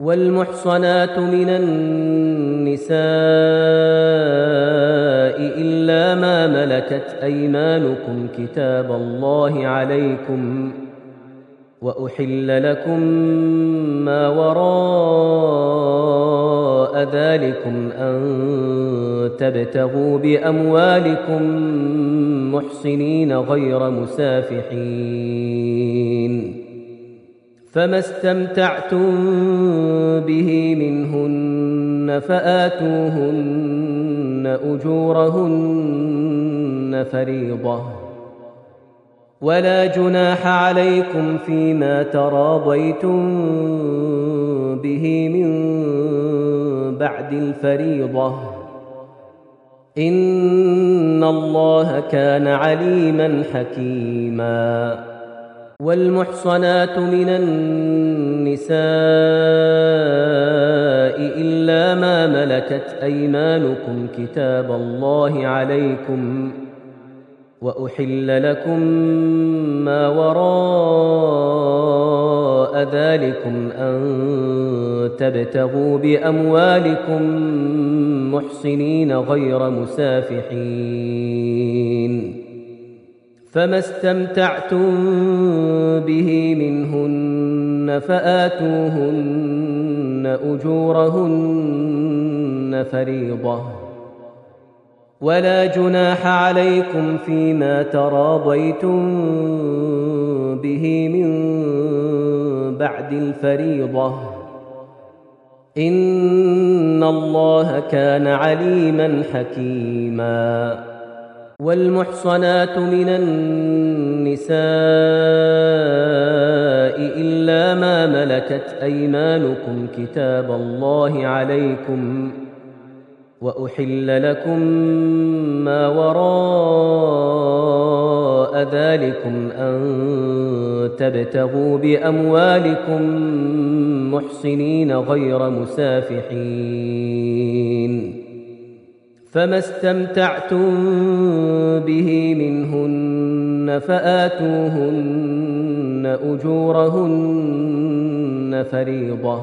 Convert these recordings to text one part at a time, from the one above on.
والمحصنات من النساء إلا ما ملكت أيمانكم كتاب الله عليكم، وأحل لكم ما وراء ذلكم أن تبتغوا بأموالكم محصنين غير مسافحين، فما استمتعتم به منهن فآتوهن أجورهن فريضة، ولا جناح عليكم فيما تراضيتم به من بعد الفريضة، إن الله كان عليما حكيما. والمحصنات من النساء إلا ما ملكت أيمانكم كتاب الله عليكم، وأحل لكم ما وراء ذلكم أن تبتغوا بأموالكم محصنين غير مسافحين، فما استمتعتم به منهن فآتوهن أجورهن فريضة، ولا جناح عليكم فيما تراضيتم به من بعد الفريضة، إن الله كان عليما حكيما. والمحصنات من النساء إلا ما ملكت أيمانكم كتاب الله عليكم، وأحل لكم ما وراء ذلكم أن تبتغوا بأموالكم محصنين غير مسافحين، فما استمتعتم به منهن فآتوهن أجورهن فريضة،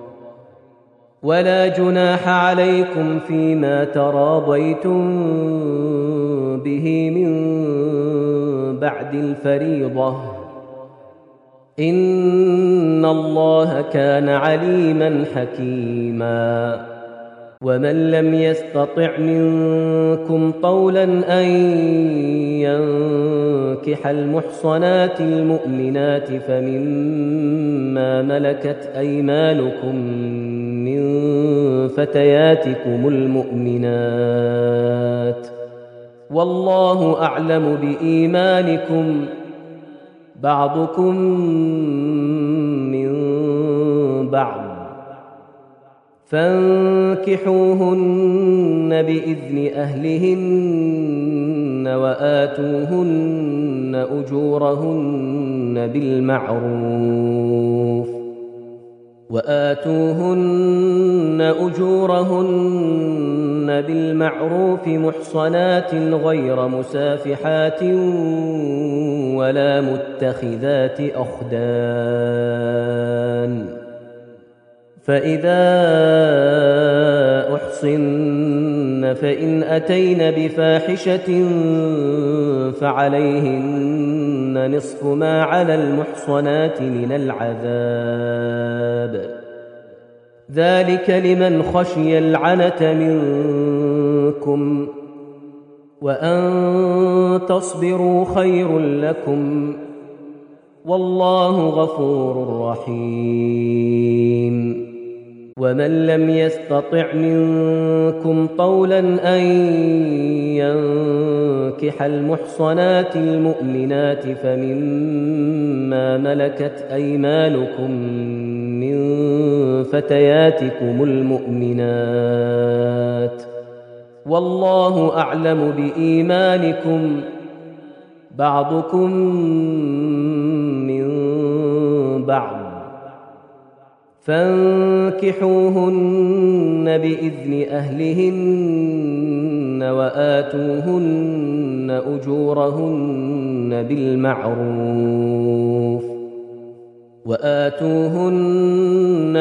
ولا جناح عليكم فيما تراضيتم به من بعد الفريضة، إن الله كان عليما حكيما. ومن لم يستطع منكم طولا أن ينكح المحصنات المؤمنات فمما ملكت أيمانكم من فتياتكم المؤمنات، والله أعلم بإيمانكم، بعضكم من بعض، فانكحوهن بإذن أهلهن وآتوهن أجورهن بالمعروف محصنات غير مسافحات ولا متخذات أخدان، فإذا أحصن فإن أتين بفاحشة فعليهن نصف ما على المحصنات من العذاب، ذلك لمن خشي العنة منكم، وأن تصبروا خير لكم، والله غفور رحيم. ومن لم يستطع منكم طولا أن ينكح المحصنات المؤمنات فمما ملكت أيمانكم من فتياتكم المؤمنات، والله أعلم بإيمانكم، بعضكم من بعض، فانكحوهن بإذن أهلهن وآتوهن أجورهن بالمعروف، وآتوهن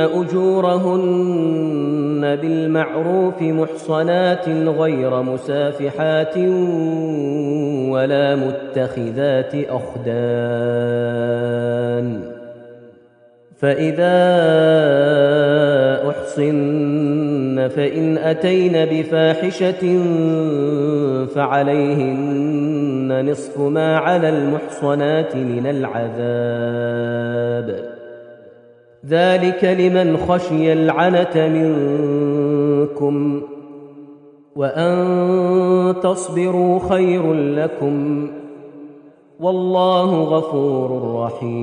أجورهن بالمعروف محصنات غير مسافحات ولا متخذات أخدان فإذا أحصن فإن أتين بفاحشة فعليهن نصف ما على المحصنات من العذاب ذلك لمن خشي العنة منكم وأن تصبروا خير لكم والله غفور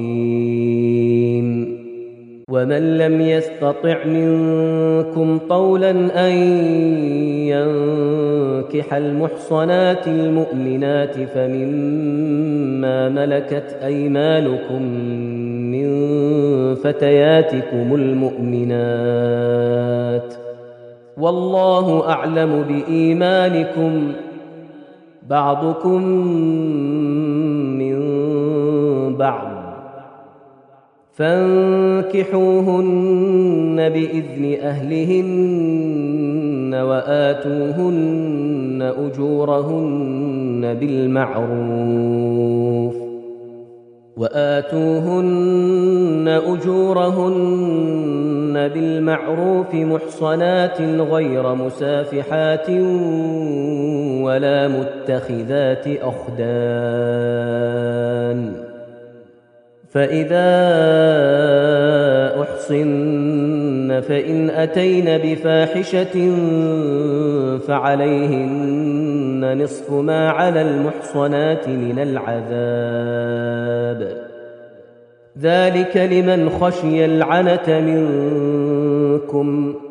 رحيم ومن لم يستطع منكم طولا أن ينكح المحصنات المؤمنات فمما ملكت أيمانكم من فتياتكم المؤمنات والله أعلم بإيمانكم بعضكم من بعض فانكحوهن بإذن أهلهن وآتوهن أجورهن بالمعروف محصنات غير مسافحات ولا متخذات أخدان فإذا أحصن فإن أتين بفاحشة فعليهن نصف ما على المحصنات من العذاب ذلك لمن خشي العنة منكم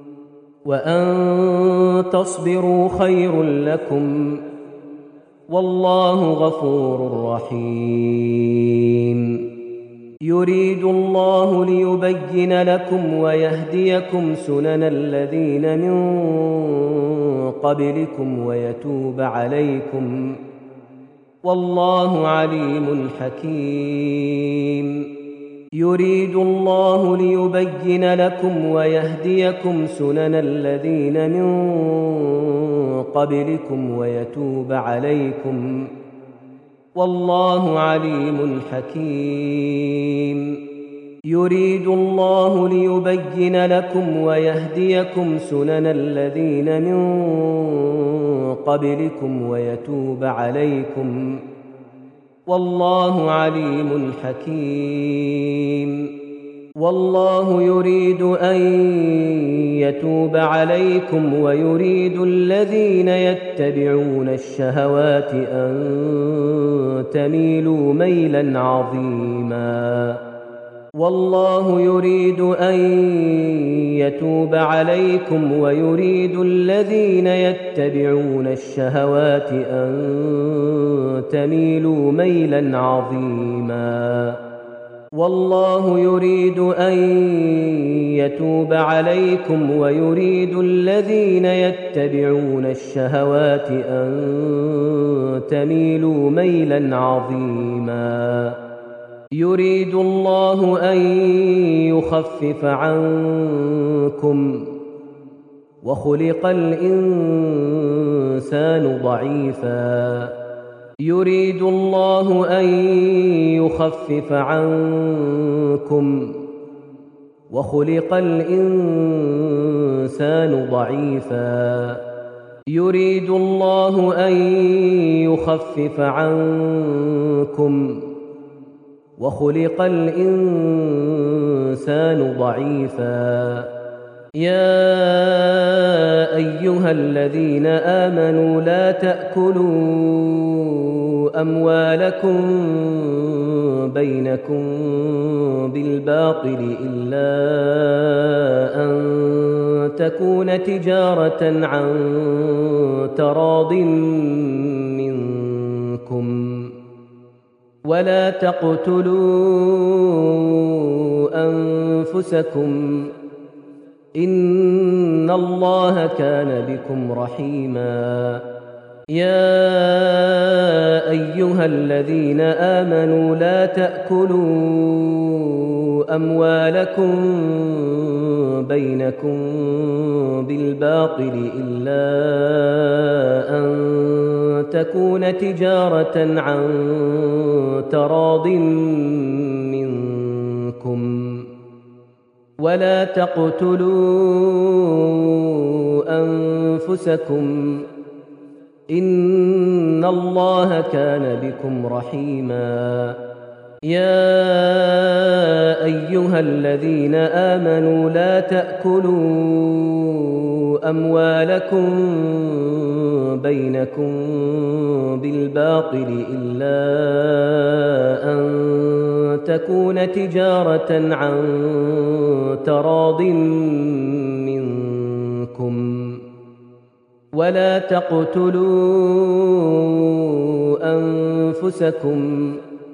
وأن تصبروا خير لكم والله غفور رحيم يريد الله ليبين لكم ويهديكم سنن الذين من قبلكم ويتوب عليكم والله عليم حكيم يريد الله ليبين لكم ويهديكم سنن الذين من قبلكم ويتوب عليكم والله عليم حكيم يريد الله ليبين لكم ويهديكم سنن الذين من قبلكم ويتوب عليكم والله عليم حكيم والله يريد أن يتوب عليكم ويريد الذين يتبعون الشهوات أن تميلوا ميلا عظيما والله يريد أن يتوب عليكم ويريد الذين يتبعون الشهوات أن تميلوا ميلا عظيما والله يريد أن يتوب عليكم ويريد الذين يتبعون الشهوات أن تميلوا ميلا عظيما يريد الله أن يخفف عنكم وخلق الإنسان ضعيفا يريد الله أن يخفف عنكم وخلق الإنسان ضعيفا يريد الله أن يخفف عنكم وخلق الإنسان ضعيفا يا أيها الذين آمنوا لا تأكلوا أموالكم بينكم بالباطل إلا أن تكون تجارة عن تراض منكم ولا تقتلوا أنفسكم إن الله كان بكم رحيما يا أيها الذين آمنوا لا تأكلوا أموالكم بينكم بالباطل إلا أن تكون تجارة عن تراض منكم ولا تقتلوا أنفسكم إن الله كان بكم رحيما يا أيها الذين آمنوا لا تأكلوا أموالكم بينكم بالباطل إلا أن تكون تجارة عن تراض منكم ولا تقتلوا أنفسكم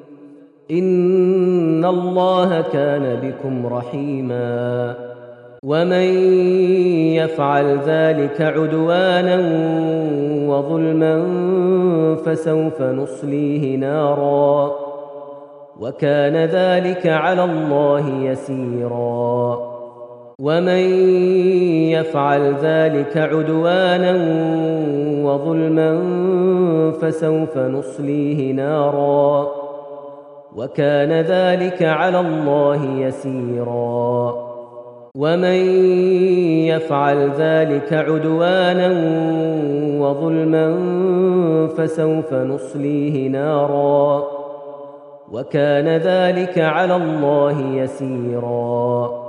إن الله كان بكم رحيما ومن يفعل ذلك عدوانا وظلما فسوف نصليه نارا وكان ذلك على الله يسيرا ومن يفعل ذلك عدوانا وظلما فسوف نصليه نارا وكان ذلك على الله يسيرا ومن يفعل ذلك عدوانا وظلما فسوف نصليه نارا وكان ذلك على الله يسيرا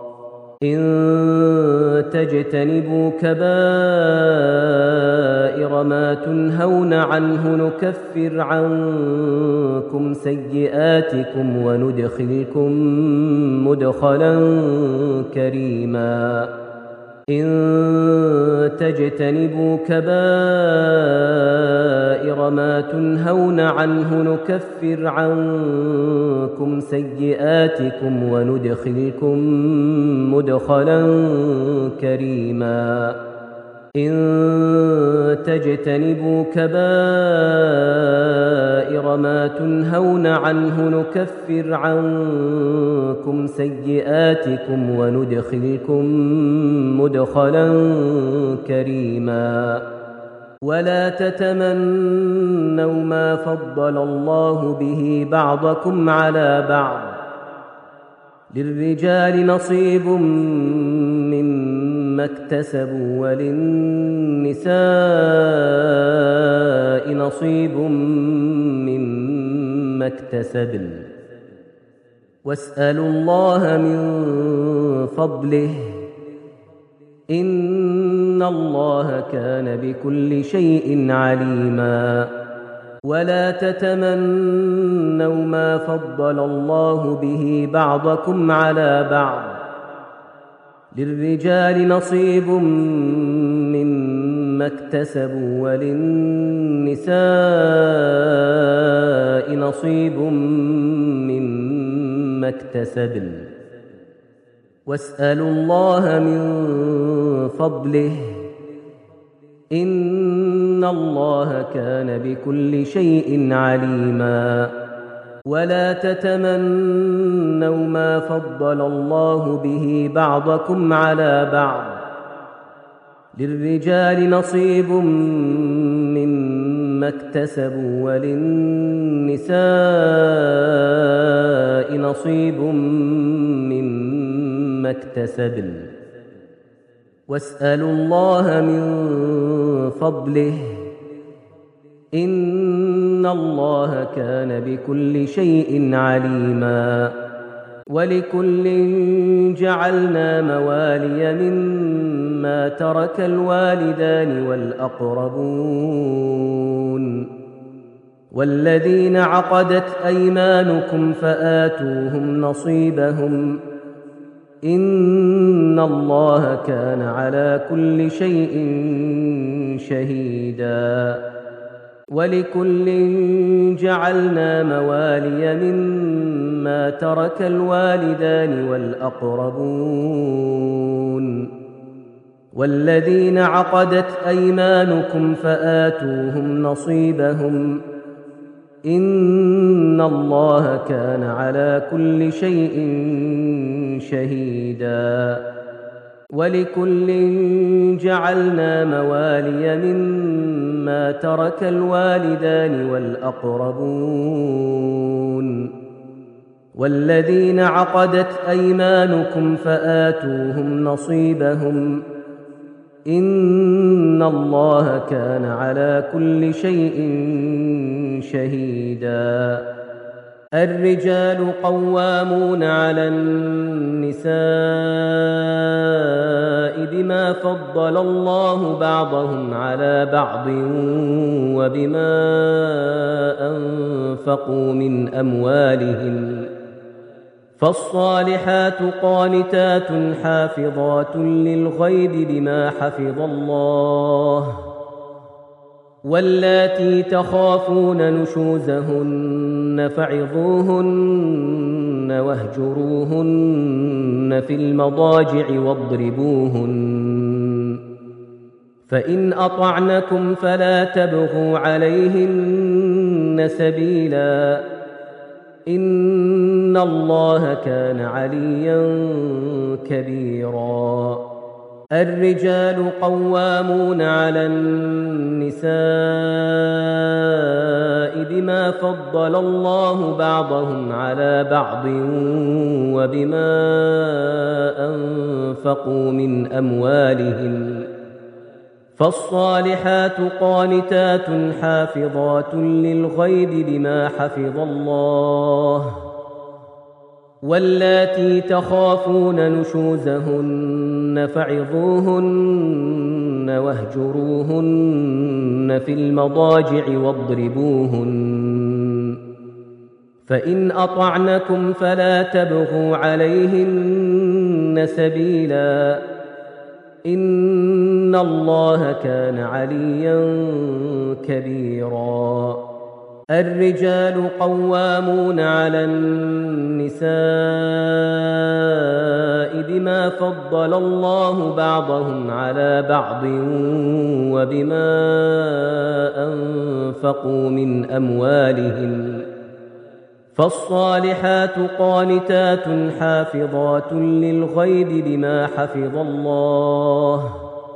إن تجتنبوا كبائر ما تنهون عنه نكفر عنكم سيئاتكم وندخلكم مدخلا كريما إن تجتنبوا كبائر ما تنهون عنه نكفر عنكم سيئاتكم وندخلكم مدخلا كريما إن تجتنبوا كبائر ما تنهون عنه نكفر عنكم سيئاتكم وندخلكم مدخلا كريما ولا تتمنوا ما فضل الله به بعضكم على بعض للرجال نصيب مما اكتسبوا وللنساء نصيب مما اكتسبن واسألوا الله من فضله إن الله كان بكل شيء عليما ولا تتمنوا ما فضل الله به بعضكم على بعض للرجال نصيب مما اكتسبوا وللنساء نصيب مما اكتسبن واسألوا الله من فضله إن الله كان بكل شيء عليما ولا تتمنوا ما فضل الله به بعضكم على بعض للرجال نصيب مما اكتسبوا وللنساء نصيب مما اكتسبن واسألوا الله من فضله إن الله كان بكل شيء عليما ولكل جعلنا موالي مما ترك الوالدان والأقربون والذين عقدت أيمانكم فآتوهم نصيبهم إن الله كان على كل شيء شهيدا ولكل جعلنا موالي مما ترك الوالدان والأقربون والذين عقدت أيمانكم فآتوهم نصيبهم إن الله كان على كل شيء شهيدا ولكل جعلنا موالي مما ترك الوالدان والأقربون والذين عقدت أيمانكم فآتوهم نصيبهم إن الله كان على كل شيء شهيدا الرجال قوامون على النساء بما فضل الله بعضهم على بعض وبما أنفقوا من أموالهم فالصالحات قانتات حافظات للغيب بما حفظ الله واللاتي تخافون نشوزهن فعظوهن واهجروهن في المضاجع واضربوهن فإن أطعنكم فلا تبغوا عليهن سبيلا إن الله كان عليا كبيرا الرجال قوامون على النساء بما فضل الله بعضهم على بعض وبما أنفقوا من أموالهم فالصالحات قانتات حافظات للغيب بما حفظ الله واللاتي تخافون نشوزهن فعظوهن واهجروهن في المضاجع واضربوهن فإن أطعنكم فلا تبغوا عليهن سبيلا إن الله كان عليا كبيرا الرجال قوامون على النساء بما فضل الله بعضهم على بعض وبما أنفقوا من أموالهم فالصالحات قانتات حافظات للغيب بما حفظ الله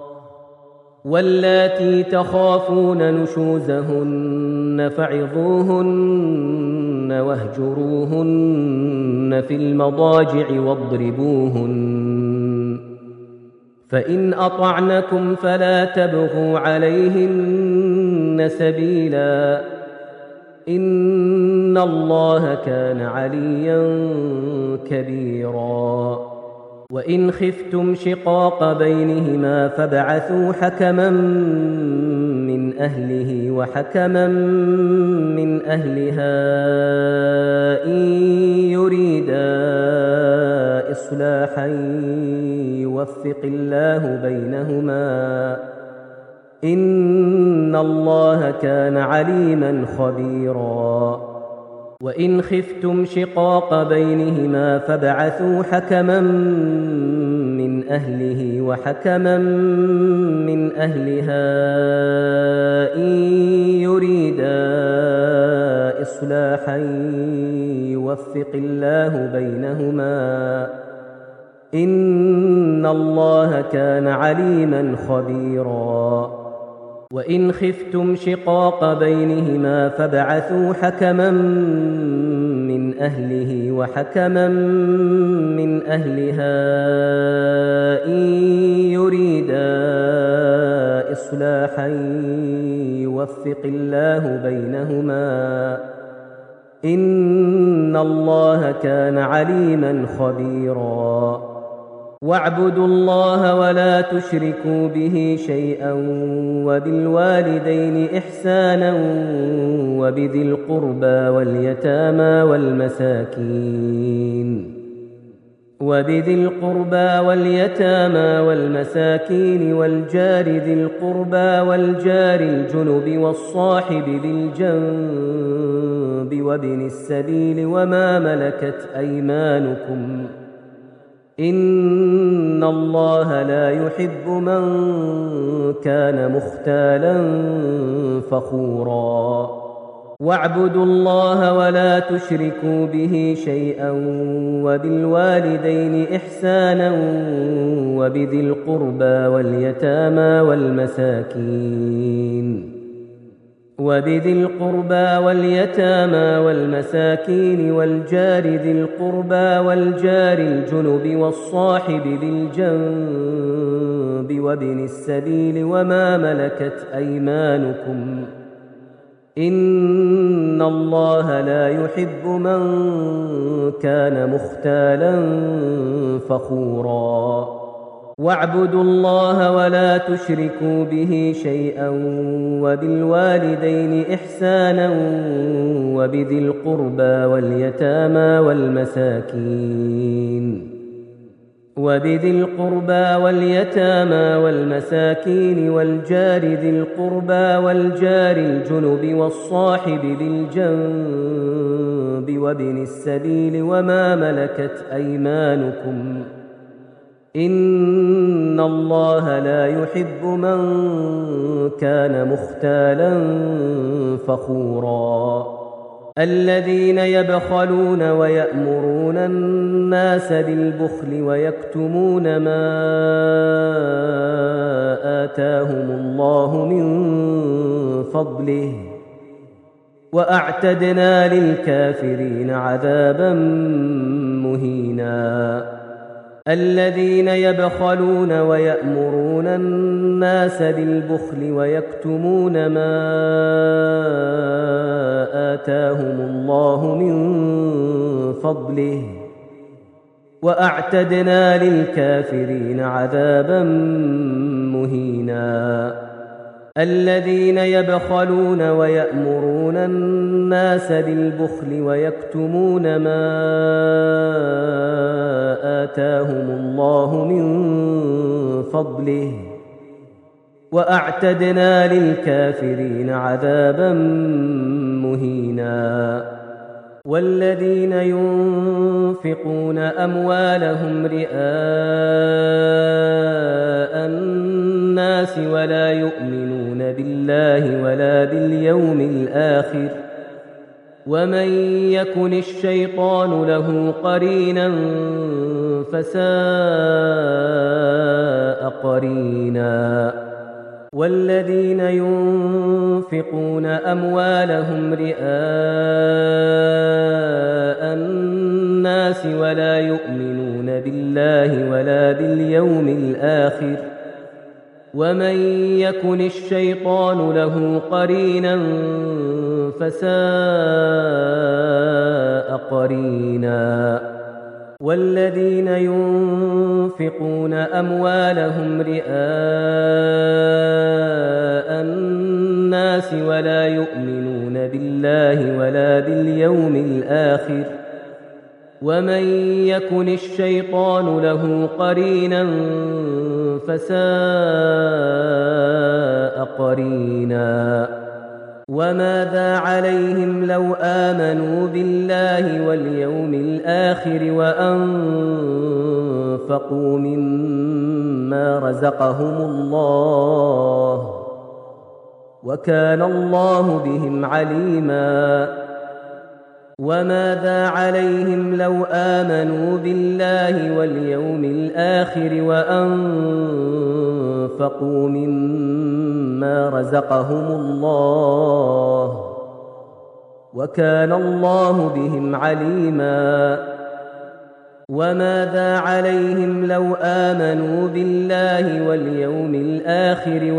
واللاتي تخافون نشوزهن فعظوهن واهجروهن في المضاجع واضربوهن فإن أطعنكم فلا تبغوا عليهن سبيلا إن الله كان عليا كبيرا وإن خفتم شقاق بينهما فابعثوا حكما من أهله وحكما من أهلها إن يريدا إصلاحا يوفق الله بينهما إن الله كان عليما خبيرا وإن خفتم شقاق بينهما فابعثوا حكما من أهله وحكما من أهلها إن يريدا إصلاحا يوفق الله بينهما إن الله كان عليما خبيرا وإن خفتم شقاق بينهما فابعثوا حكما من أهله وحكما من أهلها إن يريدا إصلاحا يوفق الله بينهما إن الله كان عليما خبيرا واعبدوا الله ولا تشركوا به شيئا وبالوالدين إحسانا وبذي القربى واليتامى والمساكين والجار ذي القربى والجار الجنب والصاحب بالجنب وابن السبيل وما ملكت أيمانكم إن الله لا يحب من كان مختالا فخورا واعبدوا الله ولا تشركوا به شيئا وبالوالدين إحسانا وبذي القربى واليتامى والمساكين والجار ذي القربى والجار الجنب والصاحب بالجنب وابن السبيل وما ملكت أيمانكم إن الله لا يحب من كان مختالا فخورا واعبدوا الله ولا تشركوا به شيئا وبالوالدين إحسانا وبذي القربى واليتامى والمساكين والجار ذي القربى والجار الجنب والصاحب بالجنب وابن السبيل وما ملكت أيمانكم إن الله لا يحب من كان مختالا فخورا الذين يبخلون ويأمرون الناس بالبخل ويكتمون ما آتاهم الله من فضله وأعتدنا للكافرين عذابا مهينا الذين يبخلون ويأمرون الناس بالبخل ويكتمون ما آتاهم الله من فضله وأعتدنا للكافرين عذابا مهينا الذين يبخلون ويأمرون الناس بالبخل ويكتمون ما آتاهم الله من فضله وأعتدنا للكافرين عذابا مهينا والذين ينفقون أموالهم رئاء الناس ولا يؤمنون بالله ولا باليوم الآخر ومن يكن الشيطان له قرينا فساء قرينا والذين ينفقون أموالهم رئاء الناس ولا يؤمنون بالله ولا باليوم الآخر ومن يكن الشيطان له قرينا فساء قرينا والذين ينفقون أموالهم رئاء الناس ولا يؤمنون بالله ولا باليوم الآخر ومن يكن الشيطان له قرينا فساء قرينا وماذا عليهم لو آمنوا بالله واليوم الآخر وأنفقوا مما رزقهم الله وكان الله بهم عليما وماذا عليهم لو آمنوا بالله واليوم الآخر وأنفقوا مما رزقهم الله وكان الله بهم عليما وماذا عليهم لو آمنوا بالله واليوم الآخر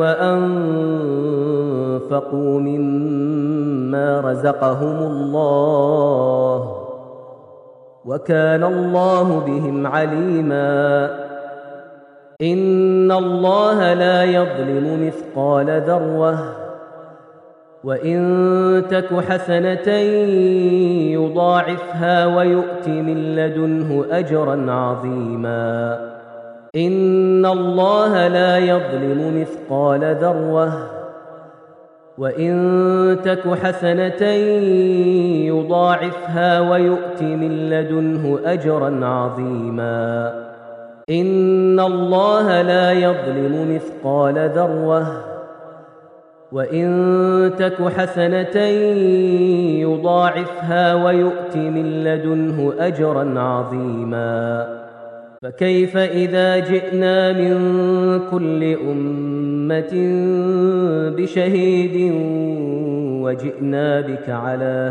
وأنفقوا مما رزقهم الله وكان الله بهم عليما إن الله لا يظلم مثقال ذرة وإن تك حسنة يضاعفها ويؤت من لدنه أجرا عظيما إن الله لا يظلم مثقال ذرة وإن تك حسنة يضاعفها ويؤت من لدنه أجرا عظيما إن الله لا يظلم مثقال ذرة وإن تك حسنة يضاعفها ويؤت من لدنه أجرا عظيما فكيف إذا جئنا من كل أمة بشهيد وجئنا بك على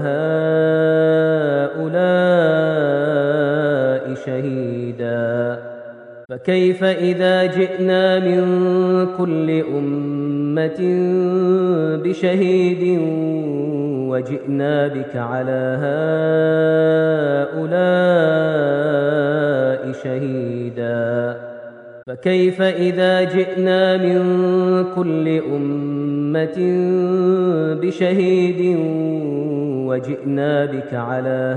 هؤلاء شهيدا فكيف إذا جئنا من كل أمة بشهيد وجئنا بك على هؤلاء شهيدا فكيف إذا جئنا من كل أمة بشهيد وجئنا بك على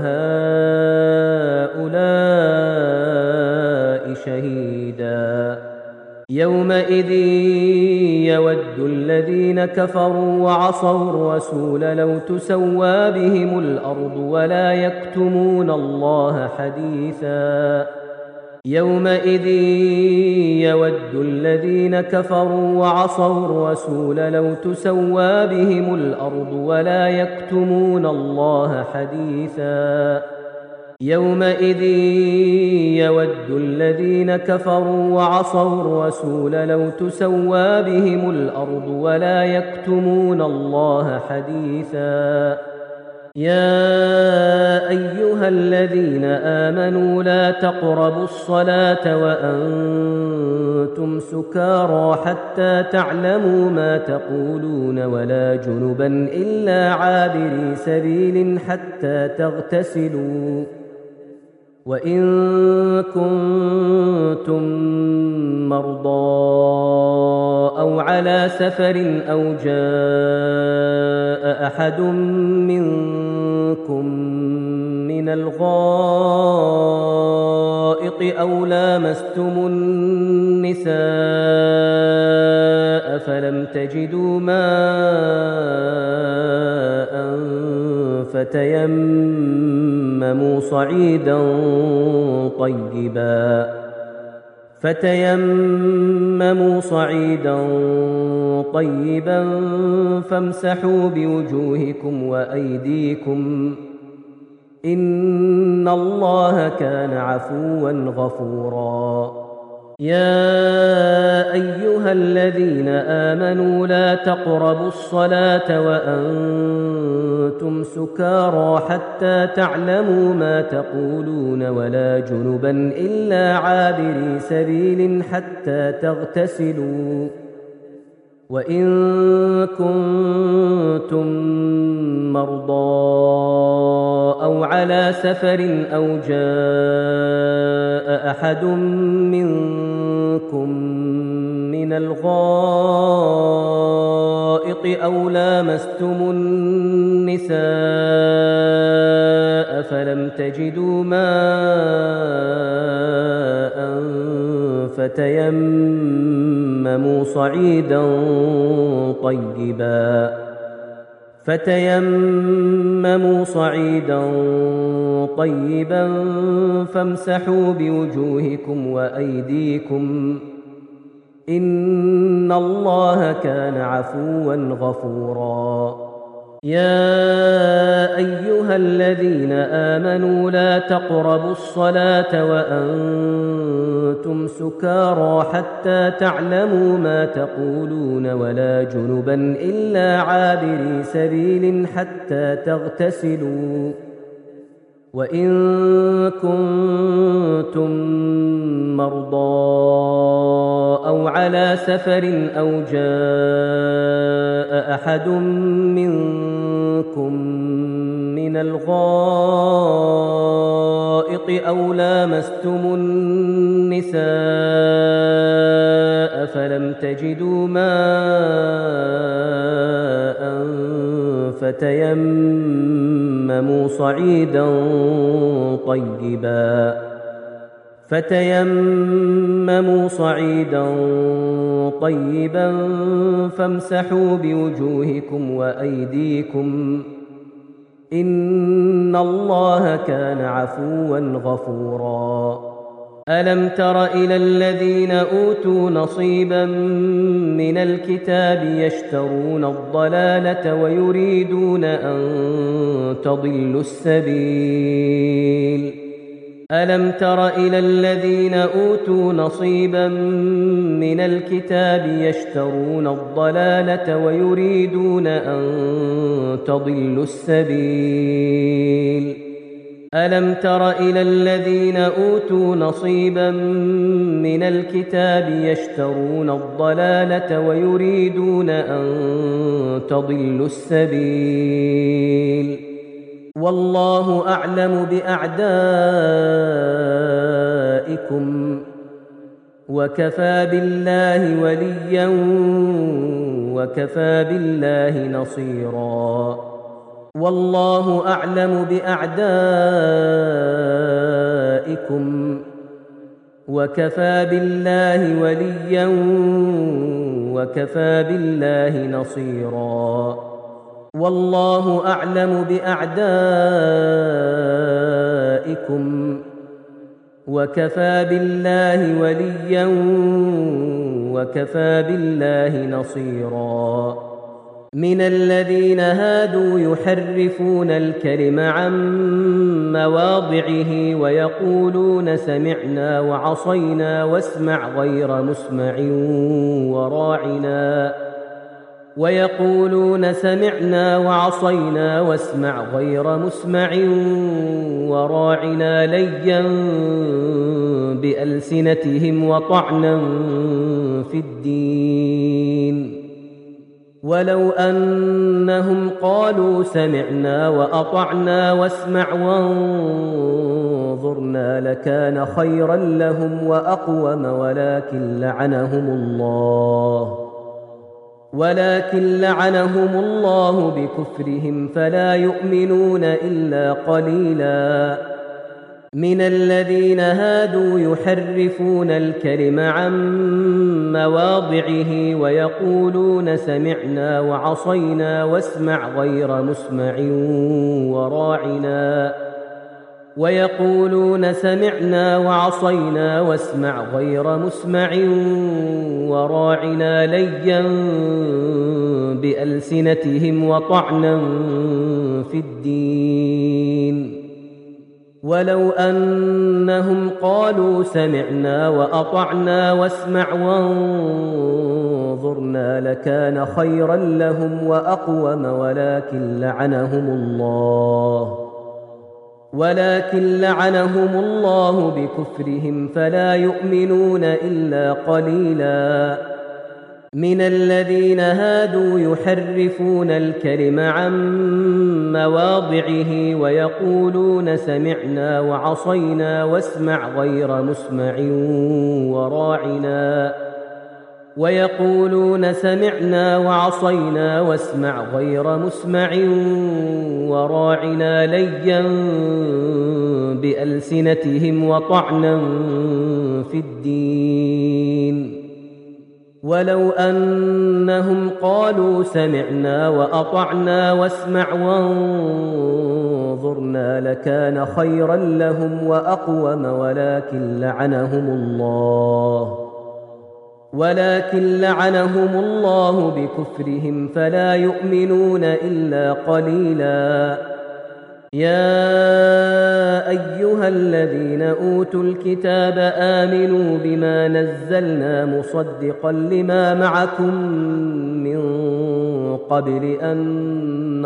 هؤلاء شهيدا يومئذ يود الذين كفروا وعصوا الرسول لو تسوى بهم الأرض ولا يكتمون الله حديثا يومئذ يود الذين كفروا وعصوا الرسول لو تسوى بهم الأرض ولا يكتمون الله حديثا يومئذ يود الذين كفروا وعصوا الرسول لو تسوى بهم الأرض ولا يكتمون الله حديثا يا أيها الذين آمنوا لا تقربوا الصلاة وأنتم سكارى حتى تعلموا ما تقولون ولا جنبا إلا عابري سبيل حتى تغتسلوا وإن كنتم مرضى أو على سفر أو جاء أحد منكم من الغائط أو لامستم النساء فلم تجدوا ماء فتيمموا صعيدا طيبا فامسحوا بوجوهكم وأيديكم إن الله كان عفوا غفورا يا أيها الذين آمنوا لا تقربوا الصلاة وأنتم سكارى حتى تعلموا ما تقولون ولا جنبا إلا عابري سبيل حتى تغتسلوا وإن كنتم مرضى أو على سفر أو جاء أحد منكم من الغائط أو لامستم النساء فلم تجدوا ماء فتيمموا صعيدا طيبا فامسحوا بوجوهكم وأيديكم إن الله كان عفوا غفورا يا أيها الذين آمنوا لا تقربوا الصلاة وأنتم سكارى حتى تعلموا ما تقولون ولا جنبا إلا عابري سبيل حتى تغتسلوا وإن كنتم مرضى أو على سفر أو جاء أحد منكم من الغائط أو لامستم النساء فلم تجدوا ماء فتيمموا صعيدا طيبا فامسحوا بوجوهكم وأيديكم إن الله كان عفوا غفورا ألم تر إلى الذين أوتوا نصيبا من الكتاب يشترون الضلالة ويريدون أن تضلوا السبيل ألم تر إلى الذين أوتوا نصيبا من الكتاب يشترون الضلالة ويريدون أن تضلوا السبيل ألم تر إلى الذين أوتوا نصيبا من الكتاب يشترون الضلالة ويريدون أن تضلوا السبيل والله أعلم بأعدائكم وكفى بالله وليا وكفى بالله نصيرا والله أعلم بأعدائكم وكفى بالله وليا وكفى بالله نصيرا والله أعلم بأعدائكم وكفى بالله وليا وكفى بالله نصيرا من الذين هادوا يحرفون الكلم عن مواضعه ويقولون سمعنا وعصينا واسمع غير مسمع وراعنا ويقولون سمعنا وعصينا واسمع غير مسمع وراعنا ليا بألسنتهم وطعنا في الدين ولو أنهم قالوا سمعنا وأطعنا واسمع وانظرنا لكان خيرا لهم وأقوم ولكن لعنهم الله بكفرهم فلا يؤمنون إلا قليلا من الذين هادوا يحرفون الكلم عن مواضعه ويقولون سمعنا وعصينا واسمع غير مسمع وراعنا ويقولون سمعنا وعصينا واسمع غير مسمع وراعنا ليا بألسنتهم وطعنا في الدين ولو أنهم قالوا سمعنا وأطعنا واسمع وانظرنا لكان خيرا لهم وأقوم ولكن لعنهم الله بكفرهم فلا يؤمنون إلا قليلا من الذين هادوا يحرفون الكلم عن مواضعه ويقولون سمعنا وعصينا واسمع غير مسمع وراعنا ويقولون سمعنا وعصينا واسمع غير مسمع وراعنا ليا بألسنتهم وطعنا في الدين ولو أنهم قالوا سمعنا وأطعنا واسمع وانظرنا لكان خيرا لهم وأقوم ولكن لعنهم الله بكفرهم فلا يؤمنون إلا قليلا يا أيها الذين أوتوا الكتاب آمنوا بما نزلنا مصدقا لما معكم من قبل أن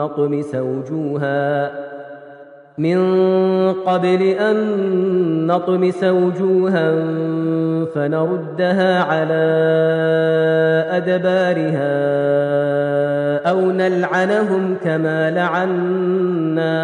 نطمس وجوها فنردها على أدبارها أو نلعنهم كما لعنا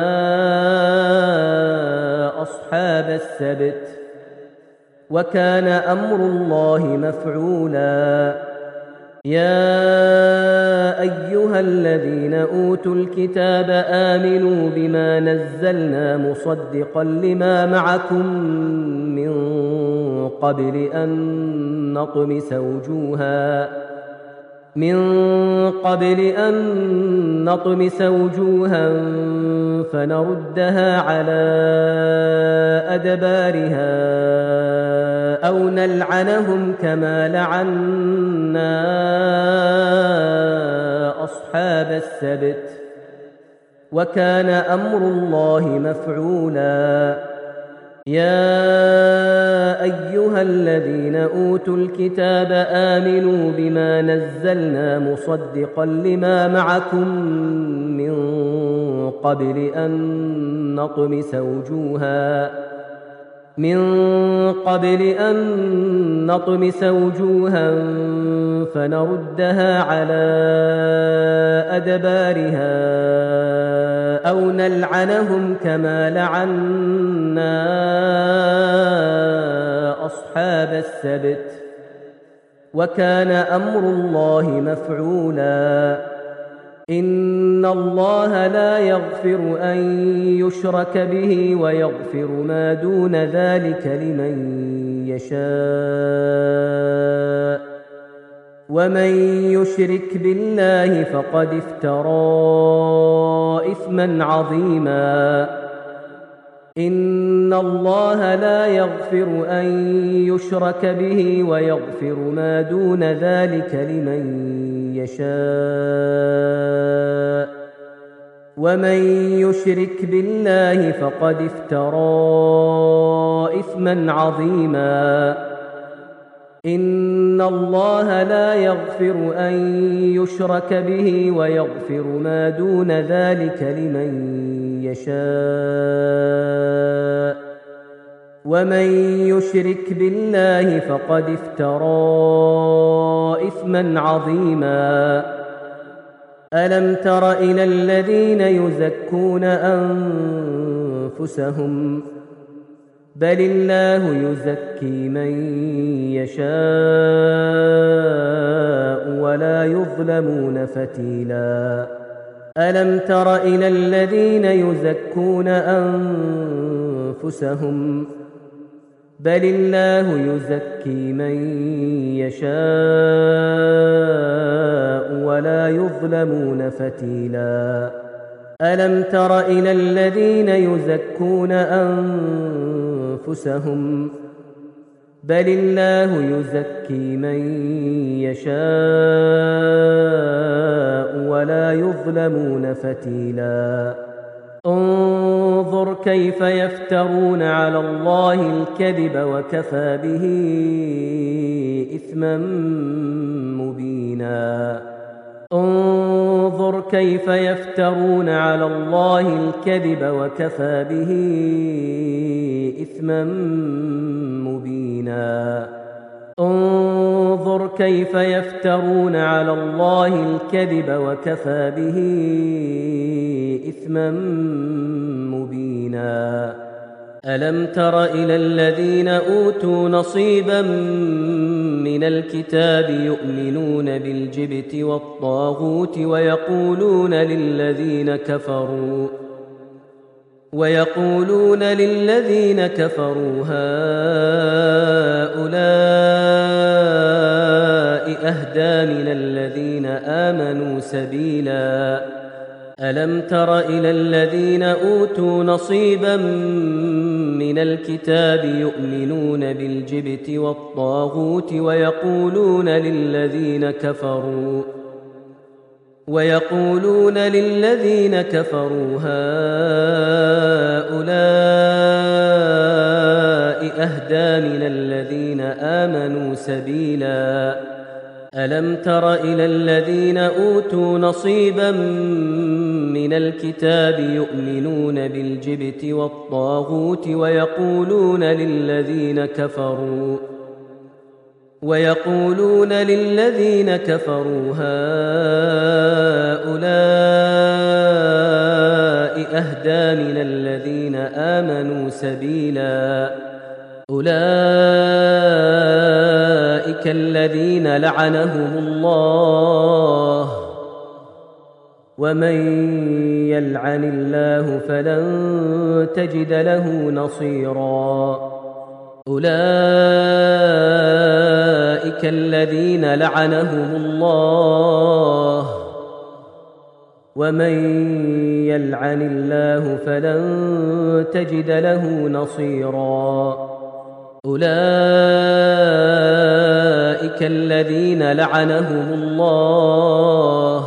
أصحاب السبت وكان أمر الله مفعولا يا أيها الذين أوتوا الكتاب آمنوا بما نزلنا مصدقا لما معكم من قبل أن من قبل أن نطمس وجوها فنردها على أدبارها أو نلعنهم كما لعنا أصحاب السبت وكان أمر الله مفعولا يا أيها الذين أوتوا الكتاب آمنوا بما نزلنا مصدقا لما معكم من قبل أن نطمس وجوها فنردها على أدبارها أو نلعنهم كما لعنا أصحاب السبت وكان أمر الله مفعولا إن الله لا يغفر أن يشرك به ويغفر ما دون ذلك لمن يشاء ومن يشرك بالله فقد افترى إثما عظيما إن الله لا يغفر أن يشرك به ويغفر ما دون ذلك لمن يشاء ومن يشرك بالله فقد افترى إثما عظيما إن الله لا يغفر أن يشرك به ويغفر ما دون ذلك لمن يشاء ومن يشرك بالله فقد افترى إثما عظيما ألم تر إلى الذين يزكون أنفسهم بل الله يزكي من يشاء ولا يظلمون فتيلا ألم تر إلى الذين يزكون أنفسهم بل الله يزكي من يشاء ولا يظلمون فتيلا ألم تر إلى الذين يزكون أنفسهم بل الله يزكي من يشاء ولا يظلمون فتيلا انظر كيف يفترون على الله الكذب وكفى به إثما مبينا انظر كيف يفترون على الله الكذب وكفى به إثما مبينا انظر كيف يفترون على الله الكذب وكفى به إثما مبينا ألم تر إلى الذين أوتوا نصيبا من الكتاب يؤمنون بالجبت والطاغوت ويقولون للذين كفروا هؤلاء أهدى من الذين آمنوا سبيلا ألم تر إلى الذين أوتوا نصيبا من الكتاب يؤمنون بالجبت والطاغوت ويقولون للذين كفروا هؤلاء أهدى من الذين آمنوا سبيلا ألم تر إلى الذين أوتوا نصيبا من الكتاب يؤمنون بالجبت والطاغوت ويقولون للذين كفروا هؤلاء أهدى من الذين آمنوا سبيلا أولئك الذين لعنهم الله ومن يلعن الله فلن تجد له نصيرا أولئك الذين لعنهم الله ومن يلعن الله فلن تجد له نصيرا أولئك الذين لعنهم الله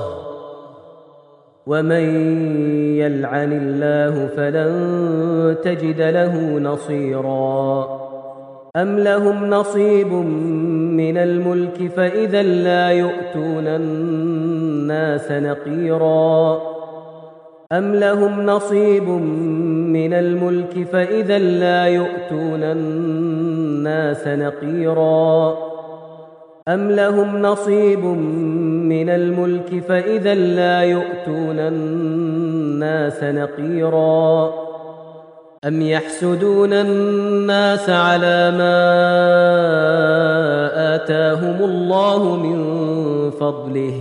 ومن يلعن الله فلن تجد له نصيرا أم لهم نصيب من الملك فإذا لا يؤتون الناس نقيرا أم لهم نصيب من الملك فإذا لا يؤتون الناس نقيرا أم لهم نصيب من الملك فإذا لا يؤتون الناس نقيرا أم يحسدون الناس على ما آتاهم الله من فضله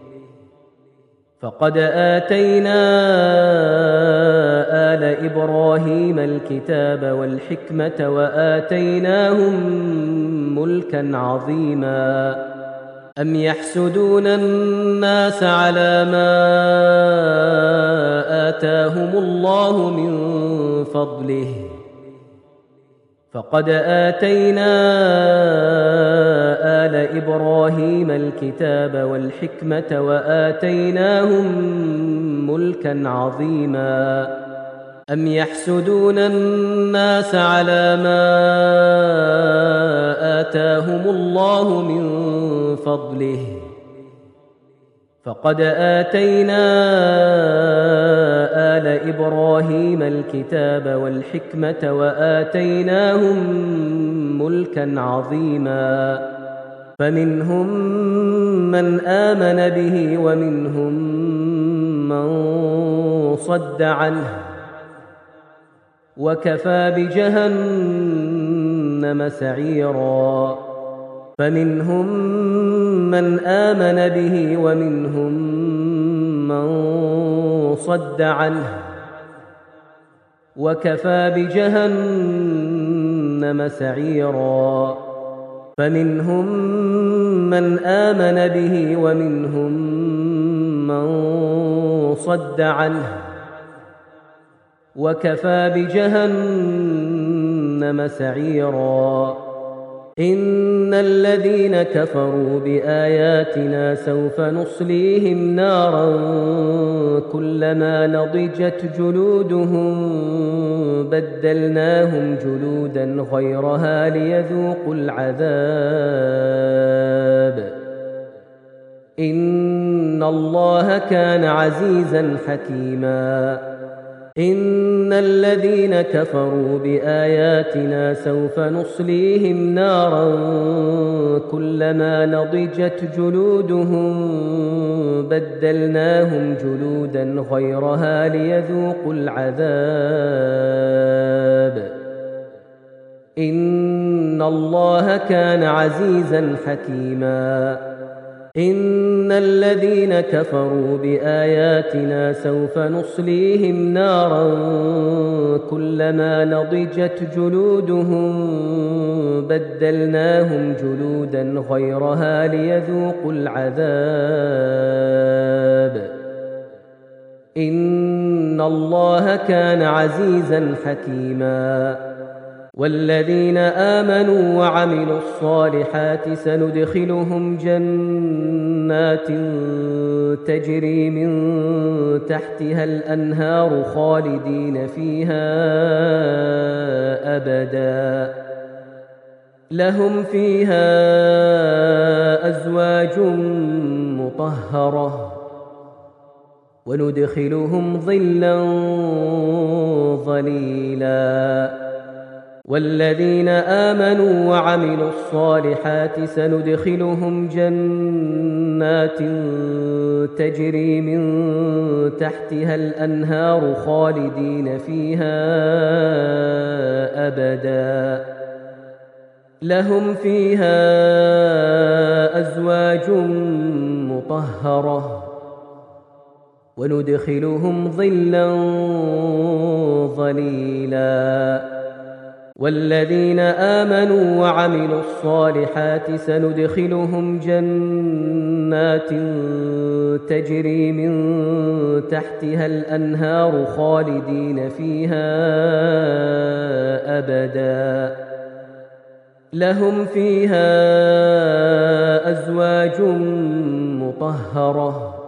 فقد آتينا آل إبراهيم الكتاب والحكمة وآتيناهم ملكا عظيما أم يحسدون الناس على ما آتاهم الله من فضله فقد آتينا آل إبراهيم الكتاب والحكمة وآتيناهم ملكا عظيما أم يحسدون الناس على ما آتاهم الله من فضله فقد آتينا آل إبراهيم الكتاب والحكمة وآتيناهم ملكا عظيما فمنهم من آمن به ومنهم من صد عنه وكفى بجهنم سعيرا فمنهم من آمن به ومنهم من صد عنه وكفى بجهنم سعيرا فمنهم من آمن به ومنهم من صد عنه وكفى بجهنم سعيرا إن الذين كفروا بآياتنا سوف نصليهم نارا كلما نضجت جلودهم بدلناهم جلودا غيرها ليذوقوا العذاب إن الله كان عزيزا حكيما إن الذين كفروا بآياتنا سوف نصليهم نارا كلما نضجت جلودهم بدلناهم جلودا غيرها ليذوقوا العذاب إن الله كان عزيزا حكيما إن الذين كفروا بآياتنا سوف نصليهم نارا كلما نضجت جلودهم بدلناهم جلودا غيرها ليذوقوا العذاب إن الله كان عزيزا حكيما والذين آمنوا وعملوا الصالحات سندخلهم جنات تجري من تحتها الأنهار خالدين فيها أبدا لهم فيها أزواج مطهرة وندخلهم ظلا ظليلا والذين آمنوا وعملوا الصالحات سندخلهم جنات تجري من تحتها الأنهار خالدين فيها أبدا لهم فيها أزواج مطهرة وندخلهم ظلا ظليلا والذين آمنوا وعملوا الصالحات سندخلهم جنات تجري من تحتها الأنهار خالدين فيها أبدا لهم فيها أزواج مطهرة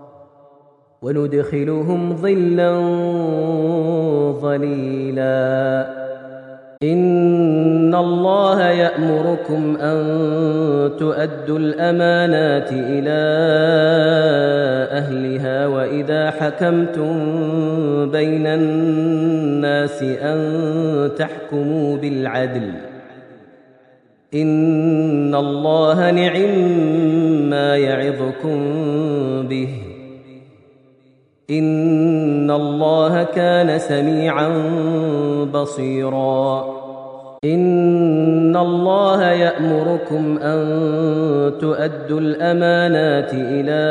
وندخلهم ظلا ظليلا إن الله يأمركم أن تؤدوا الأمانات إلى أهلها وإذا حكمتم بين الناس أن تحكموا بالعدل إن الله نعم يعظكم به إن الله كان سميعا بصيرا إن الله يأمركم أن تؤدوا الأمانات إلى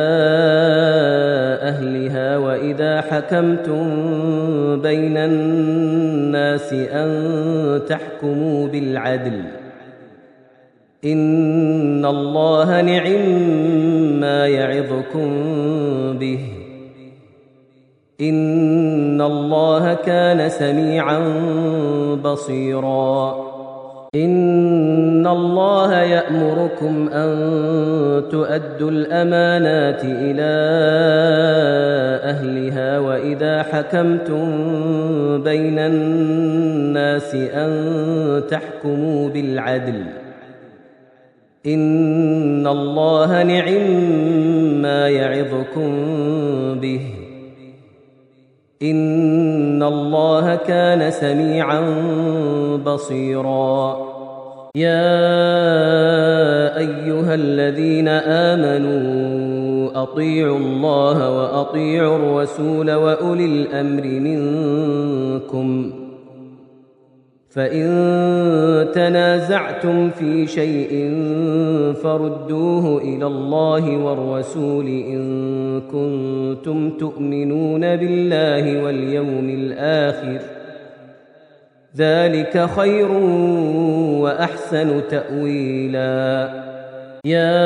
أهلها وإذا حكمتم بين الناس أن تحكموا بالعدل إن الله نعم يعظكم به إن الله كان سميعا بصيرا إن الله يأمركم أن تؤدوا الأمانات إلى أهلها وإذا حكمتم بين الناس أن تحكموا بالعدل إن الله نعم يعظكم به إن الله كان سميعا بصيرا يا أيها الذين آمنوا أطيعوا الله وأطيعوا الرسول وأولي الأمر منكم فإن تنازعتم في شيء فردوه إلى الله والرسول إن كنتم تؤمنون بالله واليوم الآخر ذلك خير وأحسن تأويلا يا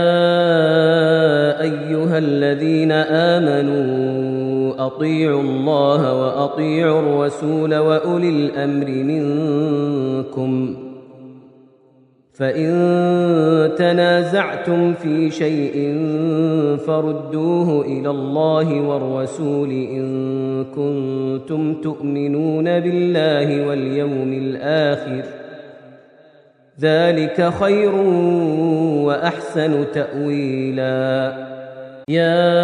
أيها الذين آمنوا أطيعوا الله وأطيعوا الرسول وأولي الأمر منكم فإن تنازعتم في شيء فردوه إلى الله والرسول إن كنتم تؤمنون بالله واليوم الآخر ذلك خير وأحسن تأويلا يا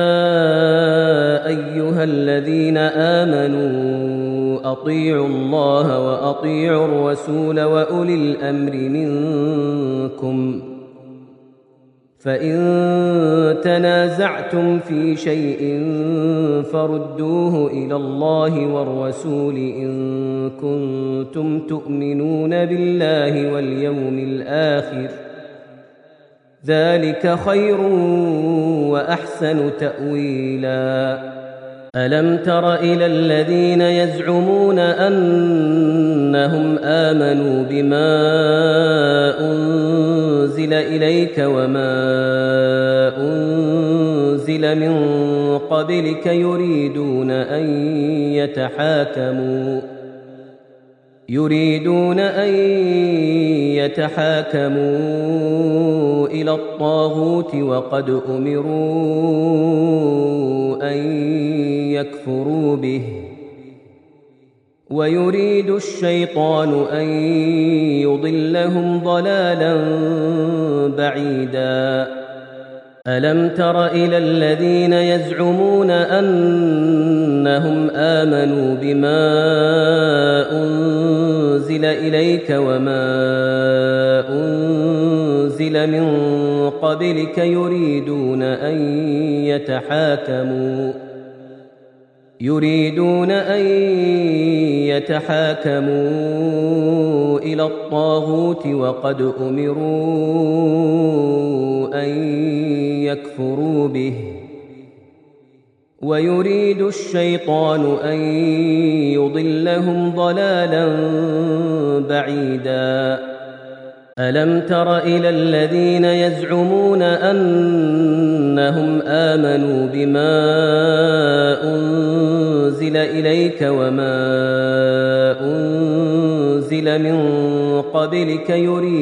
أيها الذين آمنوا أطيعوا الله وأطيعوا الرسول وأولي الأمر منكم فإن تنازعتم في شيء فردوه إلى الله والرسول إن كنتم تؤمنون بالله واليوم الآخر ذلك خير وأحسن تأويلا ألم تر إلى الذين يزعمون أنهم آمنوا بما أنزل إليك وما أنزل من قبلك يريدون أن يتحاكموا إلى الطاغوت وقد أمروا أن يكفروا به ويريد الشيطان أن يضلهم ضلالا بعيدا ألم تر إلى الذين يزعمون أنهم آمنوا بما أنزل إليك وما أنزل من قبلك يريدون أن يتحاكموا إلى الطاغوت وقد أمروا أن يكفروا به ويريد الشيطان أن يضلهم ضلالا بعيدا ألم تر إلى الذين يزعمون أنهم آمنوا بما أنزل إليك وما أنزل من قبلك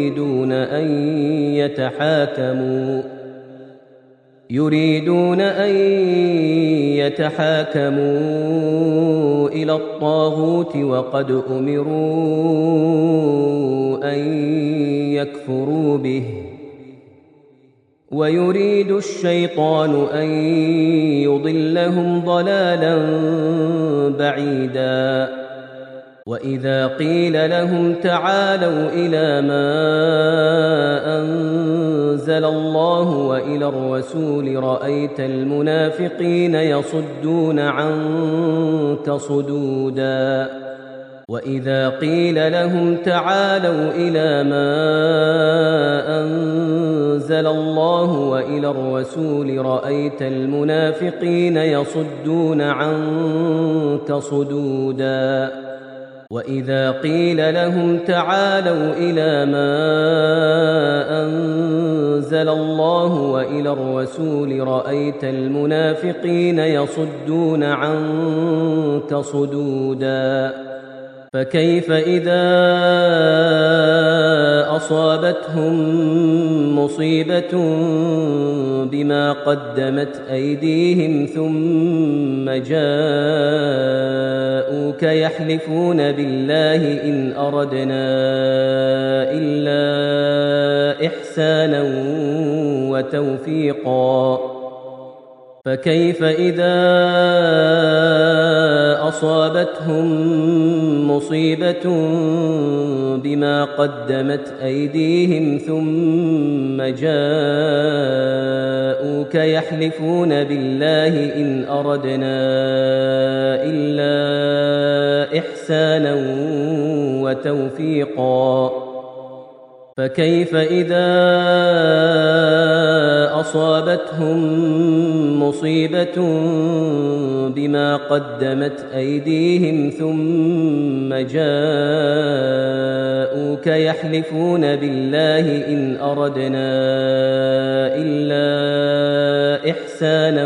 يريدون أن يتحاكموا إلى الطاغوت وقد أمروا أن يكفروا به ويريد الشيطان أن يضلهم ضلالا بعيدا وإذا قيل لهم تعالوا إلى ما أنزل الله وإلى الرسول رأيت المنافقين يصدون عنك صدودا وإذا قيل لهم تعالوا إلى ما أنزل الله وإلى الرسول رأيت المنافقين يصدون عنك صدودا وإذا قيل لهم تعالوا إلى ما أنزل الله وإلى الرسول رأيت المنافقين يصدون عنك صدودا فكيف إذا أصابتهم مصيبة بما قدمت أيديهم ثم جاءوك يحلفون بالله إن أردنا إلا إحسانا وتوفيقا فكيف إذا أصابتهم مصيبة بما قدمت أيديهم ثم جاءوك يحلفون بالله إن أردنا إلا إحسانا وتوفيقا فكيف إذا أصابتهم مصيبة بما قدمت أيديهم ثم جاءوك يحلفون بالله إن أردنا إلا إحسانا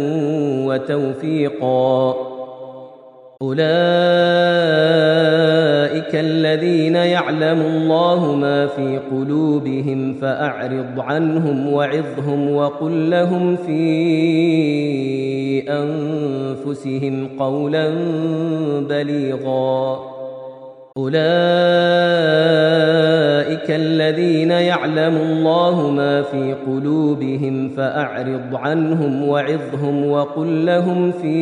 وتوفيقا أولئك الذين يعلم الله ما في قلوبهم فأعرض عنهم وعظهم وقل لهم في أنفسهم قولا بليغا أولئك الذين يعلم الله ما في قلوبهم فأعرض عنهم وعظهم وقل لهم في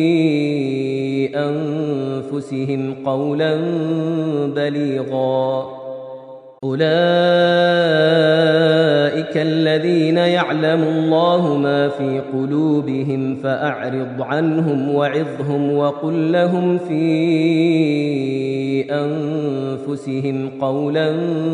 أنفسهم قولا بليغا أولئك الذين يعلم الله ما في قلوبهم فأعرض عنهم وعظهم وقل لهم في أنفسهم قولا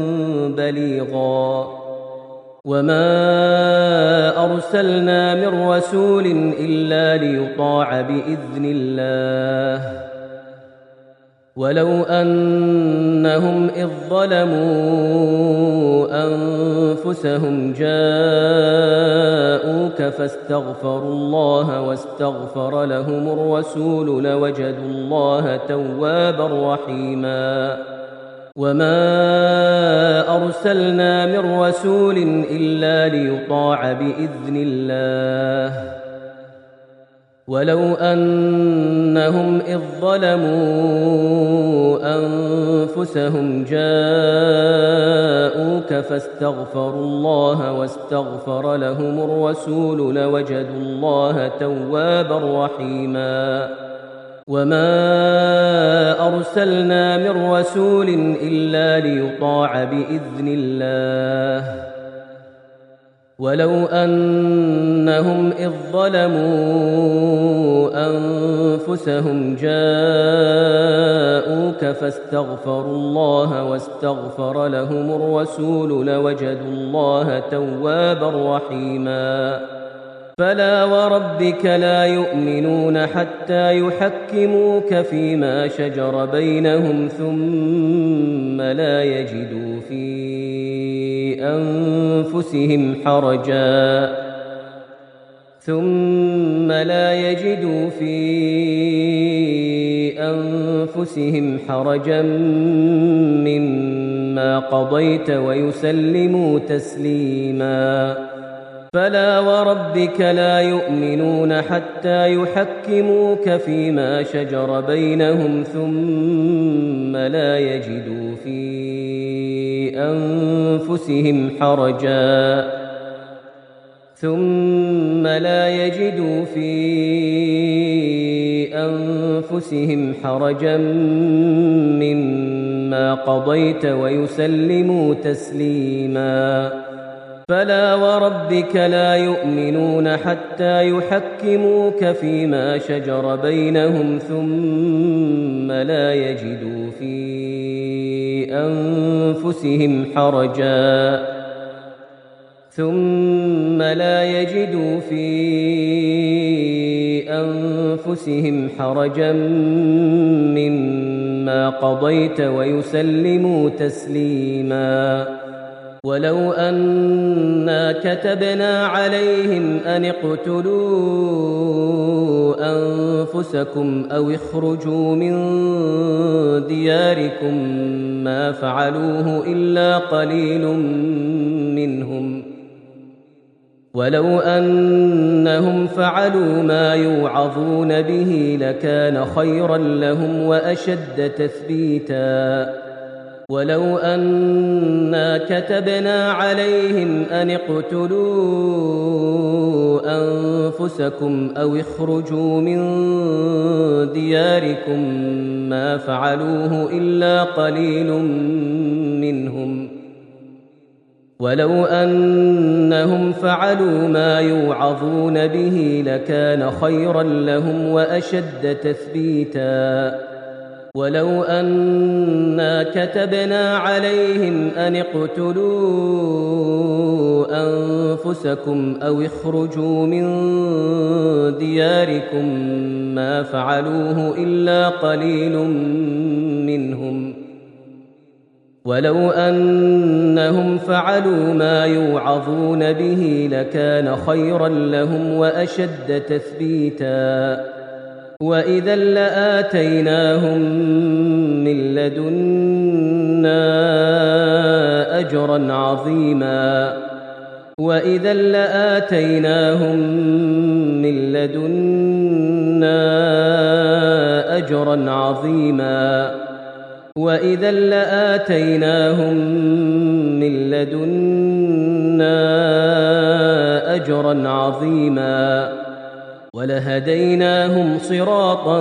بليغا وما أرسلنا من رسول إلا ليطاع بإذن الله ولو أنهم إذ ظلموا أنفسهم جاءوك فاستغفروا الله واستغفر لهم الرسول لوجدوا الله توابا رحيما وما أرسلنا من رسول إلا ليطاع بإذن الله ولو أنهم إذ ظلموا أنفسهم جاءوك فاستغفروا الله واستغفر لهم الرسول لوجدوا الله توابا رحيما وما أرسلنا من رسول إلا ليطاع بإذن الله ولو أنهم إذ ظلموا أنفسهم جاءوك فاستغفروا الله واستغفر لهم الرسول لوجدوا الله توابا رحيما فلا وربك لا يؤمنون حتى يحكموك فيما شجر بينهم ثم لا يجدوا في أنفسهم حرجا مما قضيت ويسلموا تسليما فلا وربك لا يؤمنون حتى يحكموك فيما شجر بينهم ثم لا يجدوا في أنفسهم حرجا مما قضيت ويسلموا تسليما فلا وربك لا يؤمنون حتى يحكموك فيما شجر بينهم ثم لا يجدوا في أنفسهم حرجا مما قضيت ويسلموا تسليما ولو أنا كتبنا عليهم أن اقتلوا أنفسكم أو اخرجوا من دياركم ما فعلوه إلا قليل منهم ولو أنهم فعلوا ما يوعظون به لكان خيرا لهم وأشد تثبيتا ولو أنا كتبنا عليهم أن اقتلوا أنفسكم أو اخرجوا من دياركم ما فعلوه إلا قليل منهم ولو أنهم فعلوا ما يوعظون به لكان خيرا لهم وأشد تثبيتا ولو أنا كتبنا عليهم أن اقتلوا أنفسكم أو اخرجوا من دياركم ما فعلوه إلا قليل منهم ولو أنهم فعلوا ما يوعظون به لكان خيرا لهم وأشد تثبيتا وإذا لآتيناهم من لدنا أجرا عظيما ولهديناهم صراطا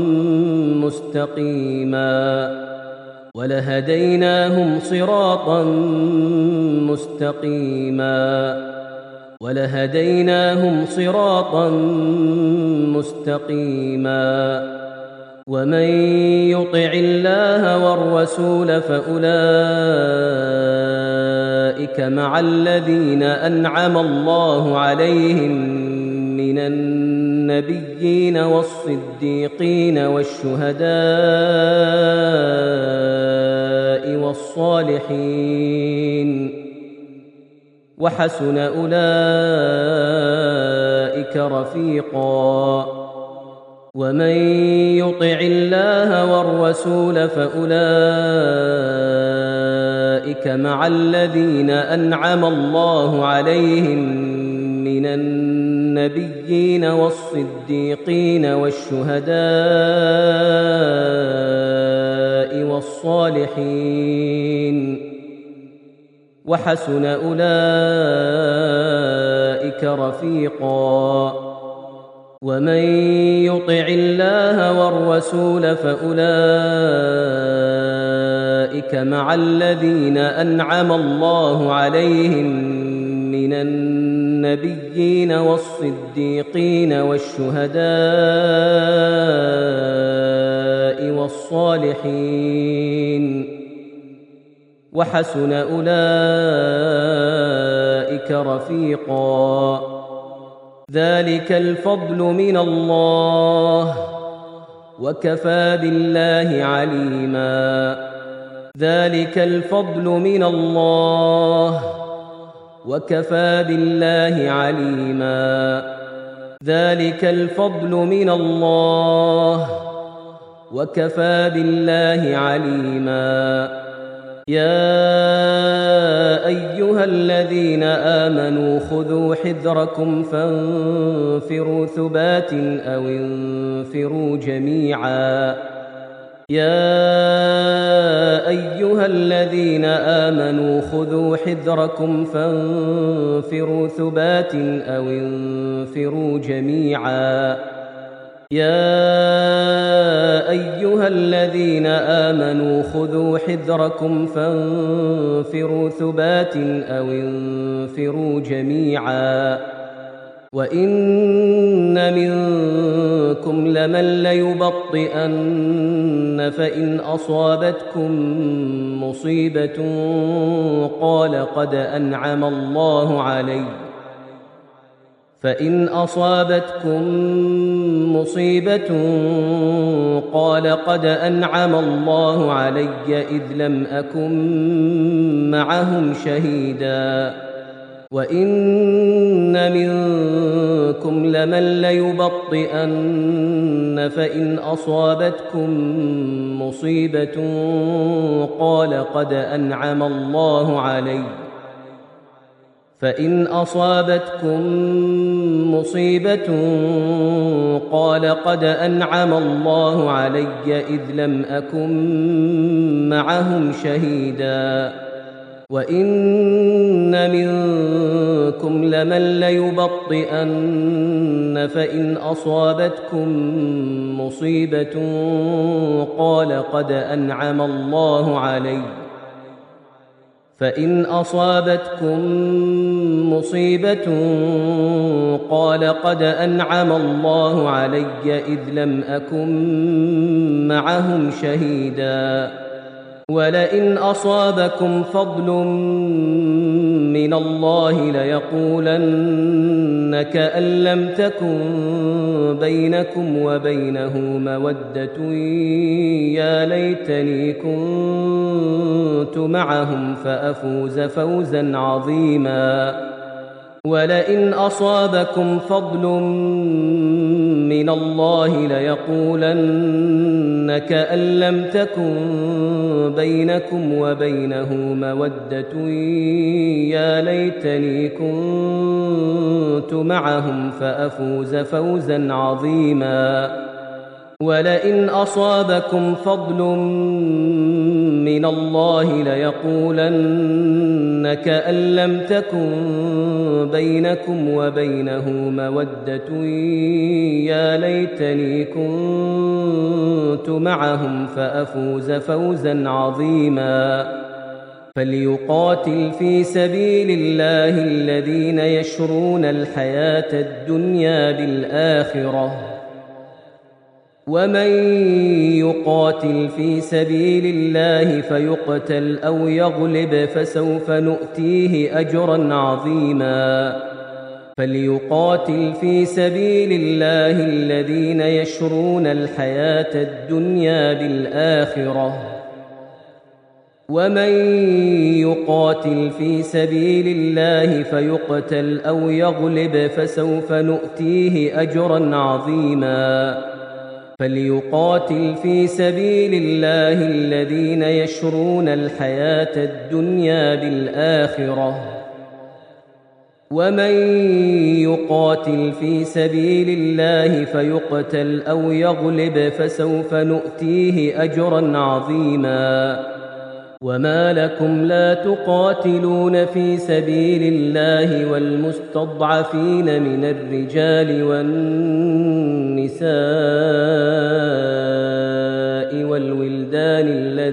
مستقيما ومن يطع الله والرسول فأولئك مع الذين أنعم الله عليهم من النبيين والصديقين والشهداء والصالحين وحسن أولئك رفيقا ومن يطع الله والرسول فأولئك مع الذين أنعم الله عليهم من النبيين والصديقين والشهداء والصالحين وحسن أولئك رفيقا ومن يطع الله والرسول فأولئك مع الذين أنعم الله عليهم من النبيين والصديقين والشهداء والصالحين وحسن أولئك رفيقا ذلك الفضل من الله وكفى بالله عليما ذلك الفضل من الله وكفى بالله عليما ذلك الفضل من الله وكفى بالله عليما يا أيها الذين آمنوا خذوا حذركم فانفروا ثبات أو انفروا جميعا يا أيها الذين آمنوا خذوا حذركم فانفروا ثبات أو انفروا جميعا يا أيها الذين آمنوا خذوا حذركم فانفروا ثبات أو انفروا جميعا وإن منكم لمن ليبطئن فإن أصابتكم مصيبة قال قد أنعم الله علي فإن أصابتكم مصيبة قال قد أنعم الله علي إذ لم أكن معهم شهيدا وإن منكم لمن ليبطئن فإن أصابتكم مصيبة قال قد أنعم الله علي فإن أصابتكم مصيبة قال قد أنعم الله علي إذ لم أكن معهم شهيدا وإن منكم لمن ليبطئن فإن أصابتكم مصيبة قال قد أنعم الله علي فإن أصابتكم مصيبة قال قد أنعم الله علي إذ لم أكن معهم شهيدا ولئن أصابكم فضل من الله ليقولن كأن لم تكن بينكم وبينه مودة يا ليتني كنت معهم فأفوز فوزا عظيما ولئن أصابكم فضل من الله ليقولن كأن لم تكن بينكم وبينه مودة يا ليتني كنت معهم فأفوز فوزا عظيما ولئن أصابكم فضل من الله ليقولن كأن لم تكن بينكم وبينه مودة يا ليتني كنت معهم فأفوز فوزا عظيما فليقاتل في سبيل الله الذين يشرون الحياة الدنيا بالآخرة ومن يقاتل في سبيل الله فيقتل أو يغلب فسوف نؤتيه أجرا عظيما فليقاتل في سبيل الله الذين يشرون الحياة الدنيا بالآخرة ومن يقاتل في سبيل الله فيقتل أو يغلب فسوف نؤتيه أجرا عظيما فليقاتل في سبيل الله الذين يشرون الحياة الدنيا بالآخرة ومن يقاتل في سبيل الله فيقتل أو يغلب فسوف نؤتيه أجرا عظيما وما لكم لا تقاتلون في سبيل الله والمستضعفين من الرجال والنساء والولدان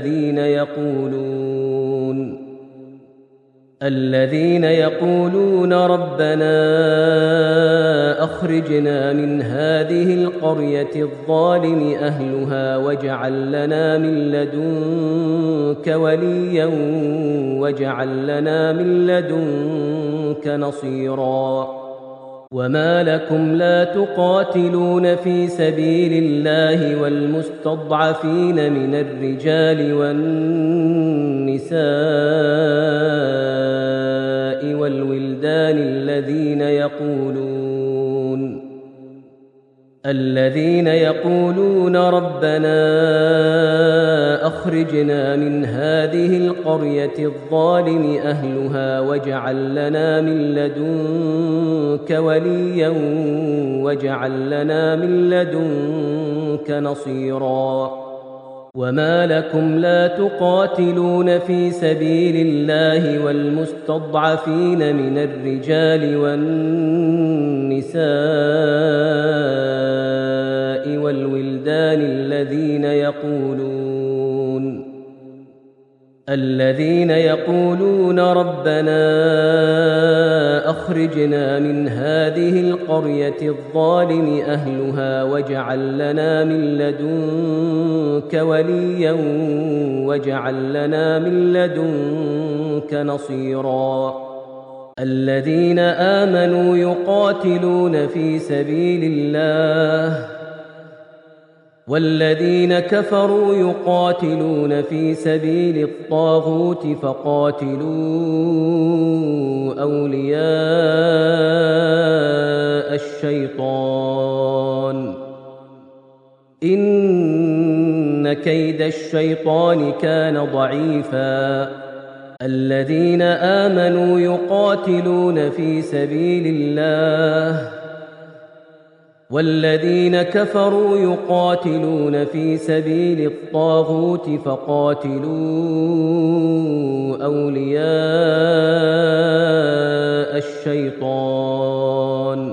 الذين يقولون ربنا أخرجنا من هذه القرية الظالم أهلها واجعل لنا من لدنك وليا واجعل لنا من لدنك نصيرا وما لكم لا تقاتلون في سبيل الله والمستضعفين من الرجال والنساء والولدان الذين يقولون ربنا أخرجنا من هذه القرية الظالم أهلها واجعل لنا من لدنك وليا واجعل لنا من لدنك نصيرا وما لكم لا تقاتلون في سبيل الله والمستضعفين من الرجال والنساء والولدان الذين يقولون ربنا أخرجنا من هذه القرية الظالم أهلها واجعل لنا من لدنك وليا واجعل لنا من لدنك نصيرا الذين آمنوا يقاتلون في سبيل الله والذين كفروا يقاتلون في سبيل الطاغوت فقاتلوا أولياء الشيطان إن كيد الشيطان كان ضعيفا الذين آمنوا يقاتلون في سبيل الله والذين كفروا يقاتلون في سبيل الطاغوت فقاتلوا أولياء الشيطان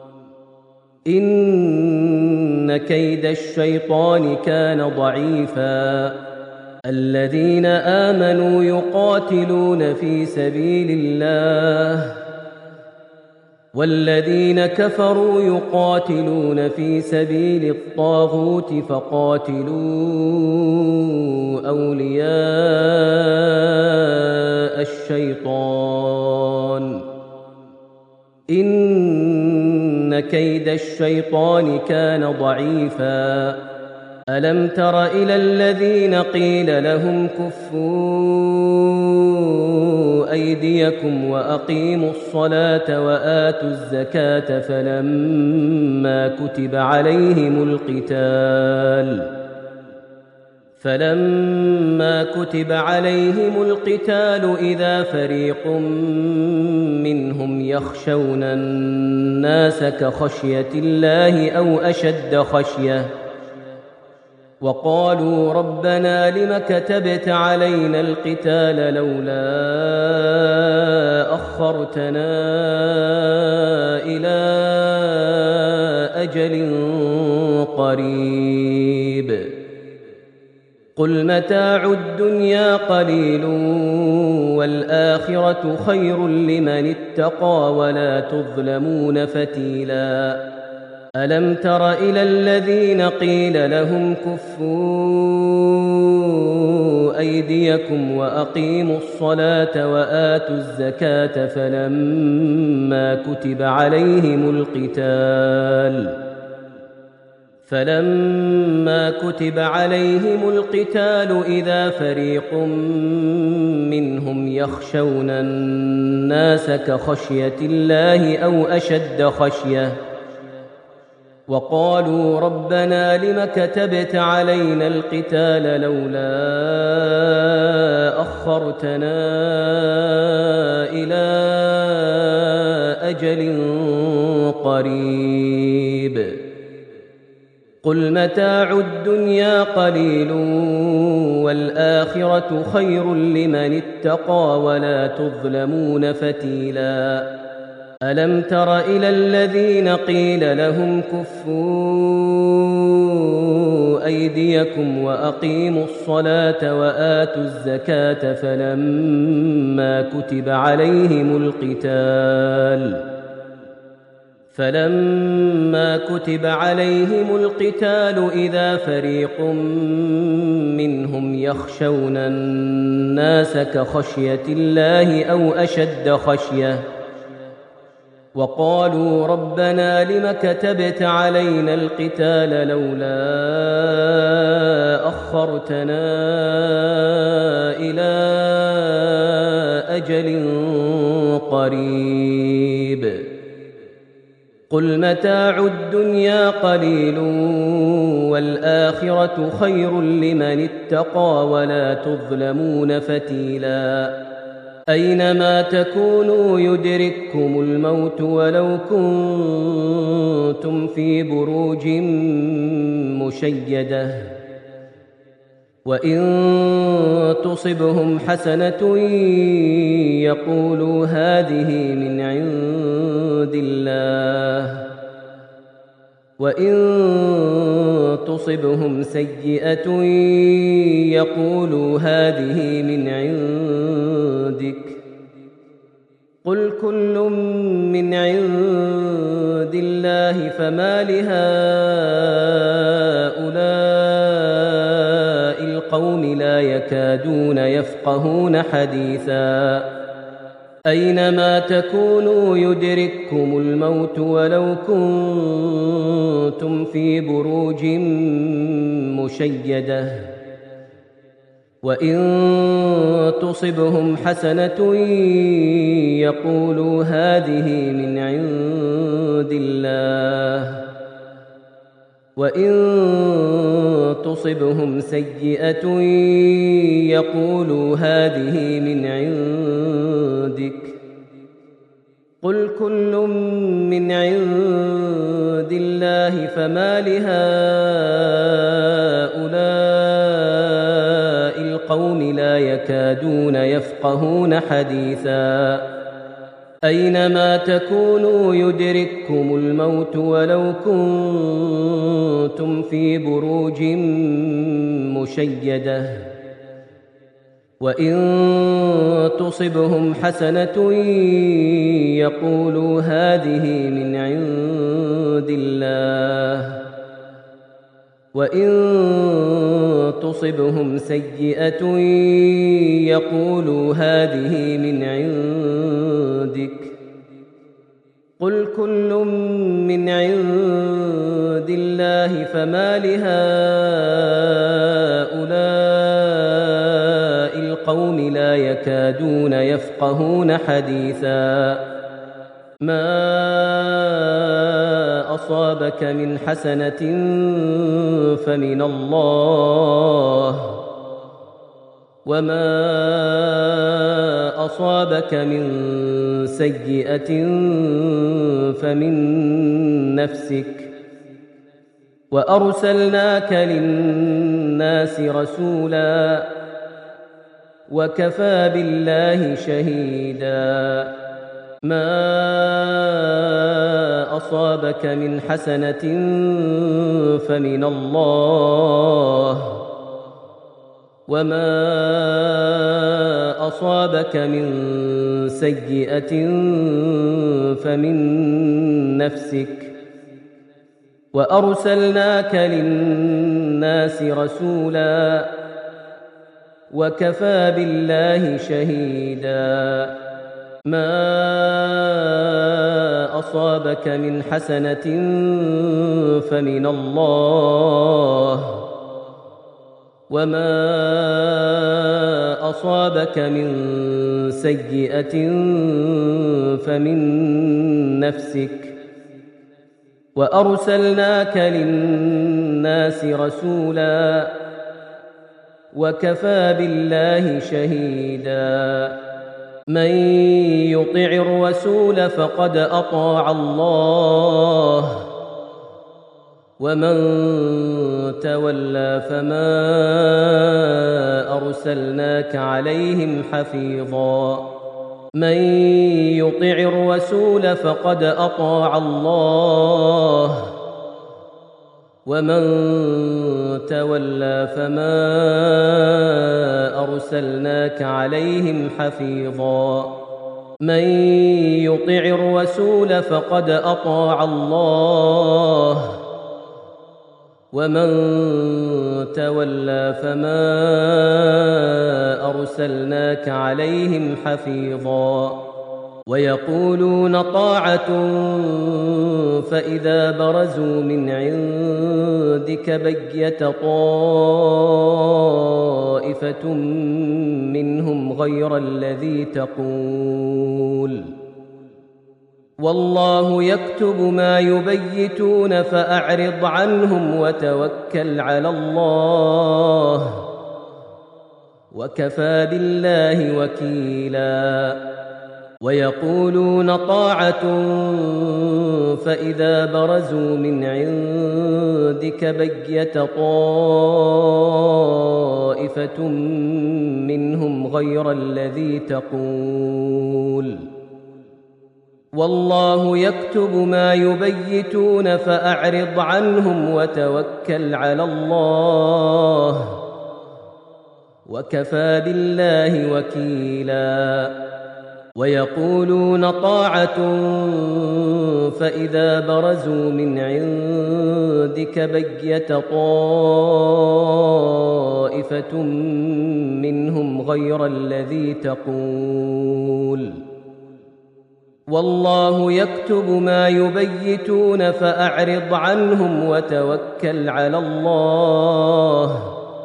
إن كيد الشيطان كان ضعيفا الذين آمنوا يقاتلون في سبيل الله والذين كفروا يقاتلون في سبيل الطاغوت فقاتلوا أولياء الشيطان إن كيد الشيطان كان ضعيفا ألم تر إلى الذين قيل لهم كفوا أيديكم وأقيموا الصلاة وآتوا الزكاة فلما كتب عليهم القتال إذا فريق منهم يخشون الناس كخشية الله أو أشد خشية وقالوا ربنا لم كتبت علينا القتال لولا أخرتنا إلى أجل قريب قل متاع الدنيا قليل والآخرة خير لمن اتقى ولا تظلمون فتيلا ألم تر إلى الذين قيل لهم كفوا أيديكم وأقيموا الصلاة وآتوا الزكاة فلما كتب عليهم القتال إذا فريق منهم يخشون الناس كخشية الله أو أشد خشية وقالوا ربنا لم كتبت علينا القتال لولا أخرتنا إلى أجل قريب قل متاع الدنيا قليل والآخرة خير لمن اتقى ولا تظلمون فتيلا ألم تر إلى الذين قيل لهم كفوا أيديكم وأقيموا الصلاة وآتوا الزكاة فلما كتب عليهم القتال إذا فريق منهم يخشون الناس كخشية الله أو أشد خشية وقالوا ربنا لم كتبت علينا القتال لولا أخرتنا إلى أجل قريب قل متاع الدنيا قليل والآخرة خير لمن اتقى ولا تظلمون فتيلا أينما تكونوا يدرككم الموت ولو كنتم في بروج مشيدة وإن تصبهم حسنة يقولوا هذه من عند الله وإن تصبهم سيئة يقولوا هذه من عندك قل كل من عند الله فما لهؤلاء القوم لا يكادون يفقهون حديثا أينما تكونوا يدرككم الموت ولو كنتم في بروج مشيدة وإن تصبهم حسنة يقولوا هذه من عند الله وإن تصبهم سيئة يقولوا هذه من عندك قل كل من عند الله فما لهؤلاء القوم لا يكادون يفقهون حديثا أينما تكونوا يدرككم الموت ولو كنتم في بروج مشيدة وإن تصبهم حسنة يقولوا هذه من عند الله وإن تصبهم سيئة يقولوا هذه من عندك قل كل من عند الله فما لهؤلاء القوم لا يكادون يفقهون حديثا ما أصابك من حسنة فمن الله وما أصابك من سيئة فمن نفسك وأرسلناك للناس رسولا وكفى بالله شهيدا ما أصابك من حسنة فمن الله وما أصابك من سيئة فمن نفسك وأرسلناك للناس رسولا وكفى بالله شهيدا ما أصابك من حسنة فمن الله وما أصابك من سيئة فمن نفسك وأرسلناك للناس رسولا وكفى بالله شهيدا من يطع الرسول فقد أطاع الله ومن تولى فما أرسلناك عليهم حفيظا من يطع الرسول فقد أطاع الله ومن تولى فما أرسلناك عليهم حفيظا من يطع الرسول فقد أطاع الله ومن تولى فما أرسلناك عليهم حفيظا ويقولون طاعة فإذا برزوا من عندك بيت طائفة منهم غير الذي تقول والله يكتب ما يبيتون فأعرض عنهم وتوكل على الله وكفى بالله وكيلا ويقولون طاعة فإذا برزوا من عندك بيت طائفة منهم غير الذي تقول والله يكتب ما يبيتون فأعرض عنهم وتوكل على الله وكفى بالله وكيلا ويقولون طاعة فإذا برزوا من عندك بيت طائفة منهم غير الذي تقول والله يكتب ما يبيتون فأعرض عنهم وتوكل على الله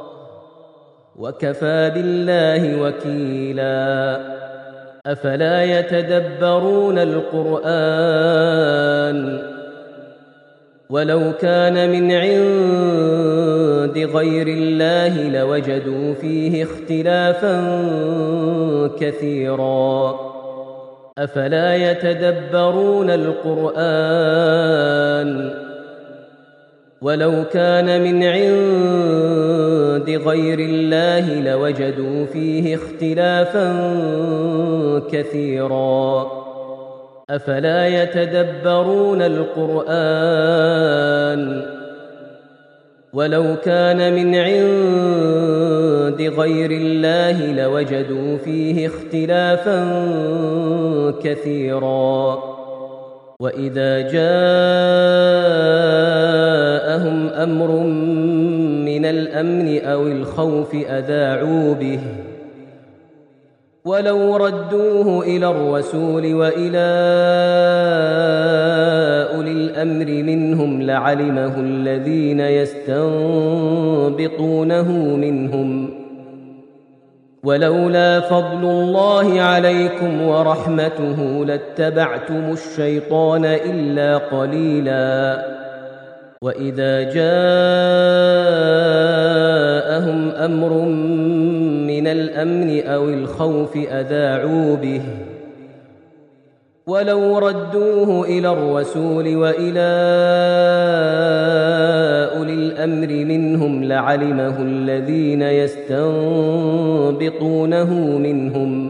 وكفى بالله وكيلا أفلا يتدبرون القرآن ولو كان من عند غير الله لوجدوا فيه اختلافا كثيرا أفلا يتدبرون القرآن ولو كان من عند غير الله لوجدوا فيه اختلافا كثيرا أفلا يتدبرون القرآن ولو كان من عند غير الله لوجدوا فيه اختلافا كثيرا وإذا جاءهم أمر من الأمن أو الخوف أذاعوا به ولو ردوه إلى الرسول وإلى أولي الأمر منهم لعلمه الذين يستنبطونه منهم ولولا فضل الله عليكم ورحمته لاتبعتم الشيطان إلا قليلا وإذا جاءهم أمر من الأمن أو الخوف أذاعوا به ولو ردوه إلى الرسول وإلى أولي الأمر منهم لعلمه الذين يستنبطونه منهم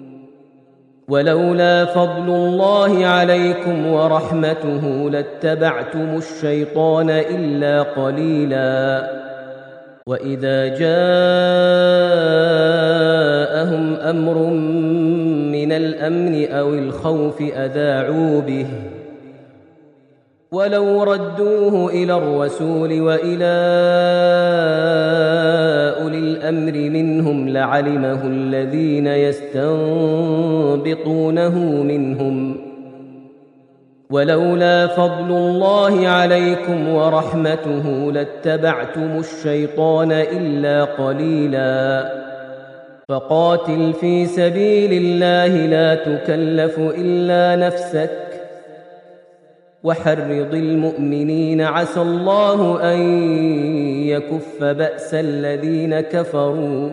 ولولا فضل الله عليكم ورحمته لاتبعتم الشيطان إلا قليلا وإذا جاءهم أمر من الأمن أو الخوف أذاعوا به ولو ردوه إلى الرسول وإلى أولي الأمر منهم لعلمه الذين يستنبطونه منهم ولولا فضل الله عليكم ورحمته لاتبعتم الشيطان إلا قليلا فقاتل في سبيل الله لا تكلف إلا نفسك وحرض المؤمنين عسى الله أن يكف بأس الذين كفروا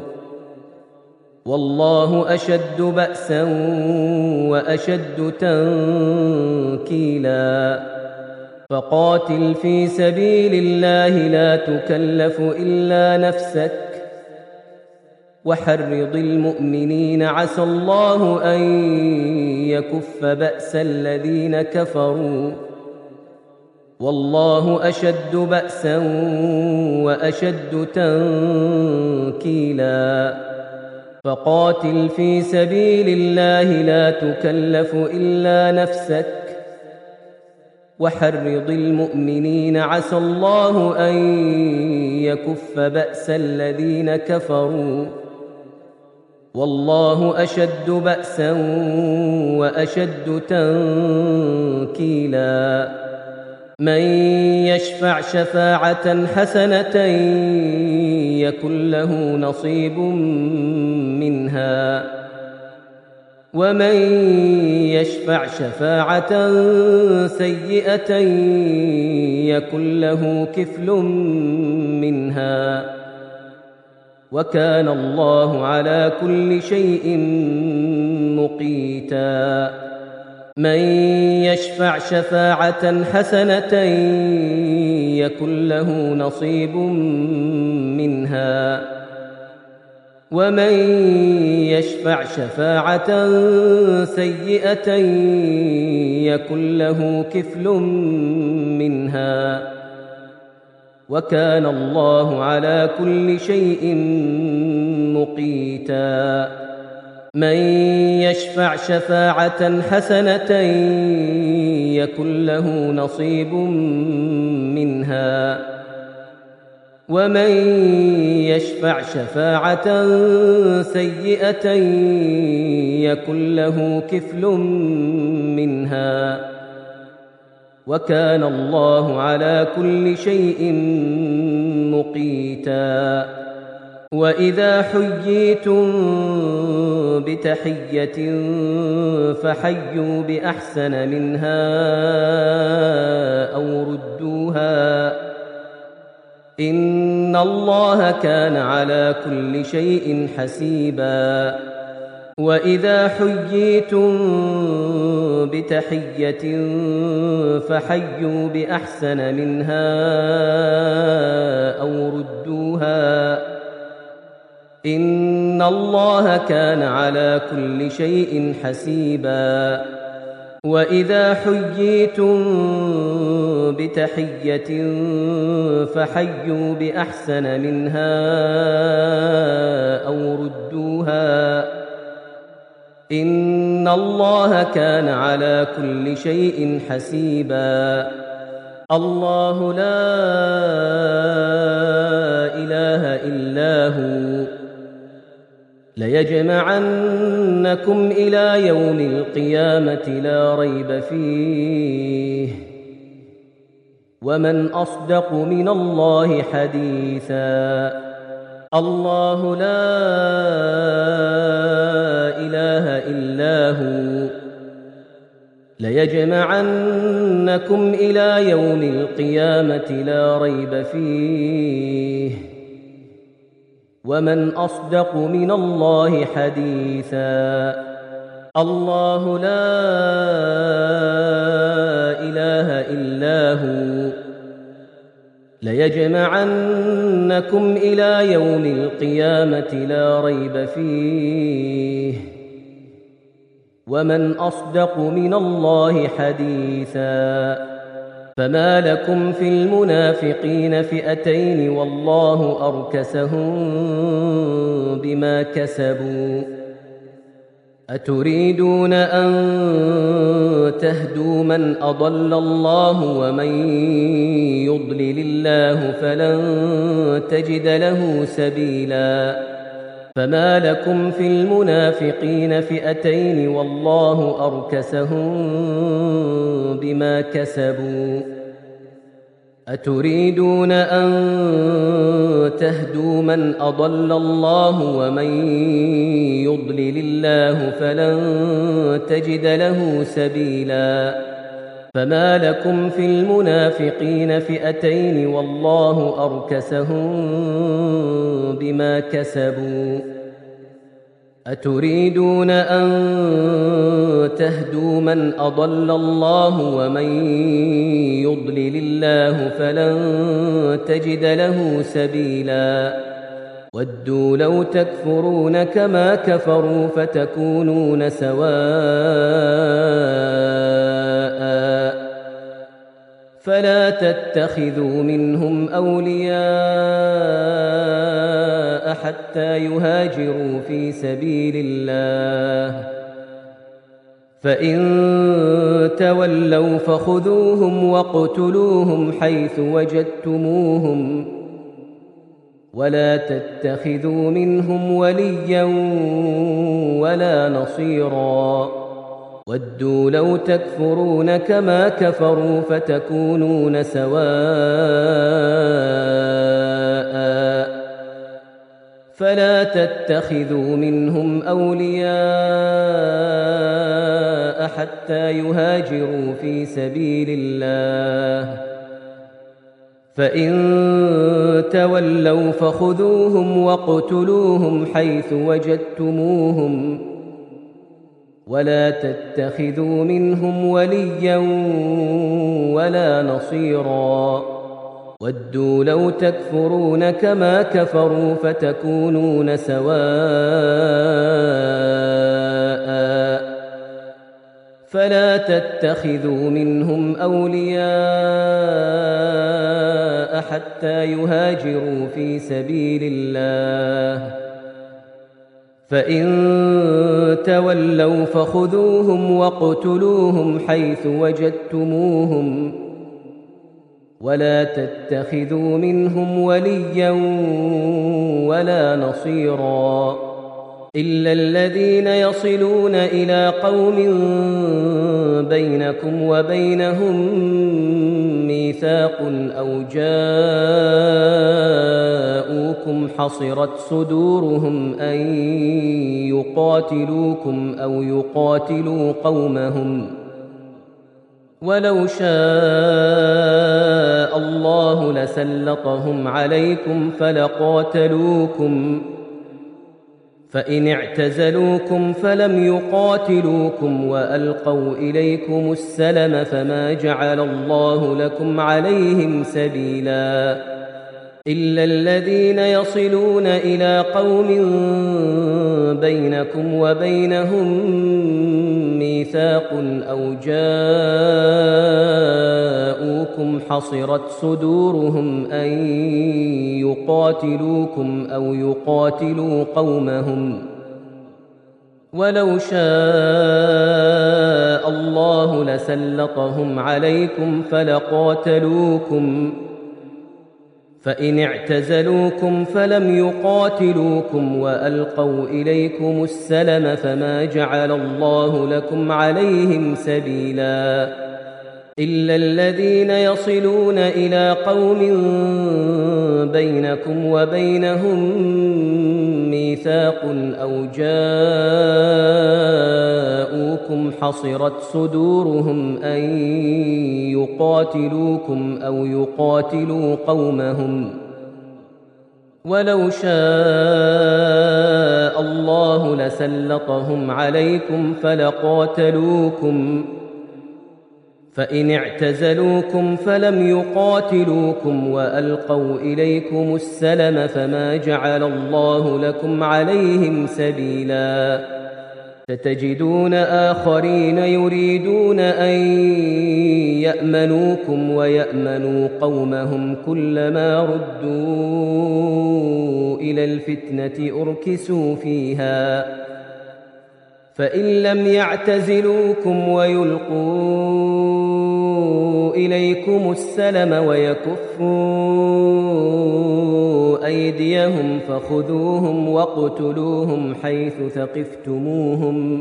والله أشد بأسا وأشد تنكيلا فقاتل في سبيل الله لا تكلف إلا نفسك وحرض المؤمنين عسى الله أن يكف بأس الذين كفروا والله أشد بأسا وأشد تنكيلا فقاتل في سبيل الله لا تكلف إلا نفسك وحرض المؤمنين عسى الله أن يكف بأس الذين كفروا والله أشد بأسا وأشد تنكيلا من يشفع شفاعة حسنة يكن له نصيب منها ومن يشفع شفاعة سيئة يكن له كفل منها وكان الله على كل شيء مقيتا من يشفع شفاعة حسنة يكن له نصيب منها ومن يشفع شفاعة سيئة يكن له كفل منها وكان الله على كل شيء مقيتا من يشفع شفاعة حسنة يكن له نصيب منها ومن يشفع شفاعة سيئة يكن له كفل منها وكان الله على كل شيء مقيتا وإذا حييتم بتحية فحيوا بأحسن منها أو ردوها إن الله كان على كل شيء حسيبا وإذا حييتم بتحية فحيوا بأحسن منها أو ردوها إن الله كان على كل شيء حسيبا وإذا حييتم بتحية فحيوا بأحسن منها أو ردوها إن الله كان على كل شيء حسيبا الله لا إله إلا هو ليجمعنكم إلى يوم القيامة لا ريب فيه ومن أصدق من الله حديثا الله لا إله إلا هو ليجمعنكم إلى يوم القيامة لا ريب فيه ومن أصدق من الله حديثا الله لا إله إلا هو ليجمعنكم إلى يوم القيامة لا ريب فيه ومن أصدق من الله حديثا فما لكم في المنافقين فئتين والله أركسهم بما كسبوا أتريدون أن تهدوا من أضل الله ومن يضلل الله فلن تجد له سبيلا فما لكم في المنافقين فئتين والله أركسهم بما كسبوا أتريدون أن تهدوا من أضل الله ومن يضلل الله فلن تجد له سبيلا فما لكم في المنافقين فئتين والله أركسهم بما كسبوا أتريدون أن تهدوا من أضل الله ومن يضلل الله فلن تجد له سبيلا ودوا لو تكفرون كما كفروا فتكونون سواء فلا تتخذوا منهم أولياء حتى يهاجروا في سبيل الله فإن تولوا فخذوهم واقتلوهم حيث وجدتموهم ولا تتخذوا منهم وليا ولا نصيرا ودوا لو تكفرون كما كفروا فتكونون سواء فلا تتخذوا منهم أولياء حتى يهاجروا في سبيل الله فإن تولوا فخذوهم واقتلوهم حيث وجدتموهم ولا تتخذوا منهم وليا ولا نصيرا ودوا لو تكفرون كما كفروا فتكونون سواء فلا تتخذوا منهم أولياء حتى يهاجروا في سبيل الله فإن تولوا فخذوهم واقتلوهم حيث وجدتموهم ولا تتخذوا منهم وليا ولا نصيرا إلا الذين يصلون إلى قوم بينكم وبينهم ميثاق أو جاءوكم حصرت صدورهم أن يقاتلوكم أو يقاتلوا قومهم ولو شاء الله لسلطهم عليكم فلقاتلوكم فإن اعتزلوكم فلم يقاتلوكم وألقوا إليكم السلم فما جعل الله لكم عليهم سبيلا إلا الذين يصلون إلى قوم بينكم وبينهم ميثاق أو جاءوكم حصرت صدورهم أن يقاتلوكم أو يقاتلوا قومهم ولو شاء الله لسلطهم عليكم فلقاتلوكم فإن اعتزلوكم فلم يقاتلوكم وألقوا إليكم السلم فما جعل الله لكم عليهم سبيلا إلا الذين يصلون إلى قوم بينكم وبينهم ميثاق أو جاءوكم حصرت صدورهم أن يقاتلوكم أو يقاتلوا قومهم ولو شاء الله لسلطهم عليكم فلقاتلوكم فإن اعتزلوكم فلم يقاتلوكم وألقوا إليكم السلم فما جعل الله لكم عليهم سبيلا ستجدون آخرين يريدون أن يأمنوكم ويأمنوا قومهم كلما ردوا إلى الفتنة أركسوا فيها فإن لم يعتزلوكم ويلقوا إليكم السلم ويكفوا أيديهم فخذوهم واقتلوهم حيث ثقفتموهم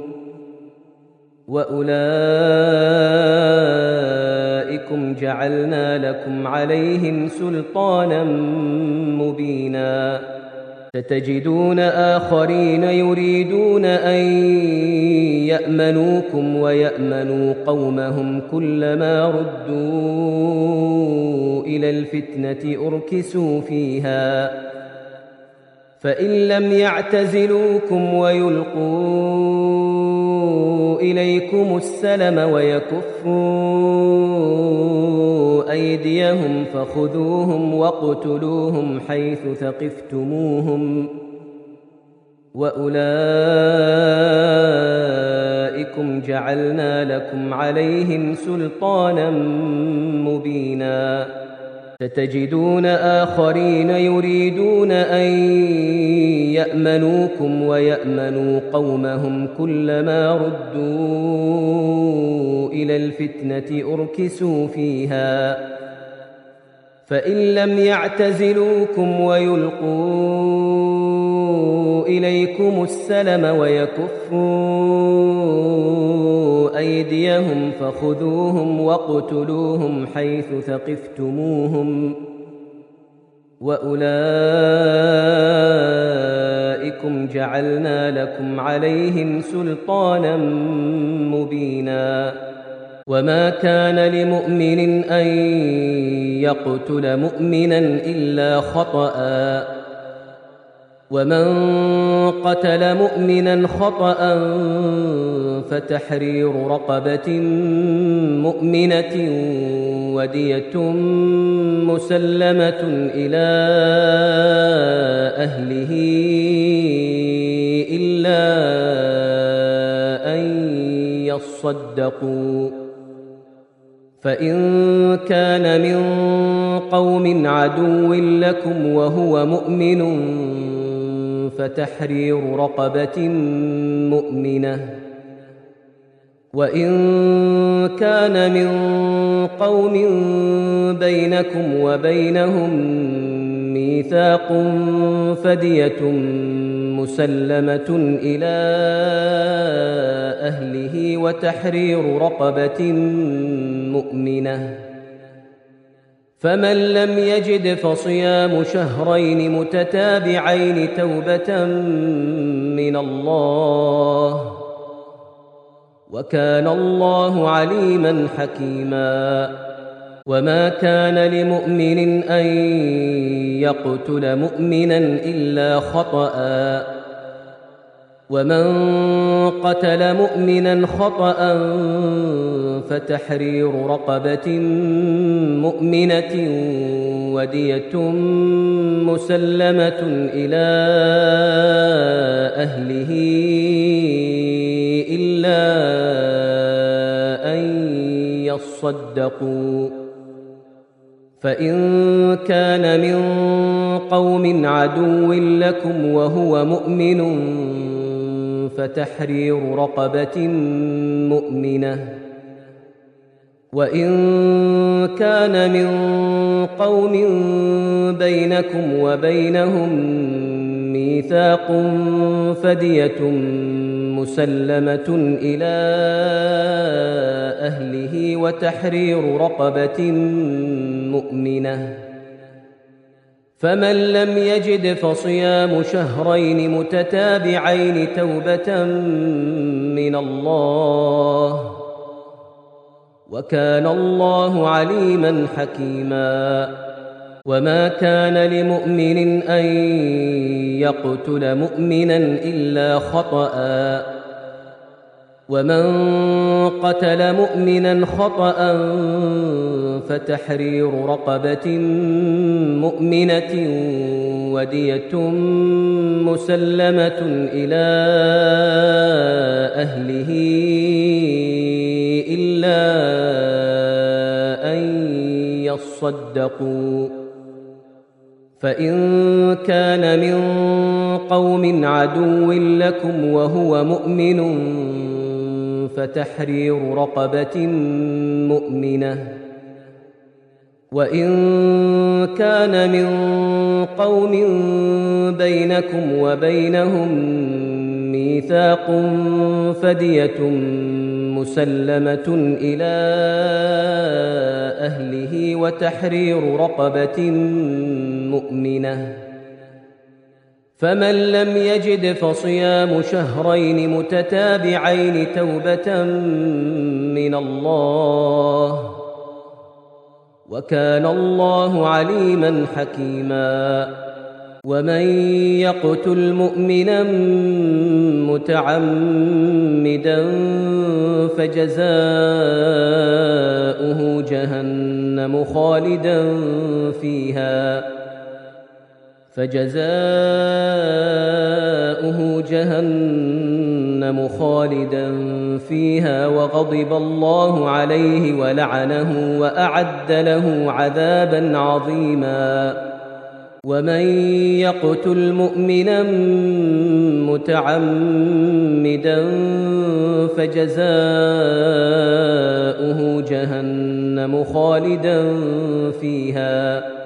وأولئكم جعلنا لكم عليهم سلطانا مبينا ستجدون آخرين يريدون أن يأمنوكم ويأمنوا قومهم كلما ردوا إلى الفتنة أركسوا فيها فإن لم يعتزلوكم ويلقوا إليكم السلم ويكفوا أيديهم فخذوهم واقتلوهم حيث ثقفتموهم وأولئكم جعلنا لكم عليهم سلطانا مبينا ستجدون آخرين يريدون أن يأمنوكم ويأمنوا قومهم كلما ردوا إلى الفتنة أركسوا فيها فإن لم يعتزلوكم ويلقوا إليكم السلم ويكفوا أيديهم فخذوهم واقتلوهم حيث ثقفتموهم وأولئكم جعلنا لكم عليهم سلطانا مبينا وما كان لمؤمن أن يقتل مؤمنا إلا خطأ ومن قتل مؤمنا خطأ فتحرير رقبة مؤمنة ودية مسلمة إلى أهله إلا أن يصدقوا فإن كان من قوم عدو لكم وهو مؤمن فتحرير رقبة مؤمنة وإن كان من قوم بينكم وبينهم ميثاق فدية مسلمة إلى أهله وتحرير رقبة مؤمنة فمن لم يجد فصيام شهرين متتابعين توبة من الله وكان الله عليما حكيما وما كان لمؤمن أن يقتل مؤمنا إلا خطأ ومن قتل مؤمنا خطأ فتحرير رقبة مؤمنة ودية مسلمة إلى أهله إلا أن يصدقوا فإن كان من قوم عدو لكم وهو مؤمن فتحرير رقبة مؤمنة وإن كان من قوم بينكم وبينهم ميثاق فدية مسلمة إلى أهله وتحرير رقبة مؤمنة فمن لم يجد فصيام شهرين متتابعين توبة من الله وكان الله عليما حكيما وما كان لمؤمن أن يقتل مؤمنا إلا خطأ ومن قتل مؤمنا خطأ فتحرير رقبة مؤمنة ودية مسلمة إلى أهله إلا أن يصدقوا فإن كان من قوم عدو لكم وهو مؤمن فتحرير رقبة مؤمنة وإن كان من قوم بينكم وبينهم ميثاق فدية مسلمة إلى أهله وتحرير رقبة مؤمنة فمن لم يجد فصيام شهرين متتابعين توبة من الله وكان الله عليما حكيما ومن يقتل مؤمنا متعمدا فجزاؤه جهنم خالدا فيها وغضب الله عليه ولعنه وأعد له عذابا عظيما ومن يقتل مؤمنا متعمدا فجزاؤه جهنم خالدا فيها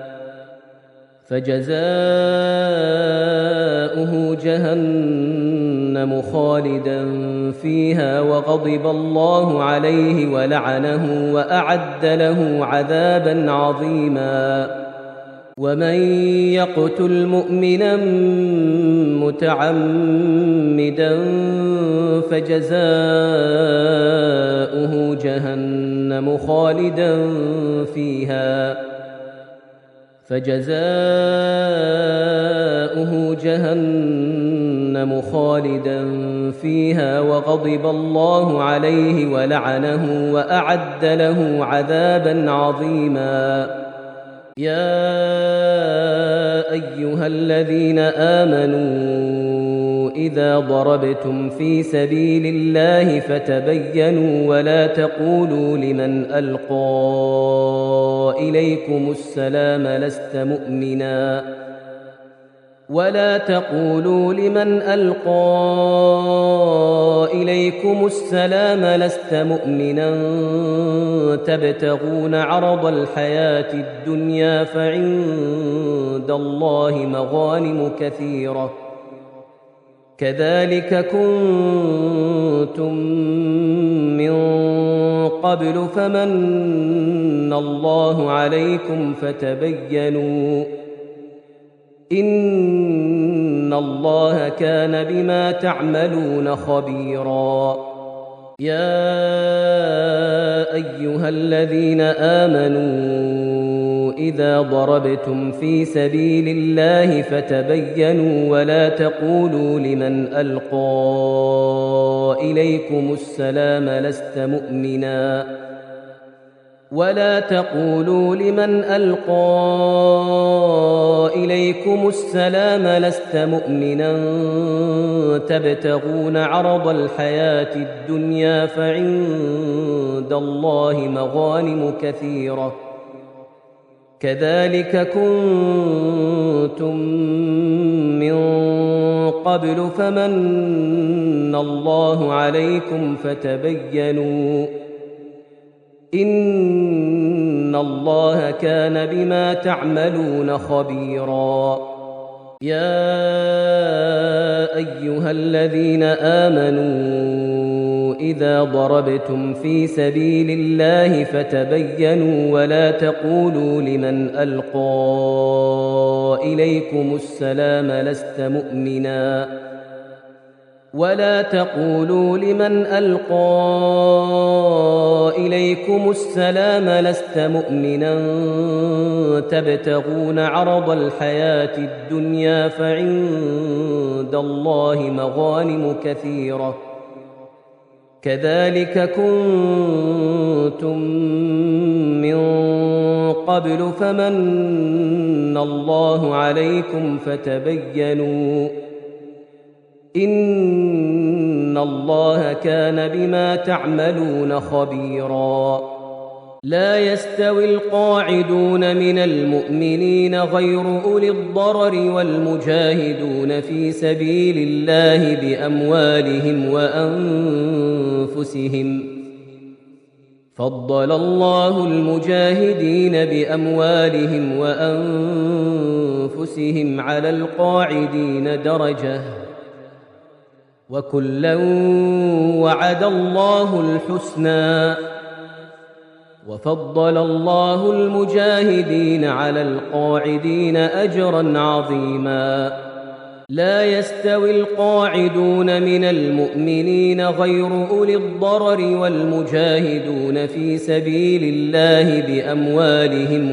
فجزاؤه جهنم خالدا فيها وغضب الله عليه ولعنه وأعد له عذابا عظيما ومن يقتل مؤمنا متعمدا فجزاؤه جهنم خالدا فيها وغضب الله عليه ولعنه وأعد له عذابا عظيما يا أيها الذين آمنوا إذا ضربتم في سبيل الله فتبينوا ولا تقولوا لمن ألقى إليكم السلام لست مؤمنا تبتغون عرض الحياة الدنيا فعند الله مغانم كثيرة كذلك كنتم من قبل فمن الله عليكم فتبينوا إن الله كان بما تعملون خبيرا يا أيها الذين آمنوا إذا ضربتم في سبيل الله فتبينوا ولا تقولوا لمن ألقى إليكم السلام لست مؤمنا تبتغون عرض الحياة الدنيا فعند الله مغانم كثيرة كذلك كنتم من قبل فمن الله عليكم فتبينوا إن الله كان بما تعملون خبيرا يا أيها الذين آمنوا إذا ضربتم في سبيل الله فتبينوا ولا تقولوا لمن ألقى إليكم السلام لست مؤمنا تبتغون عرض الحياة الدنيا فعند الله مغانم كثيرة كذلك كنتم من قبل فمن الله عليكم فتبينوا إن الله كان بما تعملون خبيرا لا يستوي القاعدون من المؤمنين غير أولي الضرر والمجاهدون في سبيل الله بأموالهم وأنفسهم فضل الله المجاهدين بأموالهم وأنفسهم على القاعدين درجة وكلا وعد الله الحسنى وفضل الله المجاهدين على القاعدين أجرا عظيما لا يستوي القاعدون من المؤمنين غير أولي الضرر والمجاهدون في سبيل الله بأموالهم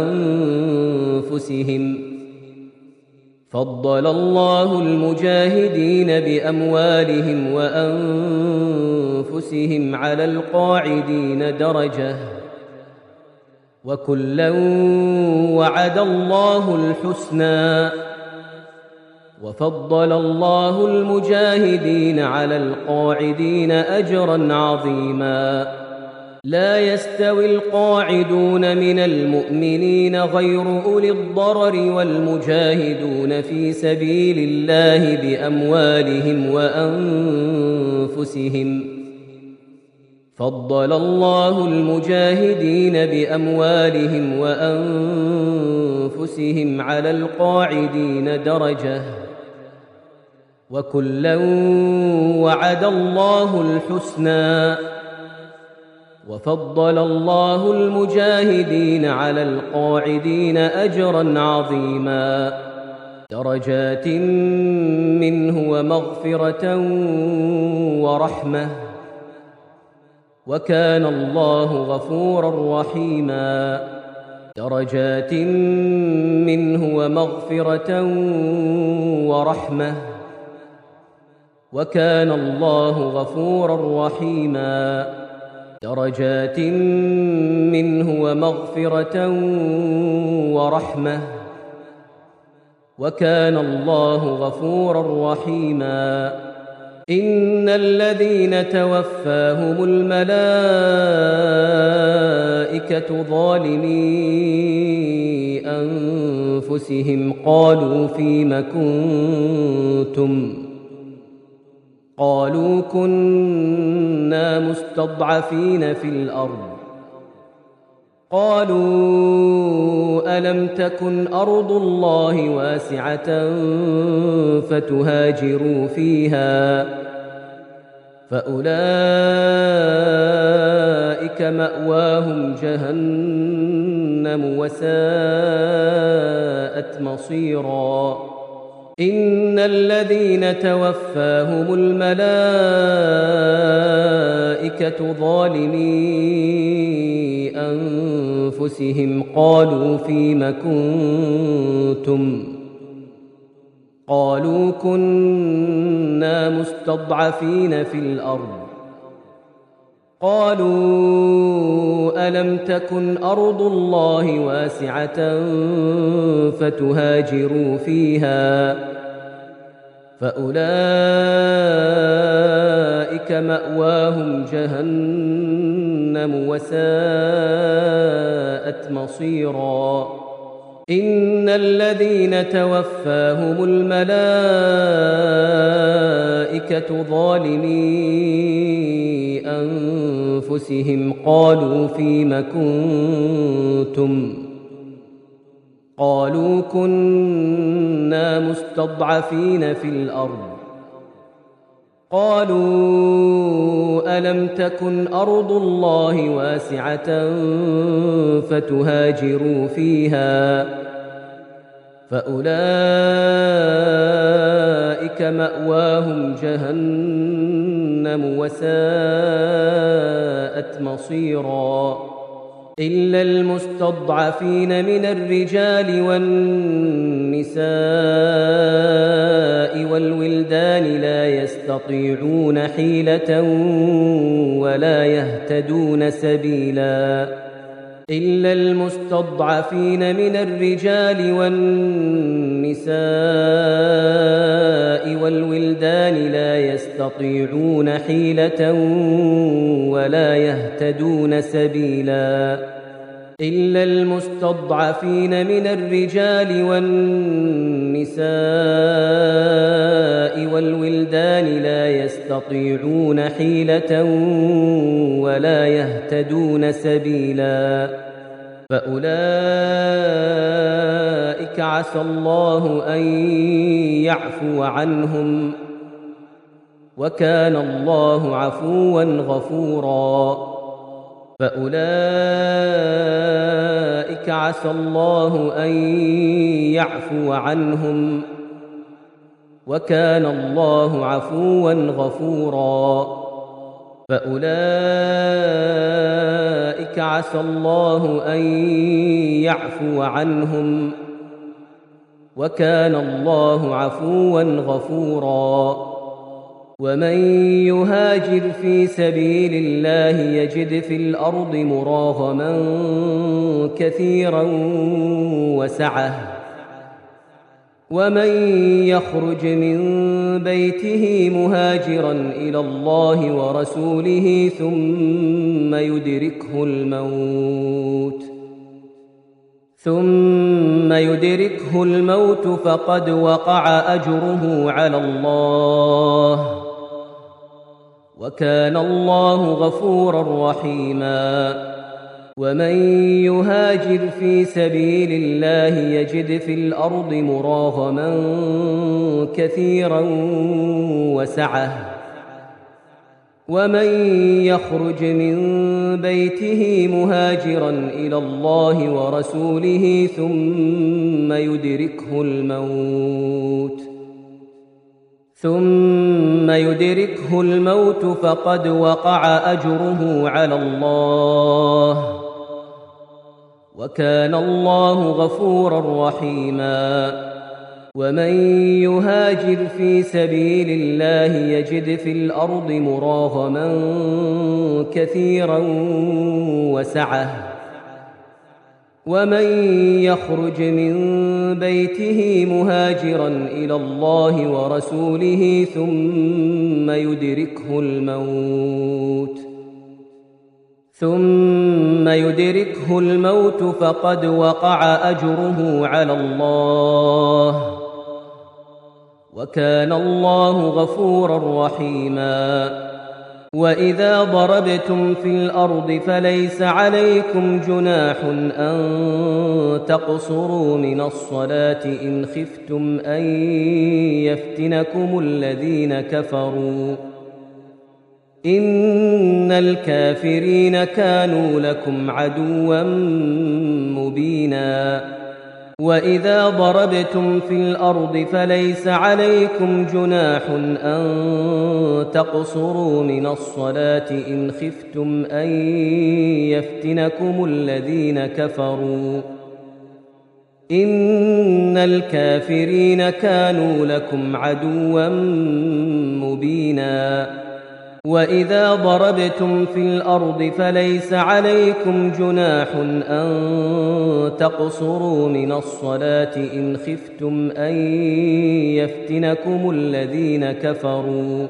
وأنفسهم فضل الله المجاهدين بأموالهم وأنفسهم على القاعدين درجة وكلا وعد الله الحسنى وفضل الله المجاهدين على القاعدين أجرا عظيما لا يستوي القاعدون من المؤمنين غير أولي الضرر والمجاهدون في سبيل الله بأموالهم وأنفسهم فضل الله المجاهدين بأموالهم وأنفسهم أنفسهم على القاعدين درجة وكلا وعد الله الحسنى وفضل الله المجاهدين على القاعدين أجرا عظيما درجات منه ومغفرة ورحمة وكان الله غفورا رحيما درجات منه ومغفرة ورحمة وكان الله غفورا رحيما درجات منه ومغفرة ورحمة وكان الله غفورا رحيما إن الذين توفاهم الملائكة ظالمي أنفسهم قالوا فيم كنتم قالوا كنا مستضعفين في الأرض قالوا ألم تكن أرض الله واسعة فتهاجروا فيها فأولئك مأواهم جهنم وساءت مصيرا إن الذين توفاهم الملائكة ظالمي أنفسهم قالوا فيم كنتم قالوا كنا مستضعفين في الأرض قالوا ألم تكن أرض الله واسعة فتهاجروا فيها فأولئك مأواهم جهنم وساءت مصيرا إن الذين توفاهم الملائكة ظالمي أنفسهم قالوا فيم كنتم قالوا كنا مستضعفين في الأرض قالوا ألم تكن أرض الله واسعة فتهاجروا فيها فأولئك مأواهم جهنم وساءت مصيرا إلا المستضعفين من الرجال والنساء والولدان لا يستطيعون حيلة ولا يهتدون سبيلا إلا المستضعفين من الرجال والنساء والولدان لا يستطيعون حيلة ولا يهتدون سبيلا إلا المستضعفين من الرجال والنساء والولدان لا يستطيعون حيلة ولا يهتدون سبيلا فأولئك عسى الله أن يعفو عنهم وكان الله عفوا غفورا فأولئك عسى الله أن يعفو عنهم وكان الله عفوا غفورا فأولئك عسى الله أن يعفو عنهم وكان الله عفوا غفورا ومن يهاجر في سبيل الله يجد في الأرض مراغما كثيرا وسعة ومن يخرج من بيته مهاجرا إلى الله ورسوله ثم يدركه الموت فقد وقع أجره على الله وكان الله غفورا رحيما ومن يهاجر في سبيل الله يجد في الأرض مراغما كثيرا وسعة ومن يخرج من بيته مهاجرا إلى الله ورسوله ثم يدركه الموت فقد وقع أجره على الله وكان الله غفورا رحيما ومن يهاجر في سبيل الله يجد في الأرض مراغما كثيرا وسعة ومن يخرج من بيته مهاجرا إلى الله ورسوله ثم يدركه الموت فقد وقع أجره على الله وكان الله غفورا رحيما وإذا ضربتم في الأرض فليس عليكم جناح أن تقصروا من الصلاة إن خفتم أن يفتنكم الذين كفروا إن الكافرين كانوا لكم عدوا مبينا وإذا ضربتم في الأرض فليس عليكم جناح أن تقصروا من الصلاة إن خفتم أن يفتنكم الذين كفروا إن الكافرين كانوا لكم عدوا مبينا وإذا ضربتم في الأرض فليس عليكم جناح أن تقصروا من الصلاة إن خفتم أن يفتنكم الذين كفروا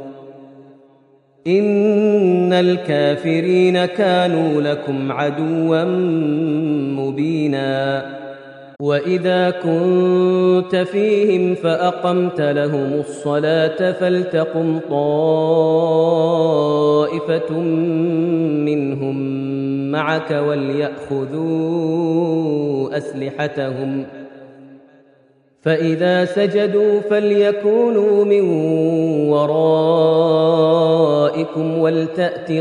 إن الكافرين كانوا لكم عدوا مبينا وإذا كنت فيهم فأقمت لهم الصلاة فلتقم طائفة منهم معك وليأخذوا أسلحتهم فإذا سجدوا فليكونوا من ورائكم ولتأت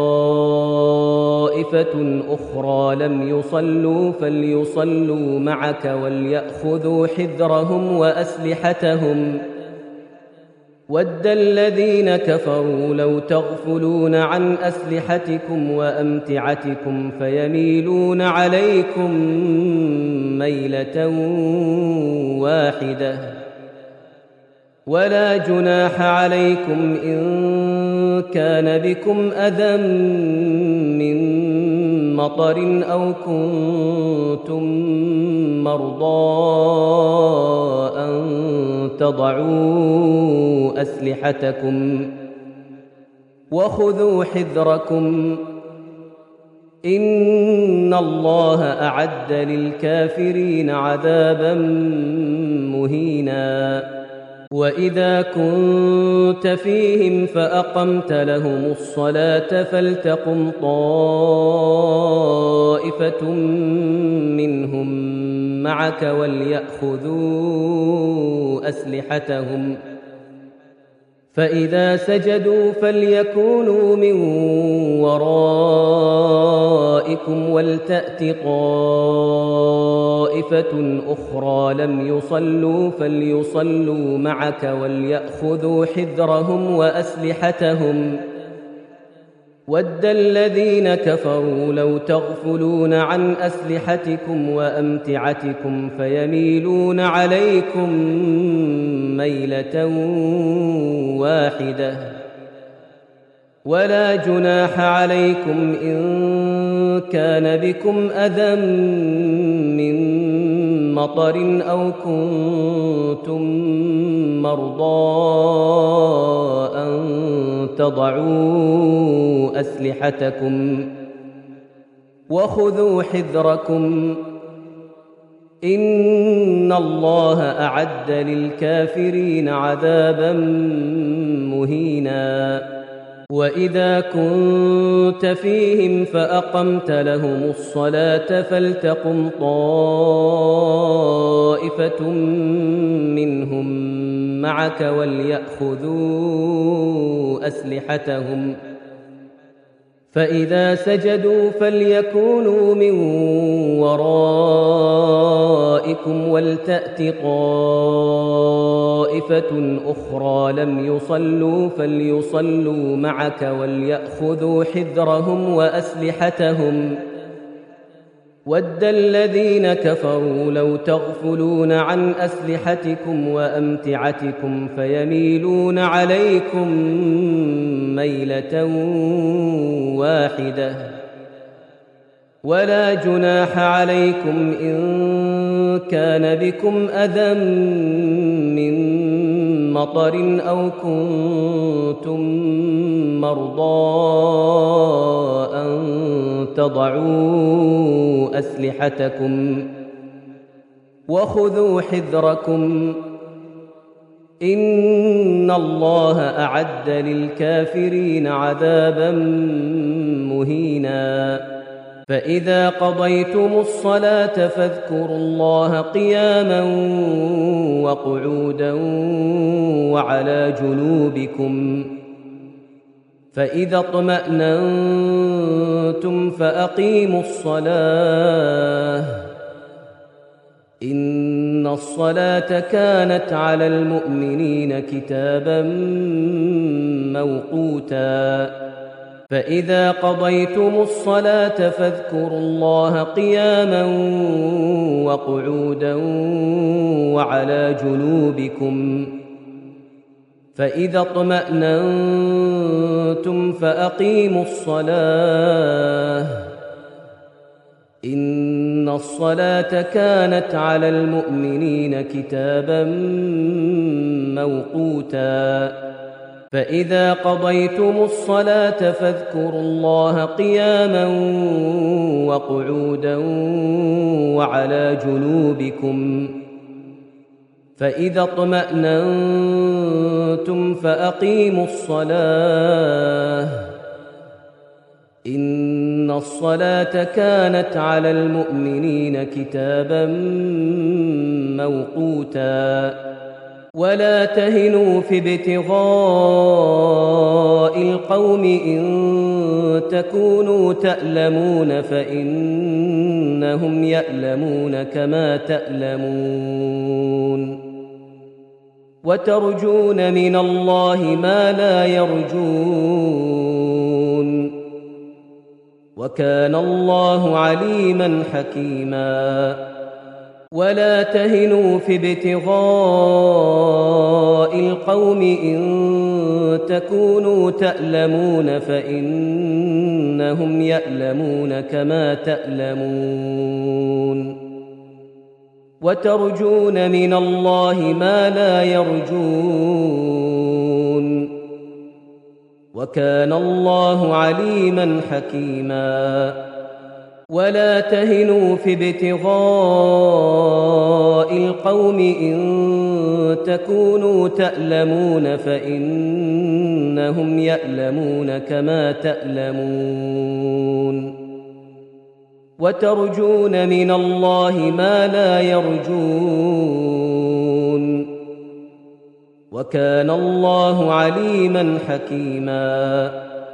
طائفة أخرى لم يصلوا فليصلوا معك وليأخذوا حذرهم وأسلحتهم ود الذين كفروا لو تغفلون عن أسلحتكم وأمتعتكم فيميلون عليكم ميلة واحدة ولا جناح عليكم إن كان بكم أذى من مطر أو كنتم مرضى أن تضعوا أسلحتكم وخذوا حذركم إن الله أعد للكافرين عذابا مهينا وإذا كنت فيهم فأقمت لهم الصلاة فلتقم طائفة منهم معك وليأخذوا أسلحتهم فإذا سجدوا فليكونوا من ورائكم ولتأت طائفة أخرى لم يصلوا فليصلوا معك وليأخذوا حذرهم وأسلحتهم ود الذين كفروا لو تغفلون عن أسلحتكم وأمتعتكم فيميلون عليكم ميلة واحدة ولا جناح عليكم إن كان بكم أذى من مطر أو كنتم مرضى أن تضعوا أسلحتكم وخذوا حذركم إن الله أعد للكافرين عذابا مهينا وإذا كنت فيهم فأقمت لهم الصلاة فلتقم طائفة منهم معك وليأخذوا أسلحتهم فإذا سجدوا فليكونوا من ورائكم ولتأت طائفة أخرى لم يصلوا فليصلوا معك وليأخذوا حذرهم وأسلحتهم ود الذين كفروا لو تغفلون عن أسلحتكم وأمتعتكم فيميلون عليكم ميلة واحدة ولا جناح عليكم إن كان بكم أذى من مطر أو كنتم مرضى أن تضعوا أسلحتكم وخذوا حذركم إن الله أعد للكافرين عذابا مهينا فإذا قضيتم الصلاة فاذكروا الله قياما وقعودا وعلى جنوبكم فإذا اطمأننتم فأقيموا الصلاة إن الصلاة كانت على المؤمنين كتابا موقوتا فإذا قضيتم الصلاة فاذكروا الله قياما وقعودا وعلى جنوبكم فإذا اطمأننتم فأقيموا الصلاة إن الصلاة كانت على المؤمنين كتابا موقوتا فإذا قضيتم الصلاة فاذكروا الله قياما وقعودا وعلى جنوبكم فإذا اطمأننتم فأقيموا الصلاة إن الصلاة كانت على المؤمنين كتابا موقوتا ولا تهنوا في ابتغاء القوم إن تكونوا تألمون فإنهم يألمون كما تألمون وترجون من الله ما لا يرجون وكان الله عليما حكيما ولا تهنوا في ابتغاء القوم إن تكونوا تألمون فإنهم يألمون كما تألمون وترجون من الله ما لا يرجون وكان الله عليما حكيما ولا تهنوا في ابتغاء القوم إن تكونوا تألمون فإنهم يألمون كما تألمون وترجون من الله ما لا يرجون وكان الله عليما حكيما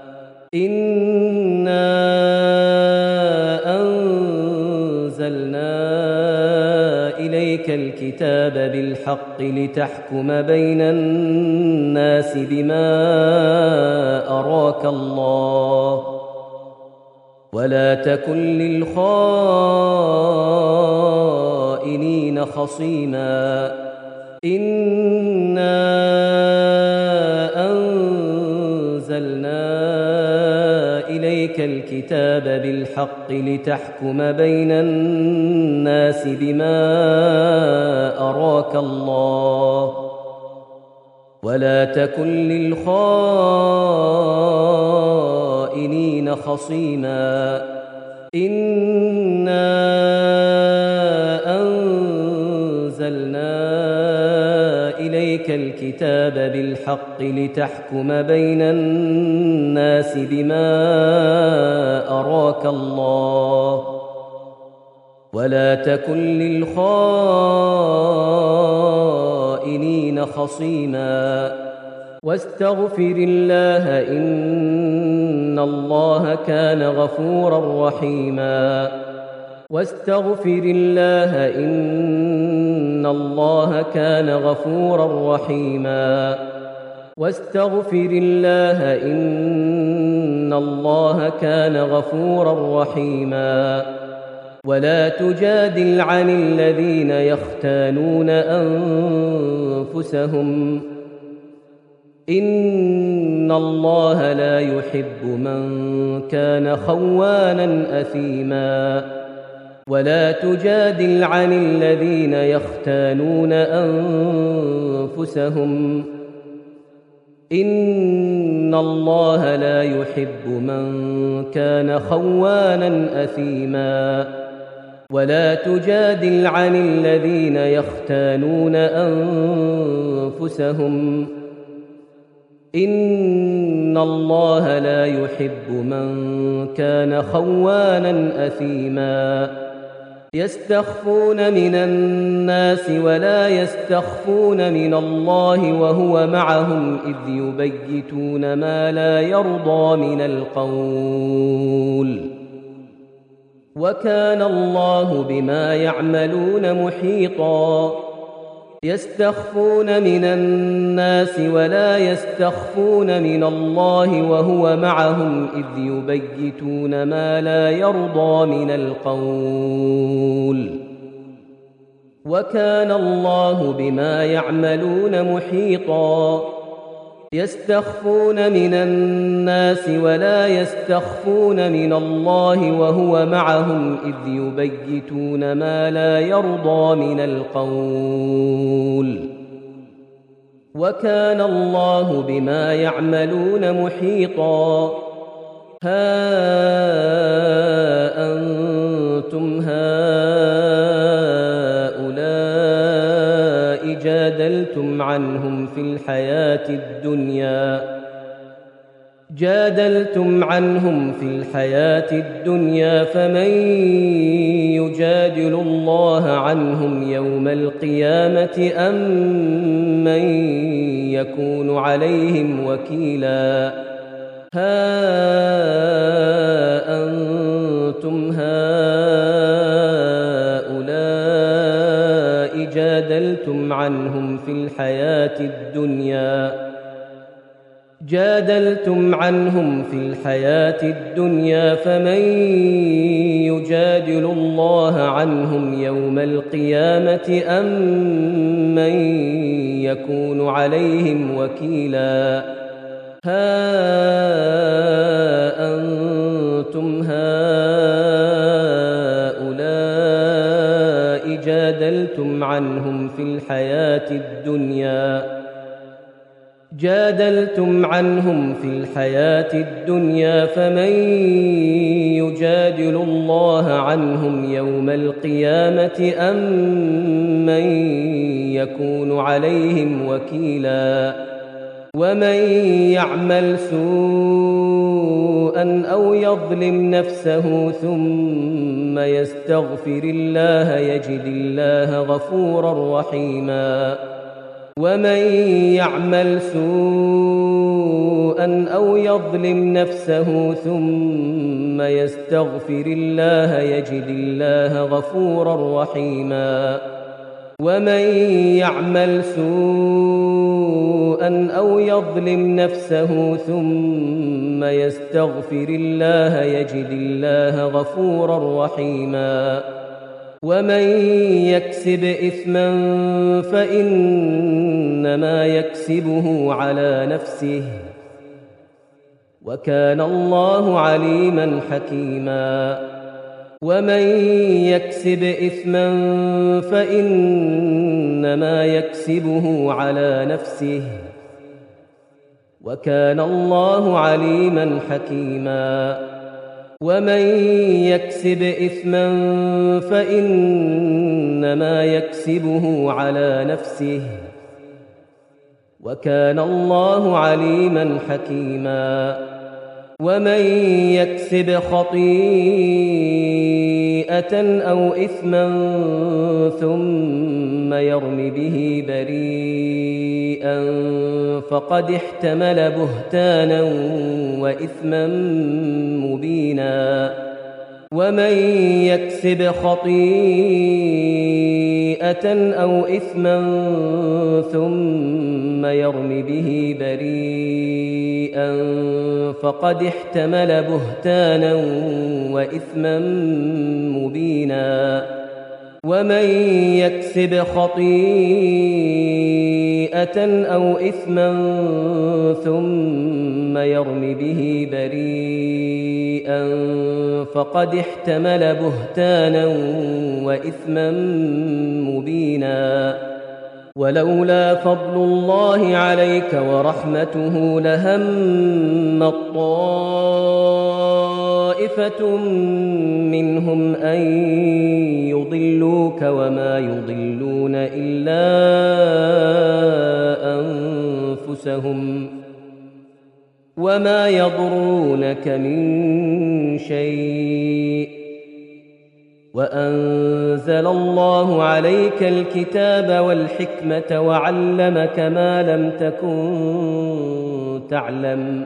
إنا أنزلنا إليك الكتاب بالحق لتحكم بين الناس بما أراك الله ولا تكن للخائنين خصيما إنا أنزلنا إليك الكتاب بالحق لتحكم بين الناس بما أراك الله ولا تكن للخائنين خصيما إنا أنزلنا إليك إليك الكتاب بالحق لتحكم بين الناس بما أراك الله ولا تكن للخائنين خصيما واستغفر الله إن الله كان غفورا رحيما واستغفر الله إن الله كان غفورا رحيما واستغفر الله إن الله كان غفورا رحيما ولا تجادل عن الذين يختانون أنفسهم إن الله لا يحب من كان خوانا أثيما ولا تجادل عن الذين يختانون أنفسهم إن الله لا يحب من كان خوانا أثيما ولا تجادل عن الذين يختانون أنفسهم إن الله لا يحب من كان خوانا أثيما يستخفون من الناس ولا يستخفون من الله وهو معهم إذ يبيتون ما لا يرضى من القول وكان الله بما يعملون محيطا يستخفون من الناس ولا يستخفون من الله وهو معهم إذ يبيتون ما لا يرضى من القول وكان الله بما يعملون محيطا يستخفون من الناس ولا يستخفون من الله وهو معهم إذ يبيتون ما لا يرضى من القول وكان الله بما يعملون محيطا ها أنتم هؤلاء جادلتم عنهم في الحياة الدنيا فمن يجادل الله عنهم يوم القيامة أم من يكون عليهم وكيلا ها أنتم هؤلاء جادلتم عنهم في الحياة الدنيا فمن يجادل الله عنهم يوم القيامة أم من يكون عليهم وكيلا ها أنتم هؤلاء جادلتم عنهم في الحياة الدنيا فمن يجادل الله عنهم يوم القيامة أم من يكون عليهم وكيلا ومن يعمل سوءا أو يظلم نفسه ثم يستغفر الله يجد الله غفورا رحيما ومن يعمل سوءا أو يظلم نفسه ثم يستغفر الله يجد الله غفورا رحيما ومن يعمل سوءا أو يظلم نفسه ثم يستغفر الله يجد الله غفورا رحيما ومن يكسب إثما فإنما يكسبه على نفسه وكان الله عليما حكيما ومن يكسب إثما فإنما يكسبه على نفسه وكان الله عليما حكيما ومن يكسب إثما فإنما يكسبه على نفسه وكان الله عليما حكيما ومن يكسب إثما فإنما يكسبه على نفسه وكان الله عليما حكيما ومن يكسب إثما فإنما يكسبه على وكان الله عليما حكيما ومن يكسب إثما فإنما يكسبه على نفسه وكان الله عليما حكيما ومن يكسب خطيئة أو إثما ثم يرم به بريئا فقد احتمل بهتانا وإثما مبينا ومن يكسب خطيئة أو إثما ثم يرم به بريئا فقد احتمل بهتانا وإثما مبينا ومن يكسب خطيئة أو إثما ثم يرم به بريئا فقد احتمل بهتانا وإثما مبينا ولولا فضل الله عليك ورحمته لهم طائفة منهم أن يضلوك وما يضلون إلا أنفسهم وما يضرونك من شيء وأنزل الله عليك الكتاب والحكمة وعلمك ما لم تكن تعلم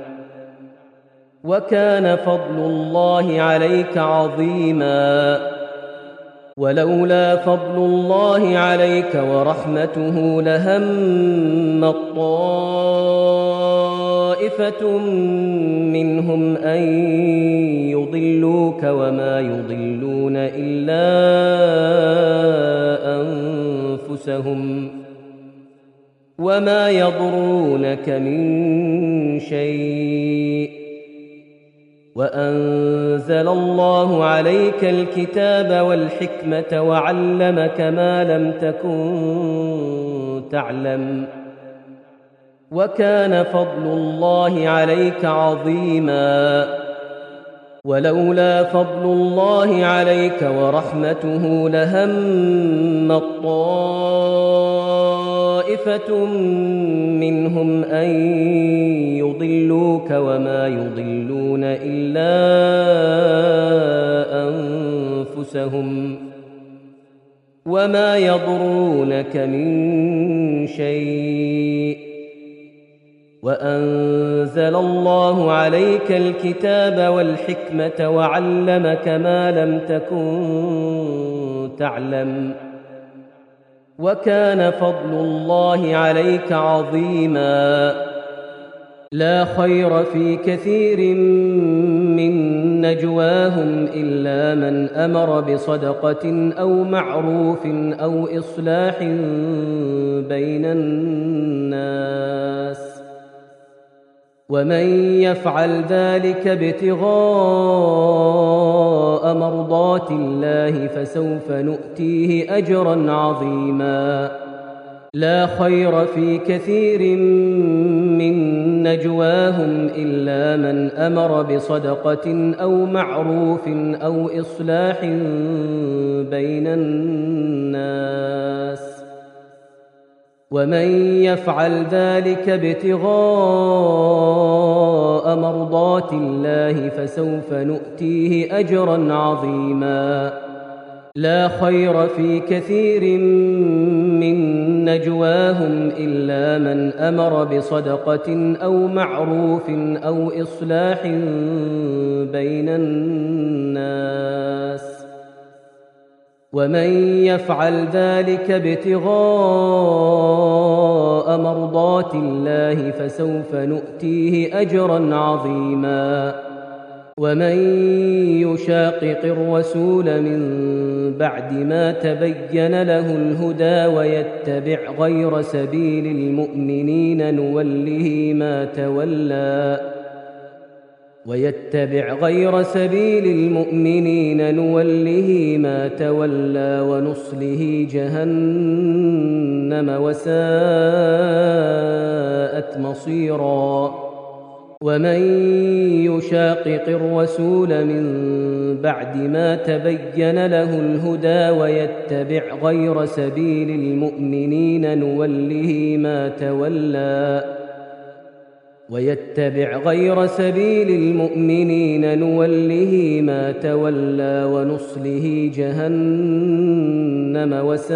وكان فضل الله عليك عظيما ولولا فضل الله عليك ورحمته لهم طائفة منهم أن يضلوك وما يضلون إلا أنفسهم وما يضرونك من شيء وأنزل الله عليك الكتاب والحكمة وعلمك ما لم تكن تعلم وكان فضل الله عليك عظيما ولولا فضل الله عليك ورحمته لهم طائفة منهم أن يضلوك وما يضلون إلا أنفسهم وما يضرونك من شيء وأنزل الله عليك الكتاب والحكمة وعلمك ما لم تكن تعلم وكان فضل الله عليك عظيما لا خير في كثير من نجواهم إلا من أمر بصدقة أو معروف أو إصلاح بين الناس ومن يفعل ذلك ابتغاء مرضات الله فسوف نؤتيه أجرا عظيما لا خير في كثير من نجواهم إلا من أمر بصدقة أو معروف أو إصلاح بين الناس ومن يفعل ذلك ابتغاء مرضات الله فسوف نؤتيه أجرا عظيما لا خير في كثير من نجواهم إلا من أمر بصدقة أو معروف أو إصلاح بين الناس ومن يفعل ذلك ابتغاء مرضات الله فسوف نؤتيه أجرا عظيما ومن يشاقق الرسول من بعد ما تبين له الهدى ويتبع غير سبيل المؤمنين نوله ما تولى ونصله جهنم وساءت مصيرا ومن يشاقق الرسول من بعد ما تبين له الهدى ويتبع غير سبيل المؤمنين نوله ما تولى ونصله جهنم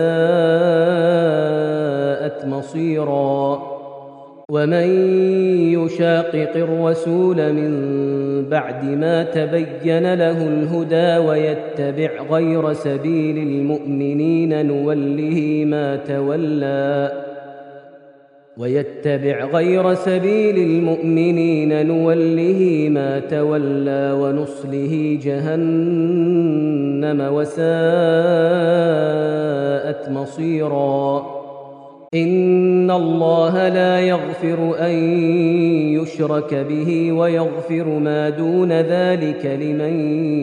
وساءت مصيرا ومن يشاقق الرسول من بعد ما تبين له الهدى ويتبع غير سبيل المؤمنين نوله ما تولى ونصله جهنم وساءت مصيرا إن الله لا يغفر أن يشرك به ويغفر ما دون ذلك لمن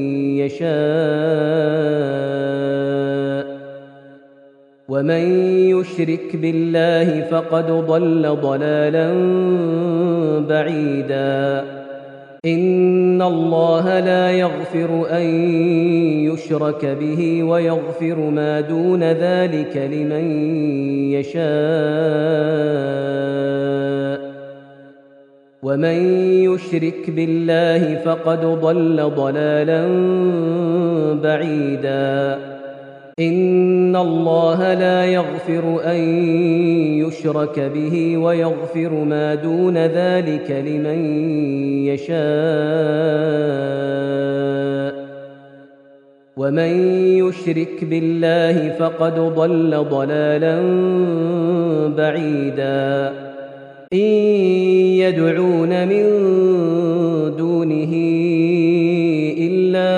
يشاء ومن يشرك بالله فقد ضل ضلالا بعيدا إن الله لا يغفر أن يشرك به ويغفر ما دون ذلك لمن يشاء ومن يشرك بالله فقد ضل ضلالا بعيدا إن الله لا يغفر أن يشرك به ويغفر ما دون ذلك لمن يشاء ومن يشرك بالله فقد ضل ضلالا بعيدا إن يدعون من دونه إلا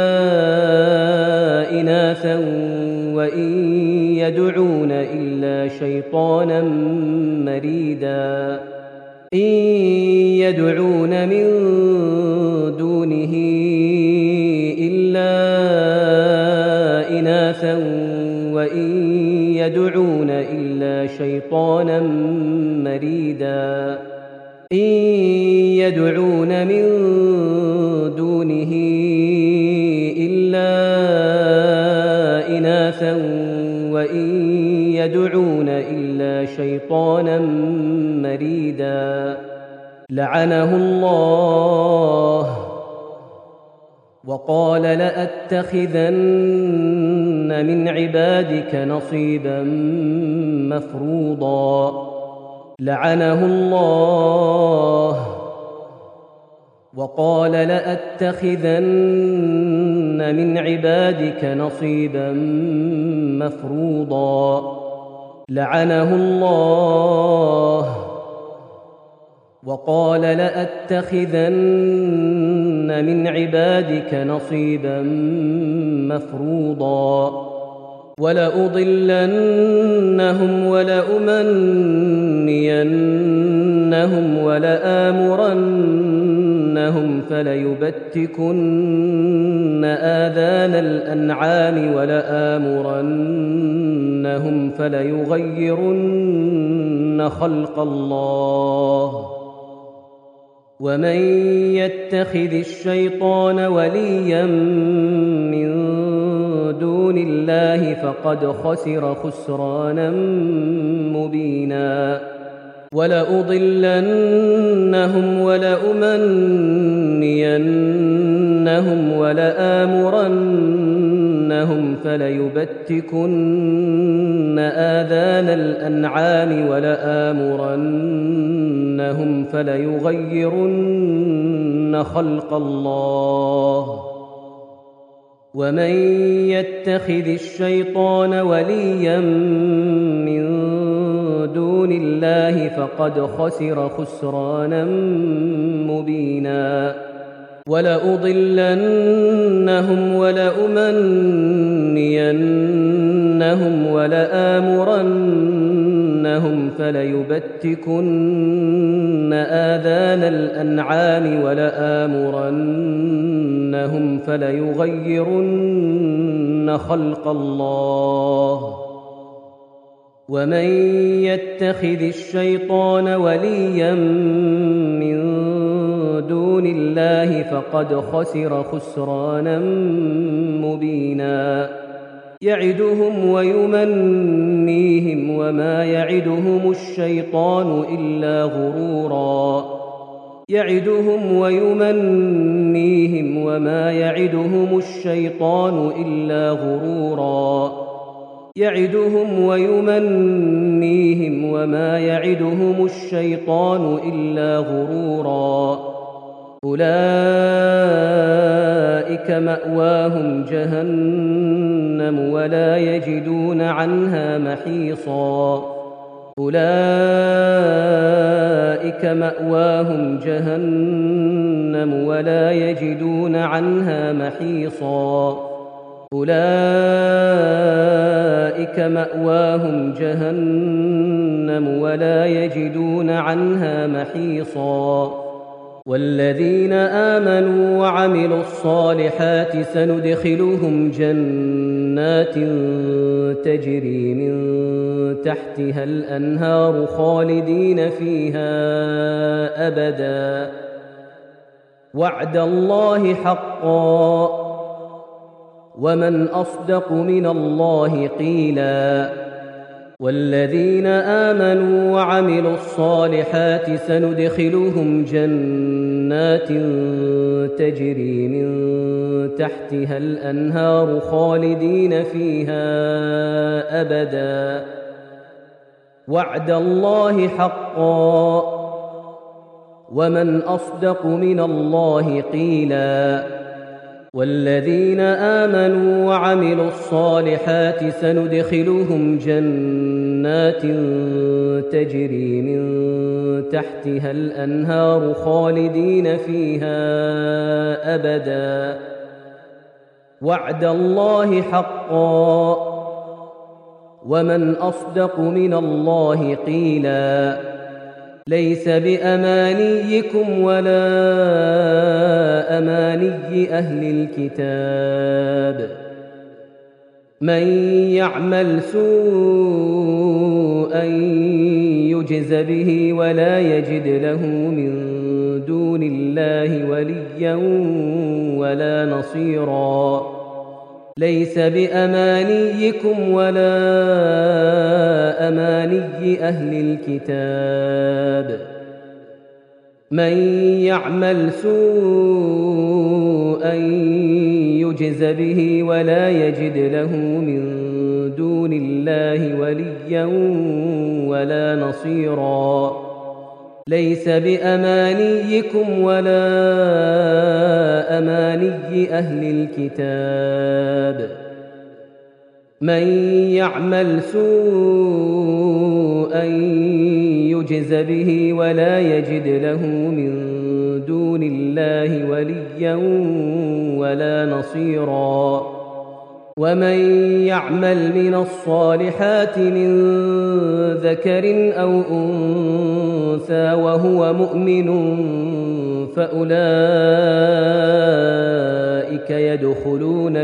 إناثا وإن يدعون إلا شيطانا مريدا إن يدعون من دونه إلا إناثا وإن يدعون إلا شيطانا مريدا إن يدعون من دونه إلا إناثا وإن يدعون إلا شيطانا مريدا لعنه الله وقال لأتخذن من عبادك نصيبا مفروضا لعنه الله وقال لأتخذن من عبادك نصيبا مفروضا لعنه الله وقال لأتخذن من عبادك نصيبا مفروضا ولأضلنهم ولأمنينهم ولآمرنهم فليبتكن آذان الأنعام ولآمرنهم فليغيرن خلق الله ومن يتخذ الشيطان وليا من دون الله فقد خسر خسرانا مبينا ولأضلنهم ولأمنينهم ولآمرنهم فليبتكن آذان الأنعام ولآمرنهم فليغيرن خلق الله ومن يتخذ الشيطان وليا من دون الله فقد خسر خسرانا مبينا ولأضلنهم ولأمنينهم ولآمرنهم فليبتكن آذان الأنعام ولآمرنهم فليغيرن خلق الله ومن يتخذ الشيطان وليا من الله فقد خسر خسرانا مبينا يعدهم ويمنيهم وما يعدهم الشيطان إلا غرورا يعدهم ويمنيهم وما يعدهم الشيطان إلا غرورا يعدهم ويمنيهم وما يعدهم الشيطان إلا غرورا أولئك مأواهم جهنم ولا يجدون عنها محيصا أولئك مأواهم جهنم ولا يجدون عنها محيصا أولئك مأواهم جهنم ولا يجدون عنها محيصا والذين آمنوا وعملوا الصالحات سندخلهم جنات تجري من تحتها الأنهار خالدين فيها أبدا وعد الله حقا ومن أصدق من الله قيلا والذين آمنوا وعملوا الصالحات سندخلهم جنات تجري من تحتها الأنهار خالدين فيها أبدا وعد الله حقا ومن أصدق من الله قيلا والذين آمنوا وعملوا الصالحات سندخلهم جنات تجري من تحتها الأنهار خالدين فيها أبدا وعد الله حقا ومن أصدق من الله قيلا ليس بأمانيكم ولا أماني أهل الكتاب من يعمل سوءا يجز به ولا يجد له من دون الله وليا ولا نصيرا ليس بأمانيكم ولا أماني أهل الكتاب من يعمل سوءا يجز به ولا يجد له من دون الله وليا ولا نصيرا ليس بأمانيكم ولا أماني أهل الكتاب من يعمل سوءا يجز به ولا يجد له من دون الله وليا ولا نصيرا ومن يعمل من الصالحات من ذكر أو أنثى وهو مؤمن فأولئك يدخلون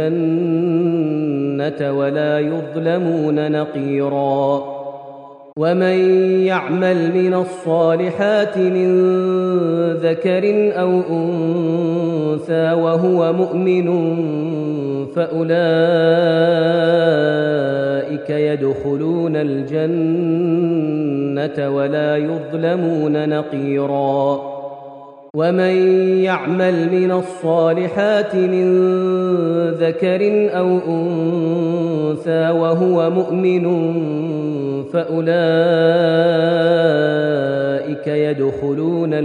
الجنة ولا يظلمون نقيرا ومن يعمل من الصالحات من ذكر أو أنثى وهو مؤمن فأولئك يدخلون الجنة ولا يظلمون نقيرا ومن يعمل من الصالحات من ذكر أو أنثى وهو مؤمن فأولئك يدخلون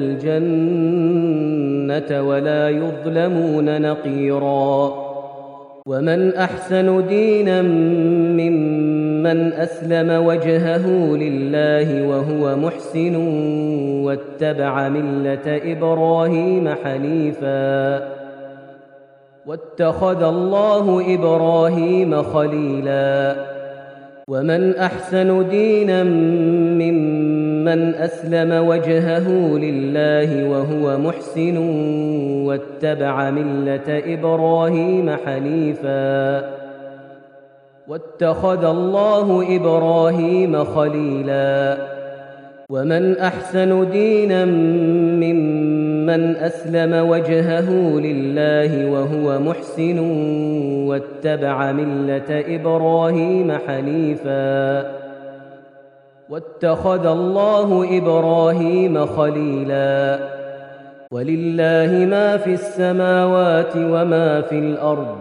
الجنة ولا يظلمون نقيرا ومن أحسن دينا ممن أسلم وجهه لله وهو محسن واتبع ملة إبراهيم حنيفا واتخذ الله إبراهيم خليلا ومن أحسن دينا ممن أسلم وجهه لله وهو محسن واتبع ملة إبراهيم حنيفا واتخذ الله إبراهيم خليلا ومن أحسن دينا ممن من أسلم وجهه لله وهو محسن واتبع ملة إبراهيم حنيفا واتخذ الله إبراهيم خليلا ولله ما في السماوات وما في الأرض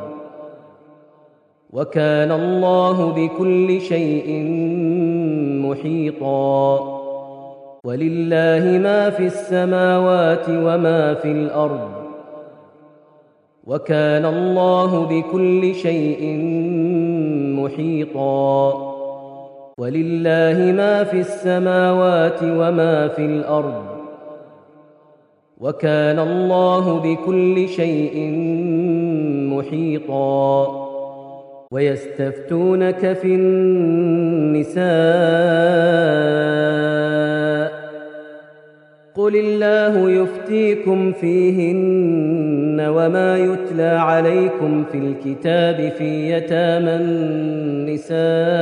وكان الله بكل شيء محيطا ولله ما في السماوات وما في الأرض وكان الله بكل شيء محيطا ولله ما في السماوات وما في الأرض وكان الله بكل شيء محيطا ويستفتونك في النساء قل الله يفتيكم فيهن وما يتلى عليكم في الكتاب في يتامى النساء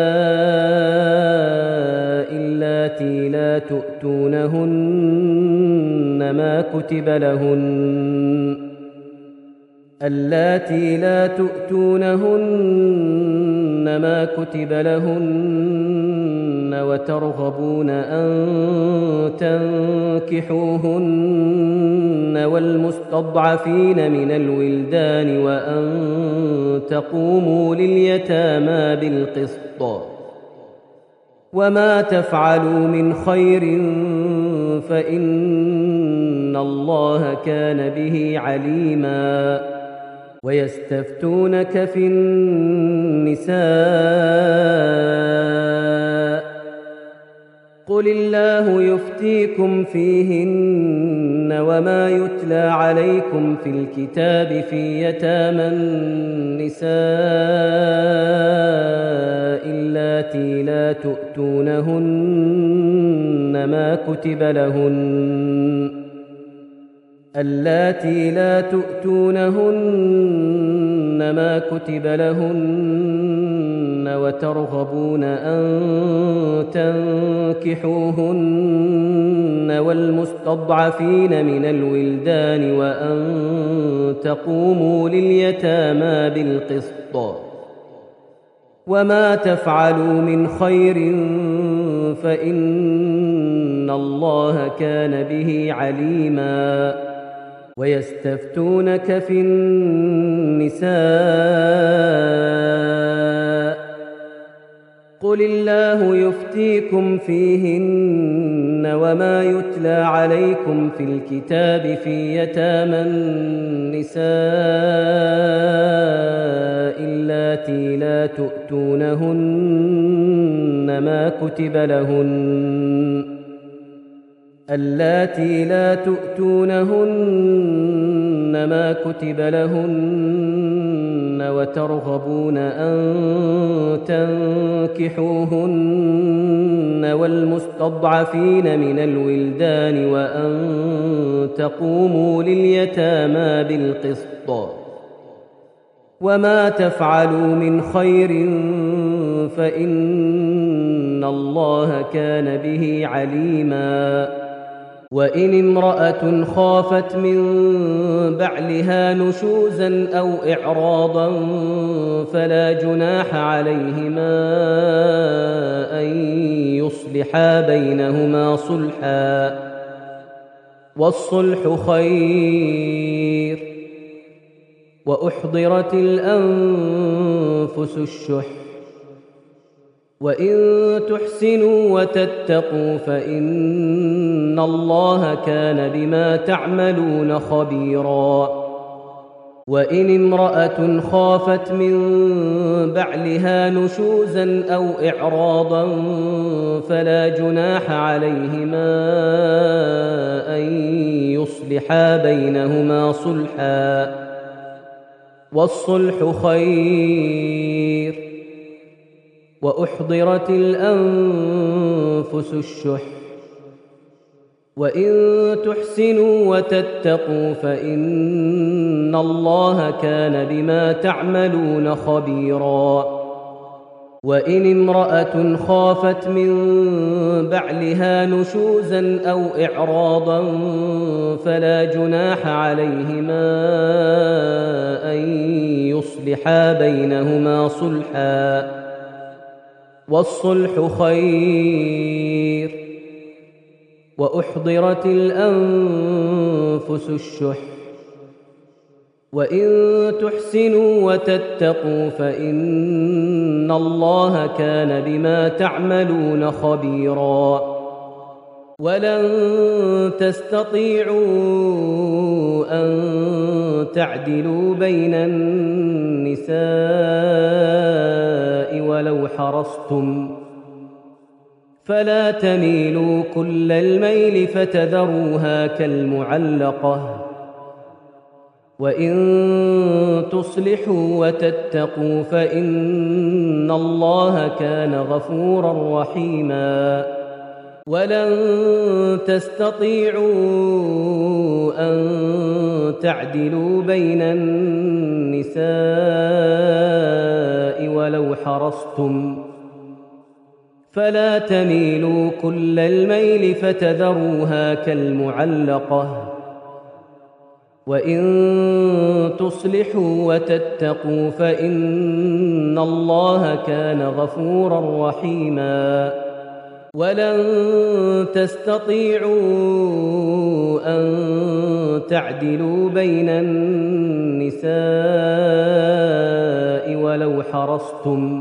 اللاتي لا تؤتونهن ما كتب لهن وترغبون أن تنكحوهن والمستضعفين من الولدان وأن تقوموا لليتامى بالقسط وما تفعلوا من خير فإن الله كان به عليما ويستفتونك في النساء قل الله يفتيكم فيهن وما يتلى عليكم في الكتاب في يتامى النساء اللاتي لا تؤتونهن ما كتب لهن وترغبون أن تنكحوهن والمستضعفين من الولدان وأن تقوموا لليتامى بالقسط وما تفعلوا من خير فإن الله كان به عليما ويستفتونك في النساء قل الله يفتيكم فيهن وما يتلى عليكم في الكتاب في يتامى النساء اللاتي لا تؤتونهن ما كتب لهن وترغبون أن تنكحوهن والمستضعفين من الولدان وأن تقوموا لليتامى بالقسط وما تفعلوا من خير فإن الله كان به عليما وإن امرأة خافت من بعلها نشوزا أو إعراضا فلا جناح عليهما أن يصلحا بينهما صلحا والصلح خير وأحضرت الأنفس الشح وإن تحسنوا وتتقوا فإن الله كان بما تعملون خبيرا وإن امرأة خافت من بعلها نشوزا أو إعراضا فلا جناح عليهما أن يصلحا بينهما صلحا والصلح خير وأحضرت الأنفس الشح وإن تحسنوا وتتقوا فإن الله كان بما تعملون خبيرا وإن امرأة خافت من بعلها نشوزا أو إعراضا فلا جناح عليهما أن يصلحا بينهما صلحا، والصلح خير. وأحضرت الأنفس الشح، وإن تحسنوا وتتقوا فإن الله كان بما تعملون خبيرا. ولن تستطيعوا أن تعدلوا بين النساء ولو حرصتم، فلا تميلوا كل الميل فتذروها كالمعلقة. وإن تصلحوا وتتقوا فإن الله كان غفورا رحيما. ولن تستطيعوا أن تعدلوا بين النساء ولو حرصتم، فلا تميلوا كل الميل فتذروها كالمعلقة. وإن تصلحوا وتتقوا فإن الله كان غفورا رحيما. ولن تستطيعوا أن تعدلوا بين النساء ولو حرصتم،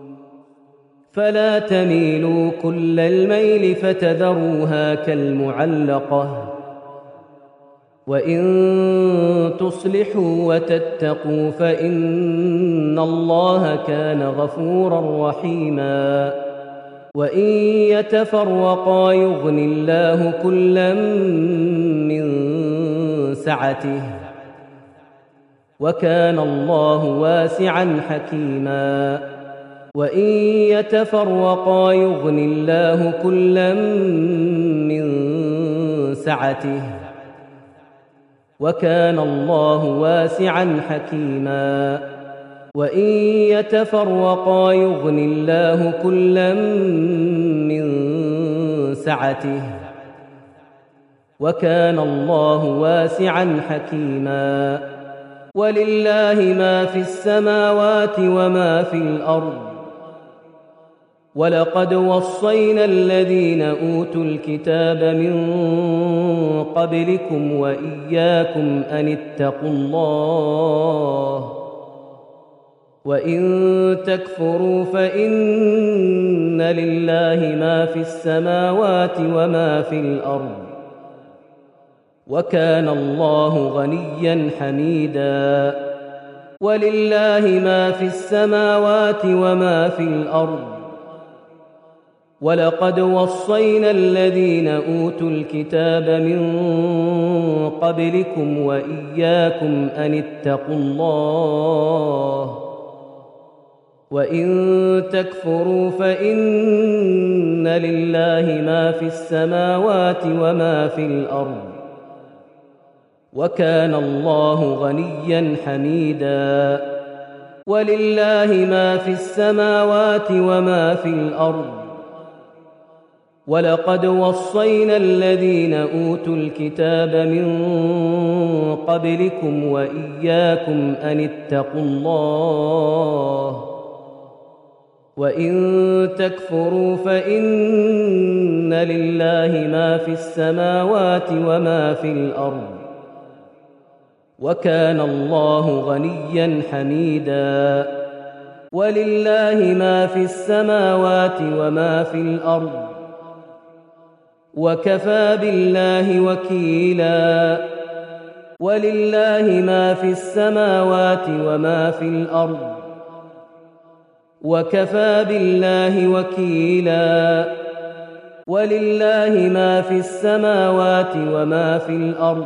فلا تميلوا كل الميل فتذروها كالمعلقة. وإن تصلحوا وتتقوا فإن الله كان غفورا رحيما. وإن يتفرقا يغن الله كلا من سعته، وكان الله واسعا حكيما. وإن يتفرقا يغن الله كلا من سعته، وكان الله واسعا حكيما. وإن يتفرقا يغن الله كلا من سعته، وكان الله واسعا حكيما. ولله ما في السماوات وما في الأرض. ولقد وصينا الذين أوتوا الكتاب من قبلكم وإياكم أن اتقوا الله، وإن تكفروا فإن لله ما في السماوات وما في الأرض، وكان الله غنيا حميدا. ولله ما في السماوات وما في الأرض. ولقد وصينا الذين أوتوا الكتاب من قبلكم وإياكم أن اتقوا الله، وإن تكفروا فإن لله ما في السماوات وما في الأرض، وكان الله غنيا حميدا. ولله ما في السماوات وما في الأرض. ولقد وصينا الذين أوتوا الكتاب من قبلكم وإياكم أن اتقوا الله، وإن تكفروا فإن لله ما في السماوات وما في الأرض، وكان الله غنيا حميدا. ولله ما في السماوات وما في الأرض، وكفى بالله وكيلا. ولله ما في السماوات وما في الأرض، وكفى بالله وكيلا. ولله ما في السماوات وما في الأرض،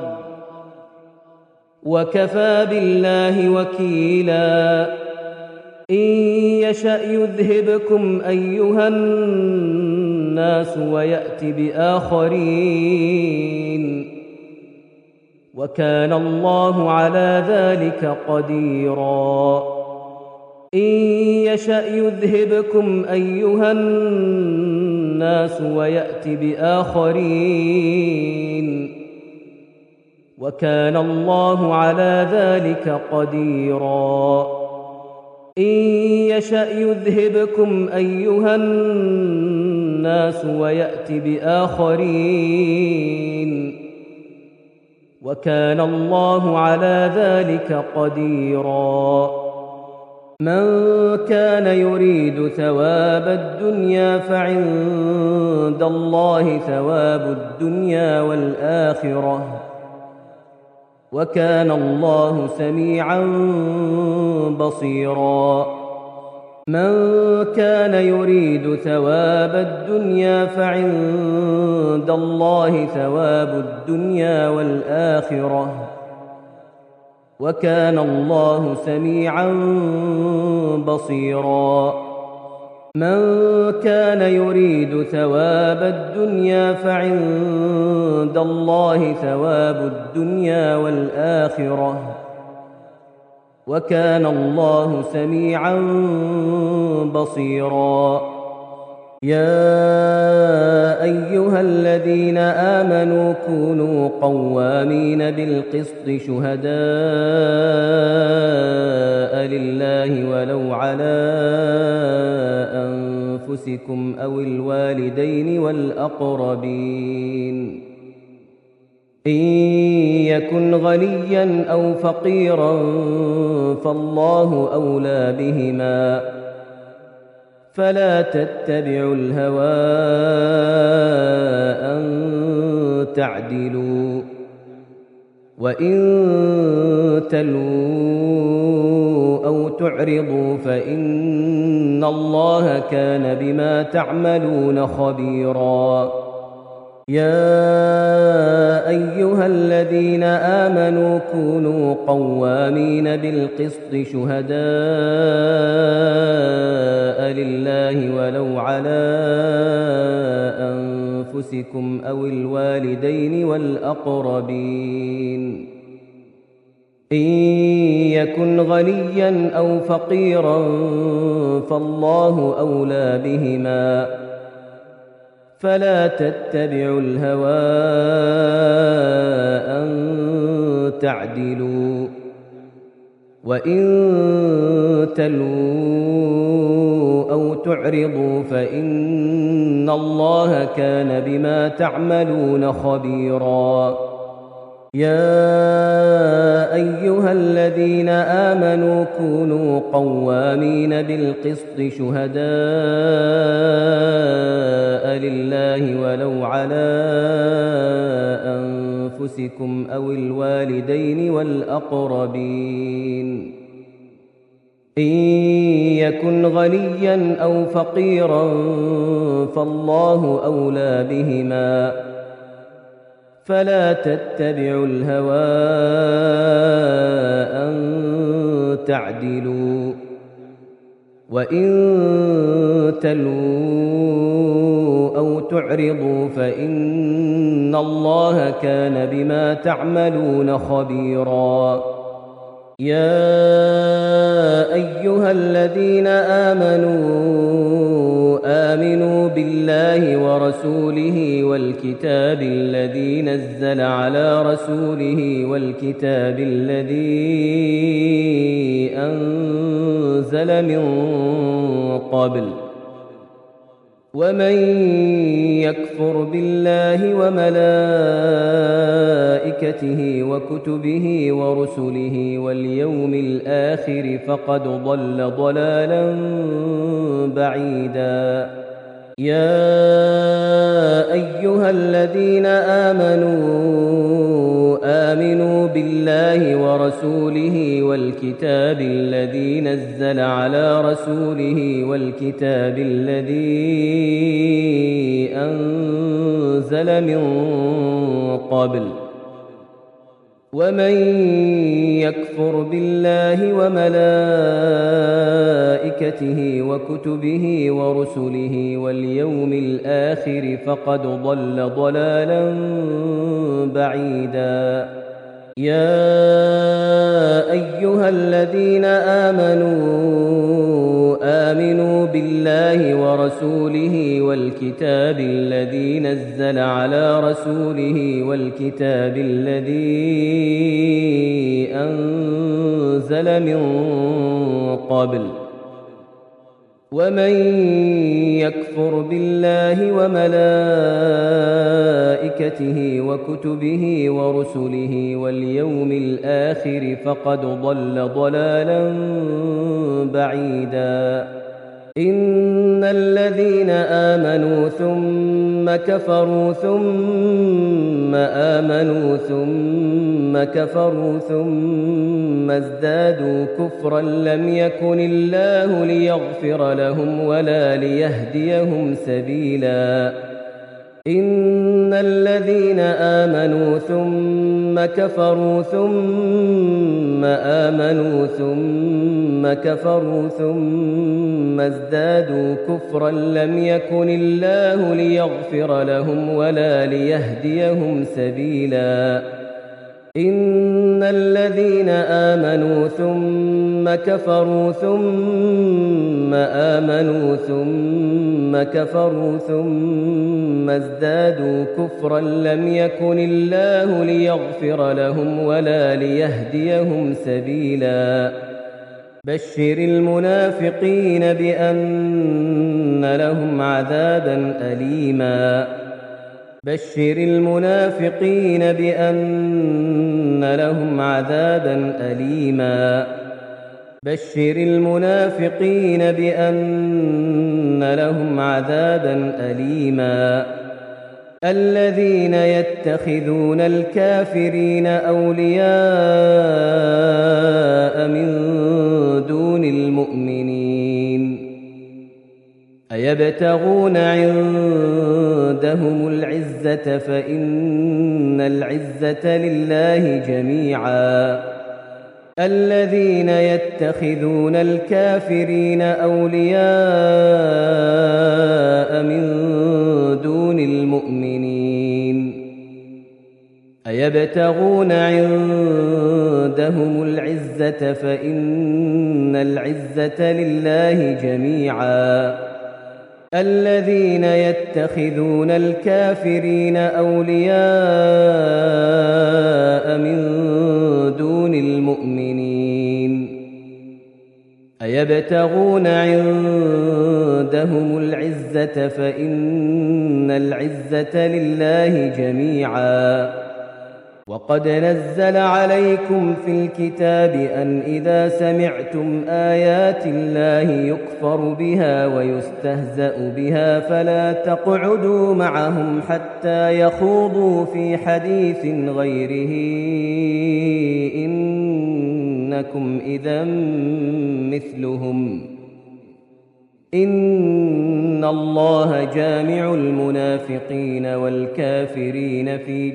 وكفى بالله وكيلا. إن يشأ يذهبكم أيها الناس ويأت بآخرين، وكان الله على ذلك قديرا. إن يشأ يذهبكم أيها الناس ويأت بآخرين وكان الله على ذلك قديرا إن يشأ يذهبكم أيها الناس ويأت بآخرين وكان الله على ذلك قديرا من كان يريد ثواب الدنيا فعند الله ثواب الدنيا والآخرة وكان الله سميعا بصيرا من كان يريد ثواب الدنيا فعند الله ثواب الدنيا والآخرة وكان الله سميعا بصيرا من كان يريد ثواب الدنيا فعند الله ثواب الدنيا والآخرة وكان الله سميعا بصيرا يا أيها الذين آمنوا كونوا قوامين بالقسط شهداء لله ولو على أنفسكم أو الوالدين والأقربين إن يكن غنيا أو فقيرا فالله أولى بهما فلا تتبعوا الهوى أن تعدلوا وإن تلووا أو تعرضوا فإن الله كان بما تعملون خبيرا يا أيها الذين آمنوا كونوا قوامين بالقسط شهداء لله ولو على أنفسكم أو الوالدين والأقربين إن يكن غنيا أو فقيرا فالله أولى بهما فلا تتبعوا الهوى أن تعدلوا وإن تلووا أو تعرضوا فإن الله كان بما تعملون خبيرا يا أيها الذين آمنوا كونوا قوامين بالقسط شهداء لله ولو على أنفسكم أو الوالدين والأقربين إن يكن غنيا أو فقيرا فالله أولى بهما فلا تتبعوا الهوى أن تعدلوا وإن تلووا أو تعرضوا فإن الله كان بما تعملون خبيرا يا أيها الذين آمنوا بالله ورسوله والكتاب الذي نزل على رسوله والكتاب الذي أنزل من قبل ومن يكفر بالله وملائكته وكتبه ورسله واليوم الآخر فقد ضل ضلالا بعيدا يا أيها الذين آمنوا بالله ورسوله والكتاب الذي نزل على رسوله والكتاب الذي أنزل من قبل ومن يكفر بالله وملائكته وكتبه ورسله واليوم الآخر فقد ضل ضلالا بعيدا يا أيها الذين آمنوا بالله ورسوله والكتاب الذي نزل على رسوله والكتاب الذي أنزل من قبل ومن يكفر بالله وملائكته وكتبه ورسله واليوم الآخر فقد ضل ضلالا بعيدا إن الذين آمنوا ثم كفروا ثم آمنوا ثم كفروا ثم ازدادوا كفرا لم يكن الله ليغفر لهم ولا ليهديهم سبيلا إن الذين آمنوا ثم كفروا ثم آمنوا ثم كفروا ثم ازدادوا كفرا لم يكن الله ليغفر لهم ولا ليهديهم سبيلا إن الذين آمنوا ثم كفروا ثم آمنوا ثم كفروا ثم ازدادوا كفرا لم يكن الله ليغفر لهم ولا ليهديهم سبيلا بشر المنافقين بأن لهم عذابا أليما بشر المنافقين بأن لهم عذابا أليما بشر المنافقين بأن لهم عذابا أليما الذين يتخذون الكافرين أولياء من دون المؤمنين أيبتغون عندهم العزة فإن العزة لله جميعا الذين يتخذون الكافرين أولياء من دون المؤمنين أيبتغون عندهم العزة فإن العزة لله جميعا الذين يتخذون الكافرين أولياء من دون المؤمنين أيبتغون عندهم العزة فإن العزة لله جميعا وقد نزل عليكم في الكتاب أن إذا سمعتم آيات الله يكفر بها ويستهزأ بها فلا تقعدوا معهم حتى يخوضوا في حديث غيره إنكم إذا مثلهم إن الله جامع المنافقين والكافرين في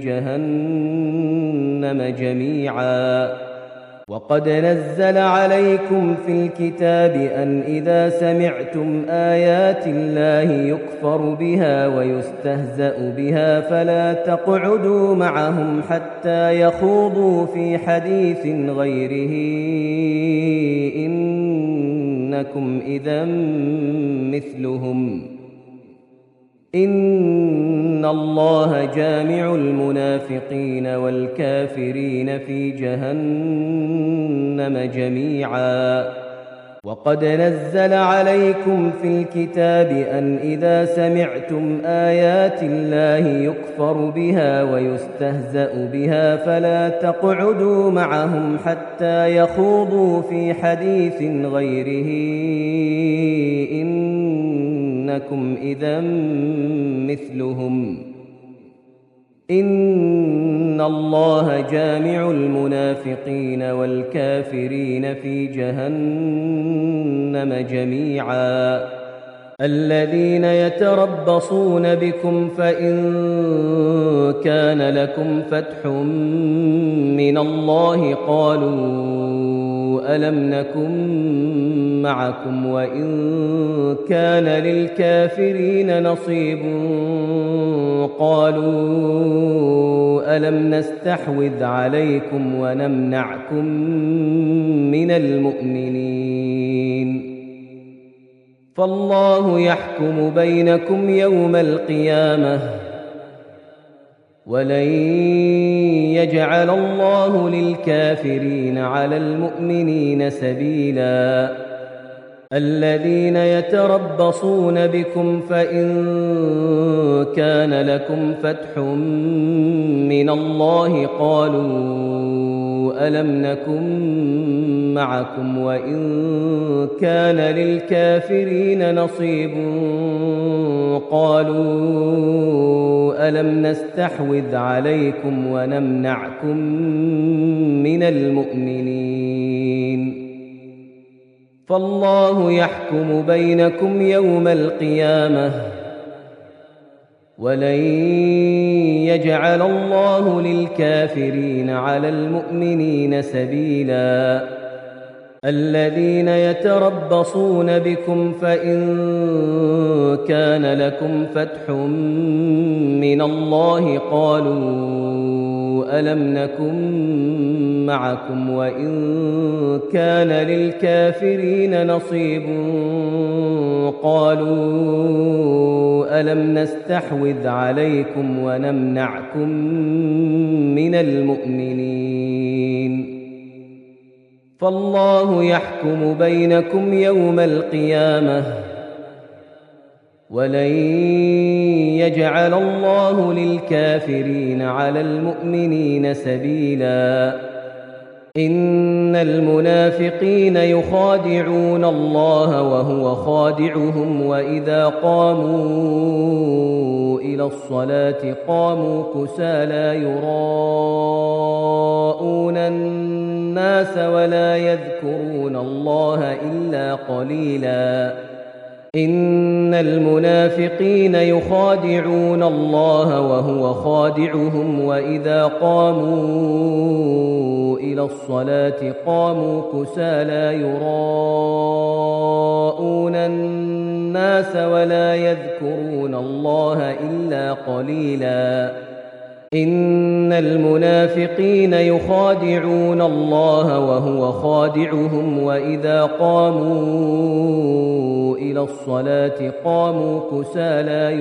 جهنم جميعا وقد نزل عليكم في الكتاب أن إذا سمعتم آيات الله يكفر بها ويستهزأ بها فلا تقعدوا معهم حتى يخوضوا في حديث غيره إنكم إذا مثلهم إن الله جامع المنافقين والكافرين في جهنم جميعا وقد نزل عليكم في الكتاب أن إذا سمعتم آيات الله يكفر بها ويستهزأ بها فلا تقعدوا معهم حتى يخوضوا في حديث غيره إنكم إذا مثلهم إن الله جامع المنافقين والكافرين في جهنم جميعا الذين يتربصون بكم فإن كان لكم فتح من الله قالوا ألم نكن معكم وإن كان للكافرين نصيب قالوا ألم نستحوذ عليكم ونمنعكم من المؤمنين فالله يحكم بينكم يوم القيامة ولن يجعل الله للكافرين على المؤمنين سبيلا الذين يتربصون بكم فإن كان لكم فتح من الله قالوا ألم نكن معكم وإن كان للكافرين نصيب قالوا ألم نستحوذ عليكم ونمنعكم من المؤمنين فالله يحكم بينكم يوم القيامة ولن يجعل الله للكافرين على المؤمنين سبيلا الذين يتربصون بكم فإن كان لكم فتح من الله قالوا ألم نكن معكم وإن كان للكافرين نصيب قالوا ألم نستحوذ عليكم ونمنعكم من المؤمنين فالله يحكم بينكم يوم القيامة ولن يجعل الله للكافرين على المؤمنين سبيلا إن المنافقين يخادعون الله وهو خادعهم وإذا قاموا إلى الصلاة قاموا كسالى يراءون الناس ولا يذكرون الله إلا قليلا إن المنافقين يخادعون الله وهو خادعهم وإذا قاموا إلى الصلاة قاموا كسالى يراءون الناس ولا يذكرون الله إلا قليلا إن المنافقين يخادعون الله وهو خادعهم وإذا قاموا إلى الصلاة قاموا كسالى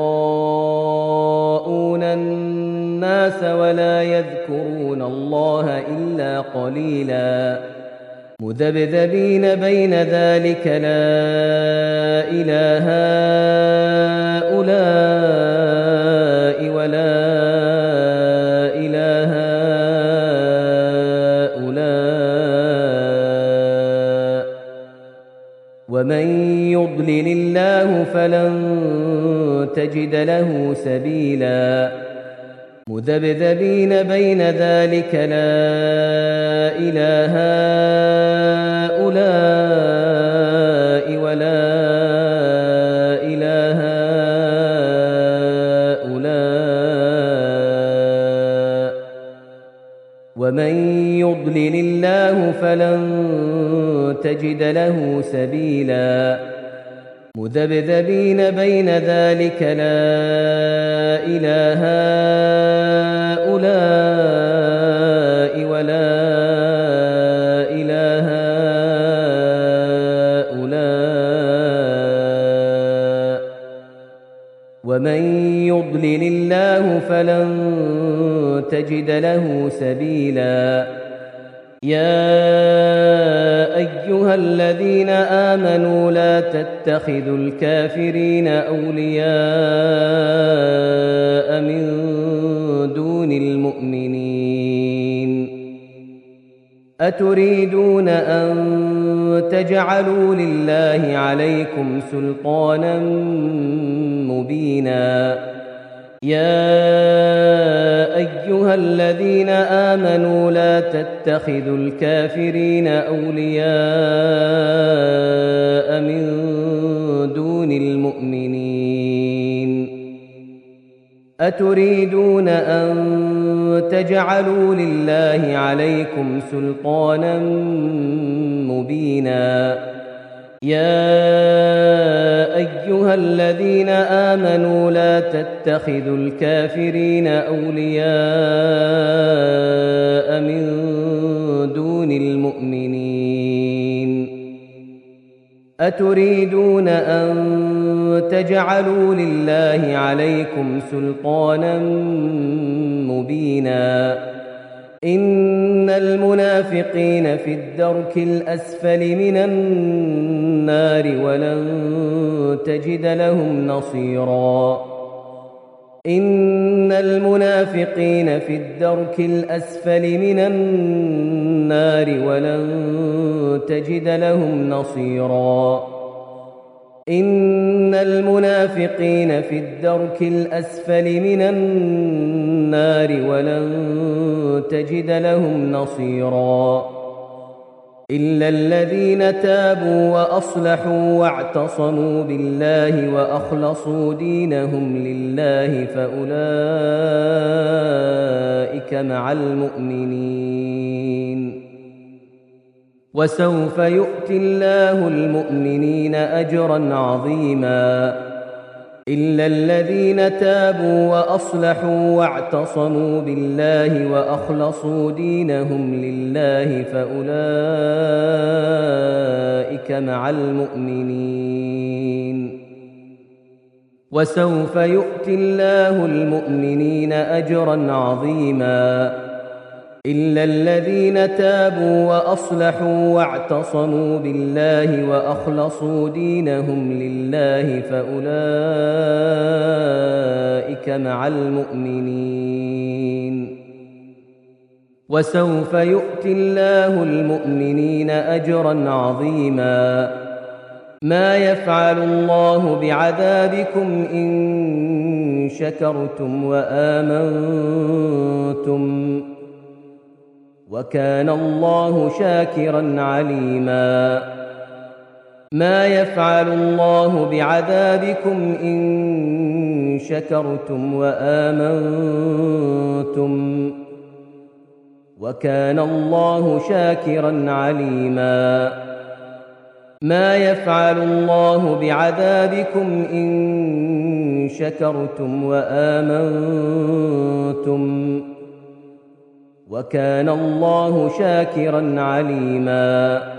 يراءون الناس ولا يذكرون الله إلا قليلا مذبذبين بين ذلك لا إله هؤلاء ولا إله هؤلاء ومن يضلل الله فلن تجد له سبيلا مذبذبين بين ذلك لا إله هؤلاء ولا إله هؤلاء ومن يضلل الله فلن تجد له سبيلا مذبذبين بين ذلك لا إله هؤلاء ولا إله هؤلاء ومن يضلل الله فلن تجد له سبيلا يا أيها الذين آمنوا لا تتخذوا الكافرين أولياء من دون المؤمنين أتريدون أن تجعلوا لله عليكم سلطانا مبينا يا أيها الذين آمنوا لا تتخذوا الكافرين أولياء من دون المؤمنين أتريدون أن تجعلوا لله عليكم سلطانا مبينا يا أيها الذين آمنوا لا تتخذوا الكافرين أولياء من دون المؤمنين أتريدون أن تجعلوا لله عليكم سلطانا مبينا إن المنافقين في الدرك الأسفل من النار ولن تجد لهم نصيرا إن المنافقين في الدرك الأسفل من النار ولن تجد لهم نصيرا إن المنافقين في الدرك الأسفل من النار ولن تجد لهم نصيرا إلا الذين تابوا وأصلحوا واعتصموا بالله وأخلصوا دينهم لله فأولئك مع المؤمنين وسوف يؤتي الله المؤمنين أجرا عظيما إلا الذين تابوا وأصلحوا واعتصموا بالله وأخلصوا دينهم لله فأولئك مع المؤمنين وسوف يؤتي الله المؤمنين أجرا عظيما إلا الذين تابوا وأصلحوا واعتصموا بالله وأخلصوا دينهم لله فأولئك مع المؤمنين وسوف يؤتي الله المؤمنين أجرا عظيما ما يفعل الله بعذابكم إن شكرتم وآمنتم وكان الله شاكرا عليما ما يفعل الله بعذابكم إن شكرتم وآمنتم وكان الله شاكرا عليما ما يفعل الله بعذابكم إن شكرتم وآمنتم وكان الله شاكرا عليما